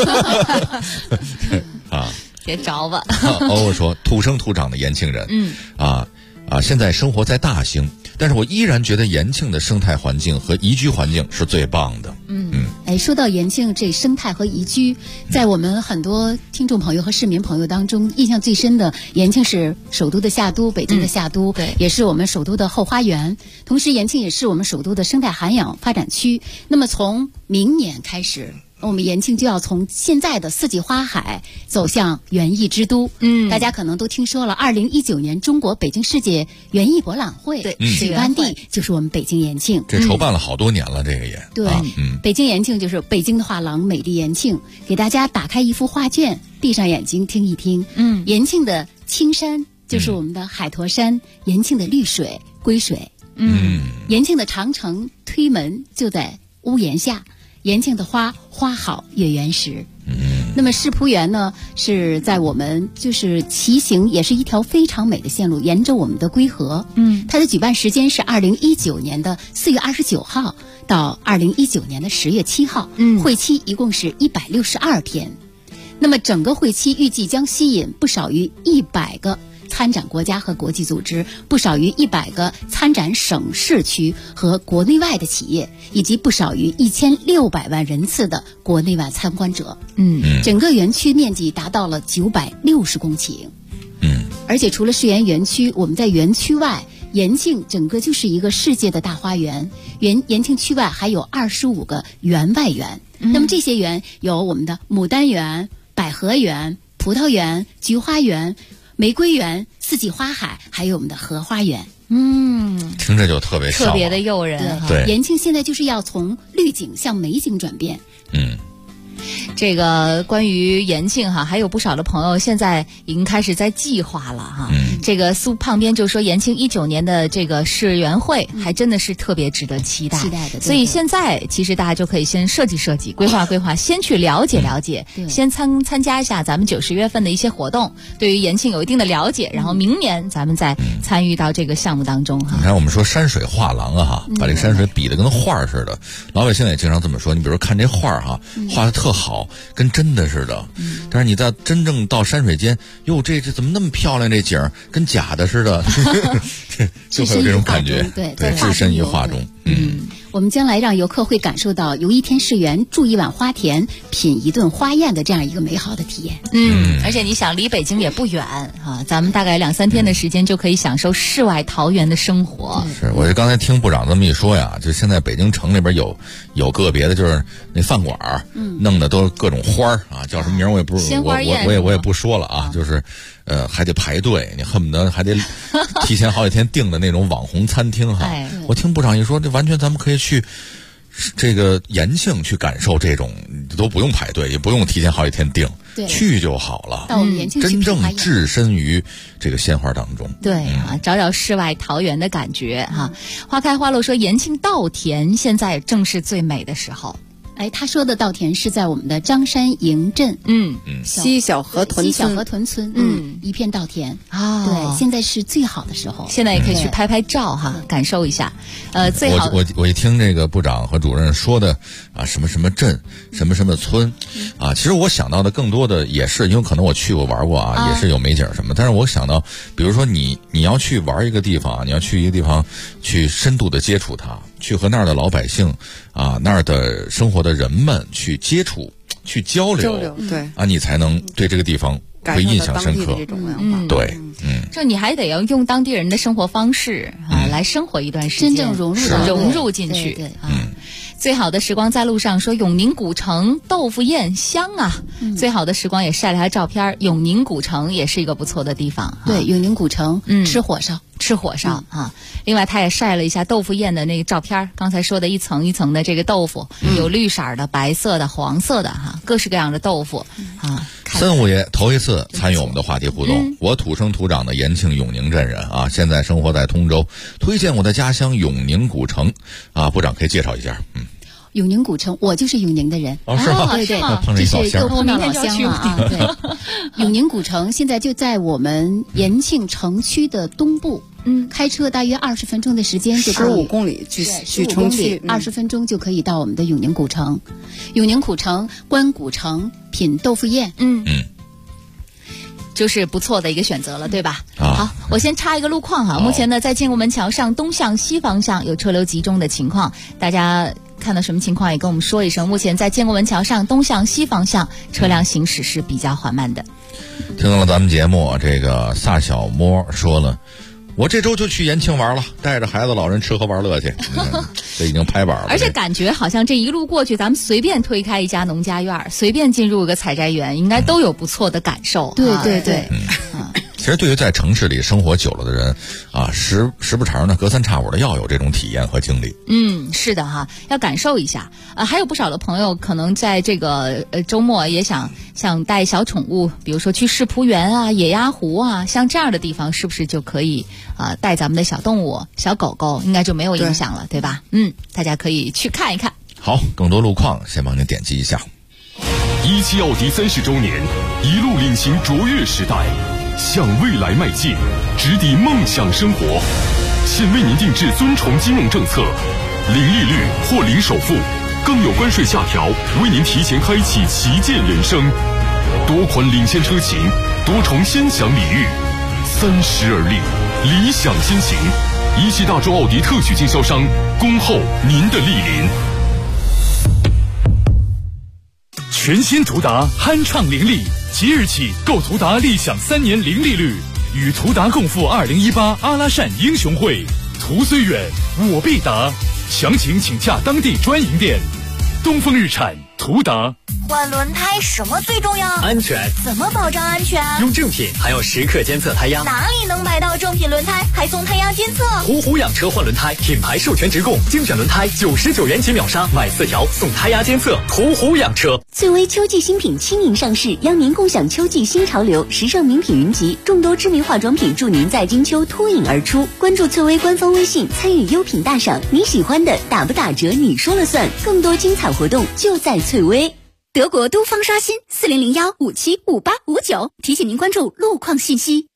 别着吧。 欧说土生土长的延庆人。现在生活在大兴，但是我依然觉得延庆的生态环境和宜居环境是最棒的。 说到延庆这生态和宜居，在我们很多听众朋友和市民朋友当中，印象最深的，延庆是首都的夏都，北京的夏都，也是我们首都的后花园。同时，延庆也是我们首都的生态涵养发展区。那么，从明年开始，我们延庆就要从现在的四季花海走向园艺之都。大家可能都听说了，2019年中国北京世界园艺博览会举办地就是我们北京延庆。 这筹办了好多年了，这个也对。北京延庆就是北京的画廊美丽延庆，给大家打开一幅画卷，闭上眼睛听一听。延庆的青山就是我们的海坨山，延庆的绿水归水。延庆的长城推门就在屋檐下。延庆的花好月圆时。那么世仆园呢，是在我们就是骑行，也是一条非常美的线路，沿着我们的归河。它的举办时间是2019年的4月29号到2019年的10月7号。会期一共是162天。 那么整个会期预计将吸引不少于100个参展国家和国际组织，不少于100个参展省市区和国内外的企业，以及不少于1600万人次的国内外参观者。整个园区面积达到了960公顷。而且除了世园园区，我们在园区外，延庆整个就是一个世界的大花园。延庆区外还有25个园外园。那么这些园有我们的牡丹园、百合园、葡萄园、菊花园、玫瑰园、四季花海，还有我们的荷花园。 听着就特别特别的诱人。 对， 延庆现在就是要从绿景向美景转变。 这个关于延庆哈，还有不少的朋友现在已经开始在计划了哈。这个苏胖编就说，延庆19年的这个世园会还真的是特别值得期待的。 所以现在其实大家就可以先设计设计、规划规划，先去了解了解，先参加一下咱们9、10月份的一些活动，对于延庆有一定的了解，然后明年咱们再参与到这个项目当中哈。 你看我们说山水画廊啊哈，把这个山水比得跟画似的，老百姓也经常这么说。你比如说看这画哈，画得特好，跟真的似的。但是你到真正到山水间，哟，这怎么那么漂亮？这景儿跟假的似的，就会有这种感觉。 对， 置身于画中。 我们将来让游客会感受到游一天世园，住一碗花田，品一顿花宴的这样一个美好的体验。 而且你想离北京也不远啊，咱们大概2、3天的时间就可以享受世外桃源的生活。 是，我就刚才听部长这么一说呀，就现在北京城里边有个别的，就是那饭馆弄的都是各种花啊，叫什么名我也不我也不说了啊，就是还得排队，你恨不得还得提前好几天订的那种网红餐厅哈。我听部长一说，这完全咱们可以去这个延庆去感受这种，都不用排队，也不用提前好几天订，去就好了。 到我们延庆真正置身于这个鲜花当中。 对啊，找找世外桃源的感觉哈。花开花落说，延庆稻田现在正是最美的时候。 他说的稻田是在我们的张山营镇， 西小河屯村，一片稻田啊。对，现在是最好的时候， 现在也可以去拍拍照哈，感受一下。最好我一听这个部长和主任说的啊，什么什么镇，什么什么村，啊，其实我想到的更多的也是，因为可能我去过玩过啊，也是有美景什么，但是我想到，比如说你要去玩一个地方，你要去一个地方去深度的接触它。去和那儿的老百姓啊，那儿的生活的人们去接触、去交流， 对啊，你才能对这个地方会印象深刻。对， 这你还得要用当地人的生活方式啊，来生活一段时间， 真正融入进去。对，最好的时光在路上说，永宁古城豆腐宴香啊。最好的时光也晒了下照片，永宁古城也是一个不错的地方。 对，永宁古城吃火烧啊。另外他也晒了一下豆腐宴的那个照片，刚才说的一层一层的这个豆腐，有绿色的、白色的、黄色的哈，各式各样的豆腐啊。 森五爷头一次参与我们的话题互动，我土生土长的延庆永宁镇人啊，现在生活在通州，推荐我的家乡永宁古城啊，部长可以介绍一下。 永宁古城，我就是永宁的人。 是吗？ 对， 这是又碰到老乡了啊。对，永宁古城现在就在我们延庆城区的东部。开车大约20分钟的时间就可以 ，15公里去城区 ，20分钟就可以到我们的永宁古城。永宁古城观古城，品豆腐宴， 就是不错的一个选择了，对吧？好，我先插一个路况哈。目前呢，在建国门桥上东向西方向有车流集中的情况，大家看到什么情况也跟我们说一声。目前在建国门桥上东向西方向车辆行驶是比较缓慢的。 听到了咱们节目，这个萨小摸说了。我这周就去延庆玩了，带着孩子老人吃喝玩乐去，这已经拍板了。 而且感觉好像这一路过去，咱们随便推开一家农家院，随便进入个采摘园，应该都有不错的感受。 对。 其实对于在城市里生活久了的人啊，时不常的隔三差五的要有这种体验和经历。 是的哈，要感受一下。还有不少的朋友可能在这个周末也想带小宠物，比如说去世仆园啊、野鸭湖啊，像这样的地方是不是就可以带咱们的小动物、小狗狗，应该就没有影响了，对吧？大家可以去看一看。 好，更多路况先帮您点击一下。 17奥迪30周年，一路领行卓越时代，向未来迈进，直抵梦想生活。现为您定制尊崇金融政策，零利率或零首付，更有关税下调，为您提前开启旗舰人生。 多款领先车型，多重先享礼遇，30而立，理想先行。一汽大众奥迪特许经销商，恭候您的莅临。 全新途达酣畅凌厉，即日起购途达立享3年零利率，与途达共赴2018阿拉善英雄会。途虽远，我必达。详情请洽当地专营店。东风日产途达。 换轮胎什么最重要？ 安全。 怎么保障安全？ 用正品，还要时刻监测胎压。 哪里能买到正品轮胎还送胎压监测？ 途虎养车换轮胎，品牌授权直供，精选轮胎99元起秒杀，买4条送胎压监测。途虎养车。 翠微秋季新品轻盈上市，邀您共享秋季新潮流，时尚名品云集，众多知名化妆品助您在金秋脱颖而出。关注翠微官方微信，参与优品大赏，你喜欢的打不打折你说了算，更多精彩活动就在翠微。德国都方刷新4001575859，提醒您关注路况信息。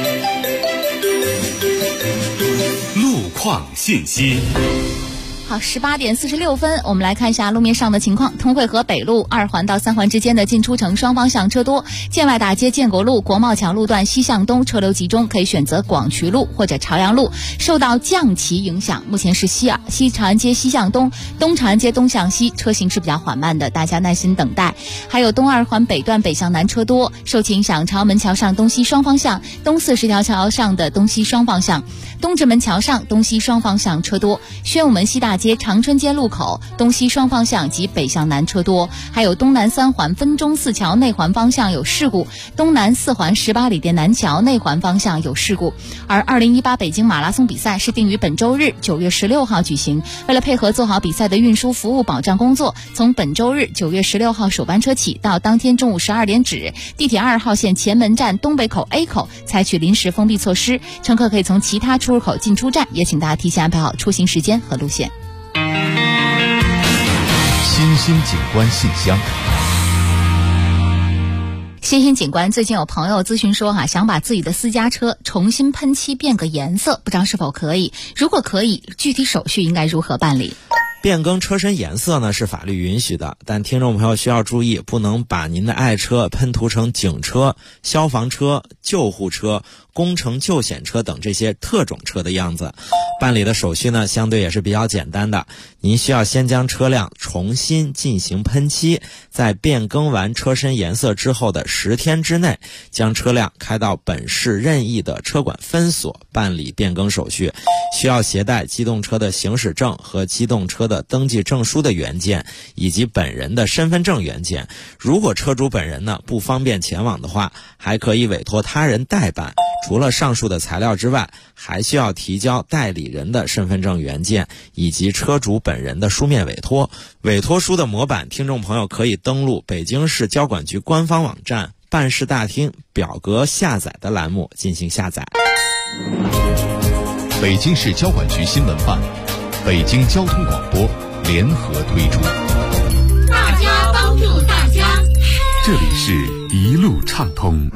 路况信息。 好，18点46分，我们来看一下路面上的情况。通惠河北路2环到3环之间的进出城双方向车多，建外大街建国路国贸桥路段西向东车流集中，可以选择广渠路或者朝阳路。受到降旗影响，目前是西长安街西向东、东长安街东向西车行是比较缓慢的，大家耐心等待。还有东2环北段北向南车多，受其影响，朝阳门桥上东西双方向、东40条桥上的东西双方向、东直门桥上东西双方向车多，宣武门西大街长春街路口东西双方向及北向南车多，还有东南3环分钟4桥内环方向有事故，东南4环18里店南桥内环方向有事故。而2018北京马拉松比赛是定于本周日9月16号举行，为了配合做好比赛的运输服务保障工作，从本周日9月16号首班车起到当天中午12点止，地铁2号线前门站东北口 A 口采取临时封闭措施，乘客可以从其他出入口进出站，也请大家提前安排好出行时间和路线。 新兴景观信箱。 新兴景观最近有朋友咨询说想把自己的私家车重新喷漆变个颜色，不知道是否可以？如果可以，具体手续应该如何办理？ 变更车身颜色呢是法律允许的，但听众朋友需要注意，不能把您的爱车喷涂成警车、消防车、救护车、工程救险车等这些特种车的样子。办理的手续呢相对也是比较简单的，您需要先将车辆重新进行喷漆，在变更完车身颜色之后的10天之内，将车辆开到本市任意的车管分所办理变更手续。需要携带机动车的行驶证和机动车的登记证书的原件，以及本人的身份证原件。如果车主本人呢不方便前往的话，还可以委托他人代办。除了上述的材料之外，还需要提交代理人的身份证原件以及车主本人的书面委托。委托书的模板，听众朋友可以登录北京市交管局官方网站办事大厅表格下载的栏目进行下载。 北京市交管局新闻办、北京交通广播联合推出。 大家帮助大家， 这里是一路畅通。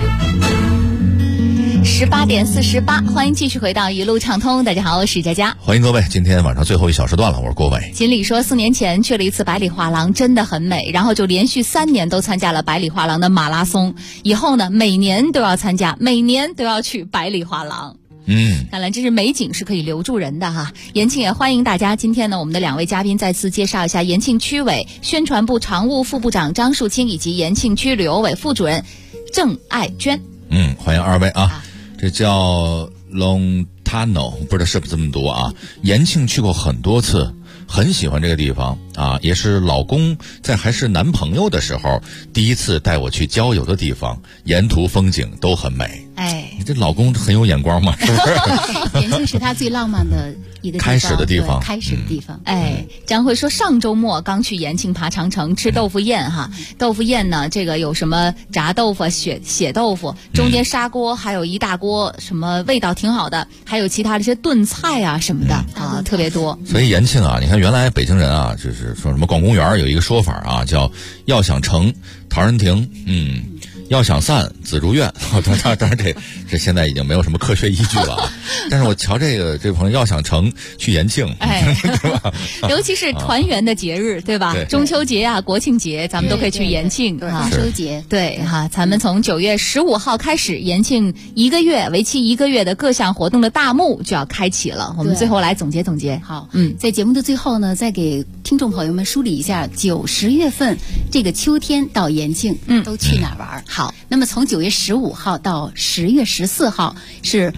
18点48，欢迎继续回到一路畅通。大家好，我是佳佳， 欢迎各位。今天晚上最后1小时段了，我是郭伟。 锦鲤说4年前去了一次百里画廊，真的很美，然后就连续3年都参加了百里画廊的马拉松，以后呢每年都要参加，每年都要去百里画廊。看来这是美景是可以留住人的哈。延庆也欢迎大家。今天呢，我们的2位嘉宾再次介绍一下延庆区委宣传部常务副部长张树清以及延庆区旅游委副主任郑爱娟。 欢迎2位啊。这叫 Lontano， 不知道是不是这么读啊。延庆去过很多次，很喜欢这个地方啊，也是老公在还是男朋友的时候第一次带我去郊游的地方，沿途风景都很美。你这老公很有眼光嘛，是不是？ 延庆是他最浪漫的一个地方， 开始的地方。 张慧说上周末刚去延庆爬长城吃豆腐宴哈，豆腐宴呢这个有什么炸豆腐、血豆腐，中间砂锅还有一大锅，什么味道挺好的，还有其他的一些炖菜啊什么的啊，特别多。 所以延庆啊，你看原来北京人啊，就是说什么逛公园有一个说法啊，叫要想成陶然亭， 要想散，子如愿。当然这现在已经没有什么科学依据了啊。但是我瞧这朋友要想成，去延庆，对吧？ 尤其是团圆的节日，对吧？中秋节啊，国庆节，咱们都可以去延庆啊。 中秋节， 对哈，咱们从9月15号开始，延庆1个月，为期1个月的各项活动的大幕就要开启了。我们最后来总结总结。 好，在节目的最后呢，再给听众朋友们梳理一下9、10月份这个秋天到延庆，都去哪儿玩？ 好， 那么从9月15号到10月14号是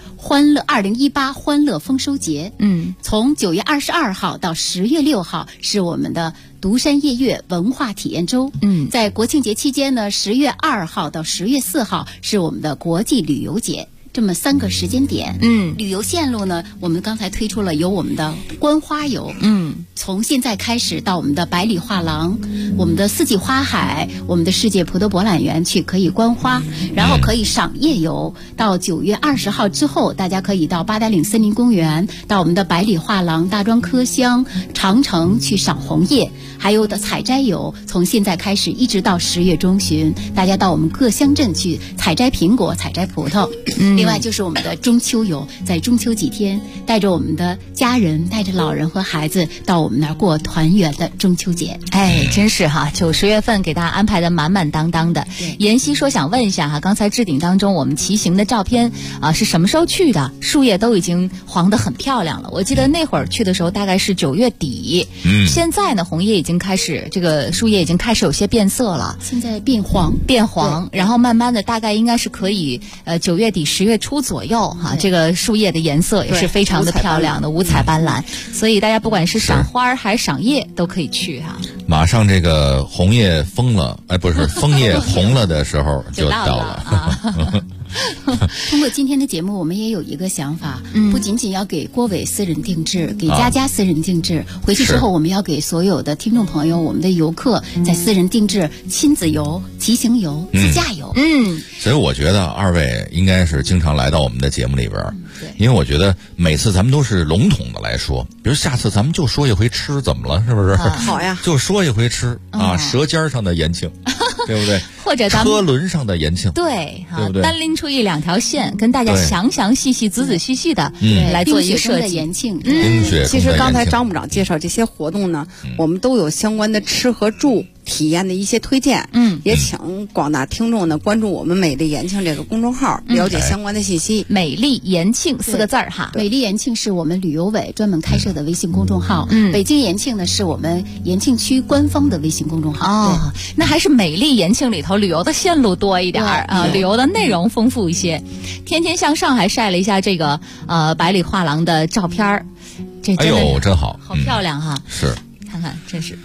2018欢乐丰收节，从9月22号到10月6号是我们的独山夜月文化体验周，在国庆节期间呢，10月2号到10月4号是我们的国际旅游节。这么3个时间点，旅游线路呢，我们刚才推出了有我们的观花游，从现在开始到我们的百里画廊，我们的四季花海，我们的世界葡萄博览园去可以观花，然后可以赏夜游。到9月20号之后，大家可以到八达岭森林公园，到我们的百里画廊、大庄科乡、长城去赏红叶，还有的采摘游，从现在开始一直到10月中旬，大家到我们各乡镇去采摘苹果、采摘葡萄。另外就是我们的中秋游，在中秋几天，带着我们的家人，带着老人和孩子到我们那儿过团圆的中秋节。 真是哈，9、10月份给大家安排的满满当当的。妍希说想问一下哈，刚才置顶当中我们骑行的照片是什么时候去的？树叶都已经黄得很漂亮了。我记得那会儿去的时候大概是9月底，现在呢红叶已经开始，这个树叶已经开始有些变色了， 现在变黄， 然后慢慢的大概应该是可以9月底10月初左右哈，这个树叶的颜色也是非常的漂亮的，五彩斑斓，所以大家不管是赏花还是赏叶都可以去哈。 马上这个红叶枫了，不是枫叶红了的时候就到了。 通过今天的节目，我们也有一个想法，不仅仅要给郭伟私人定制，给佳佳私人定制，回去之后我们要给所有的听众朋友，我们的游客在私人定制亲子游、骑行游、自驾游。 所以我觉得二位应该是经常来到我们的节目里边，因为我觉得每次咱们都是笼统的来说，比如下次咱们就说一回吃，怎么了？是不是？ 好呀， 就说一回吃啊，舌尖上的延庆，对不对？ 或者咱们车轮上的延庆， 对不对？ 单拎出1、2条线，跟大家详细细、仔细细的来做一个设计。 延庆， 其实刚才张部长介绍这些活动呢，我们都有相关的吃和住体验的一些推荐，也请广大听众呢关注我们美丽延庆这个公众号，了解相关的信息。 美丽延庆4个字哈， 美丽延庆是我们旅游委专门开设的微信公众号，北京延庆呢是我们延庆区官方的微信公众号。 那还是美丽延庆里头旅游的线路多一点旅游的内容丰富一些。天天向上还晒了一下这个百里画廊的照片儿，这真的真好， 好漂亮哈！ 是， 看看真是。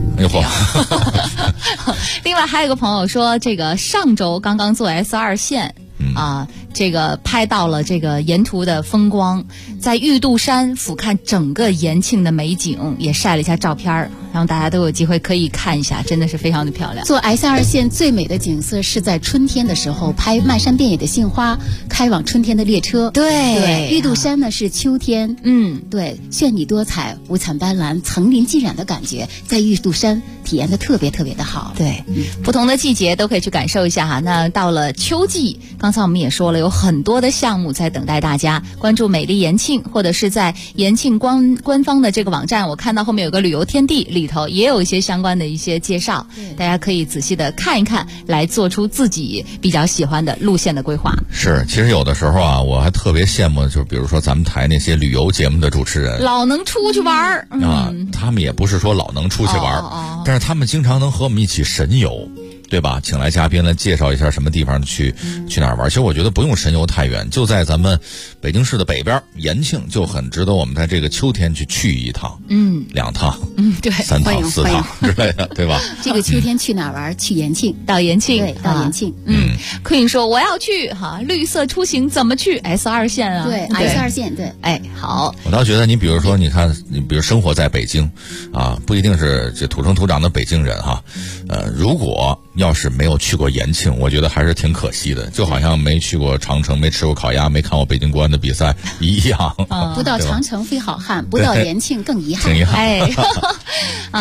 另外还有一个朋友说，这个上周刚刚做 S2线这个拍到了这个沿途的风光，在玉渡山俯瞰整个延庆的美景，也晒了一下照片，然后大家都有机会可以看一下，真的是非常的漂亮。 做 S2线最美的景色是在春天的时候拍漫山遍野的杏花，开往春天的列车。 对， 玉渡山呢是秋天，对，绚丽多彩、五彩斑斓、层林尽染的感觉，在玉渡山体验的特别特别的好。 对，不同的季节都可以去感受一下哈。那到了秋季，刚才我们也说了，有很多的项目在等待大家关注美丽延庆，或者是在延庆官方的这个网站，我看到后面有个旅游天地，里头也有一些相关的一些介绍，大家可以仔细的看一看，来做出自己比较喜欢的路线的规划。 是，其实有的时候啊，我还特别羡慕，就是比如说咱们台那些旅游节目的主持人， 老能出去玩他们也不是说老能出去玩但是他们经常能和我们一起神游。对吧？请来嘉宾来介绍一下什么地方去哪儿玩。其实我觉得不用神游太远，就在咱们北京市的北边延庆，就很值得我们在这个秋天去一趟，2趟， 对 ，3趟4趟之类的，对吧？ 这个秋天去哪儿玩？去延庆， 到延庆， 对，到延庆。 Queen 说我要去绿色出行怎么去 ？S2线啊， 对 ，S2线，对， 好。 我倒觉得你比如说，你看，你比如生活在北京不一定是这土生土长的北京人如果要是没有去过延庆，我觉得还是挺可惜的，就好像没去过长城，没吃过烤鸭，没看过北京国安的比赛一样。 不到长城非好汉，不到延庆更遗憾。 挺遗憾。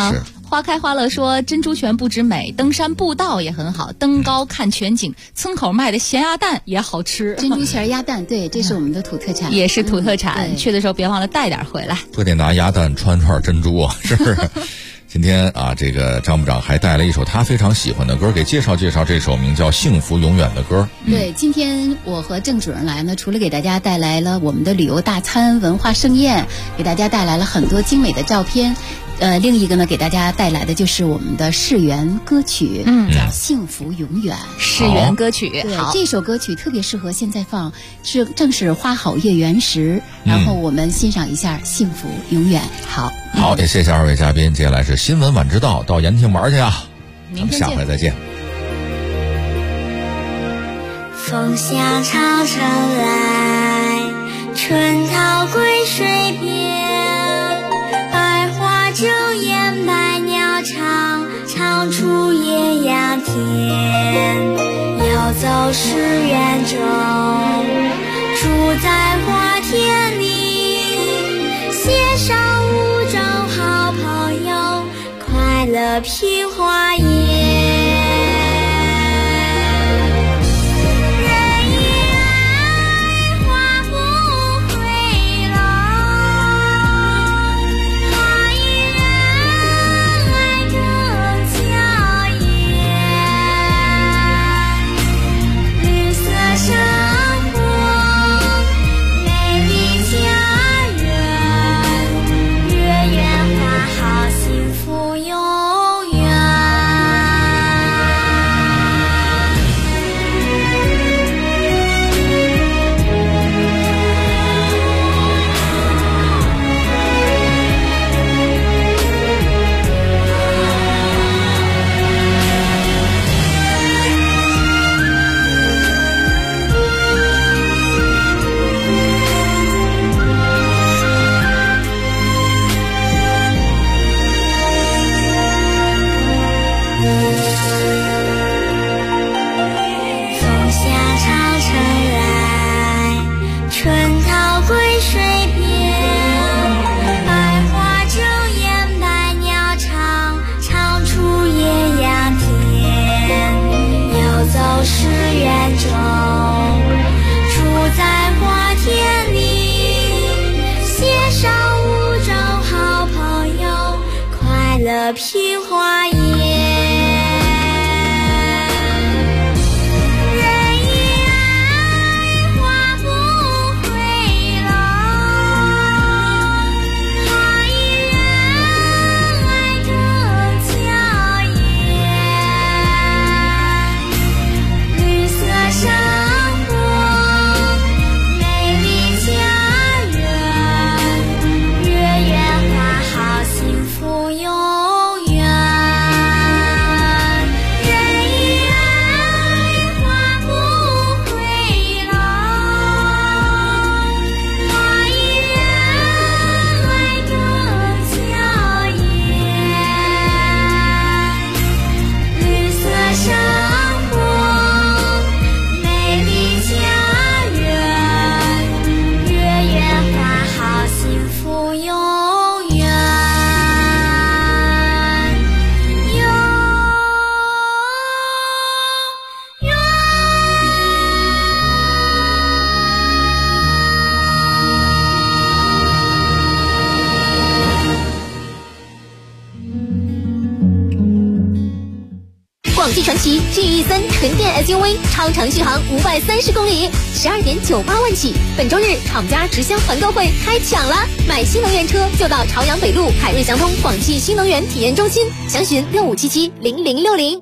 花开花乐说珍珠泉不止美，登山步道也很好，登高看全景，村口卖的咸鸭蛋也好吃。 珍珠泉鸭蛋，对，这是我们的土特产， 也是土特产。去的时候别忘了带点回来。 不得拿鸭蛋串串珍珠啊，是不是？今天啊，这个张部长还带了一首他非常喜欢的歌，给介绍介绍这首名叫《幸福永远》的歌。 对，今天我和郑主任来呢，除了给大家带来了我们的旅游大餐、文化盛宴，给大家带来了很多精美的照片。另一个呢，给大家带来的就是我们的世园歌曲，叫《幸福永远》。 世园歌曲， 对，这首歌曲特别适合现在放，正是花好月圆时，然后我们欣赏一下《幸福永远》。 好，也谢谢二位嘉宾。接下来是新闻晚知道，到延庆玩去啊！ 明天下回再见。 风向长城来，春桃归水边，百花争艳，百鸟唱，唱出艳阳天。游走诗园中，住在花田里，携上五种好朋友，快乐品花宴。品花宴。 广汽传祺 GE3 纯电 SUV 超长续航530公里，12.98万起。本周日厂家直销团购会开抢了，买新能源车就到朝阳北路海瑞祥通广汽新能源体验中心，详询65770060。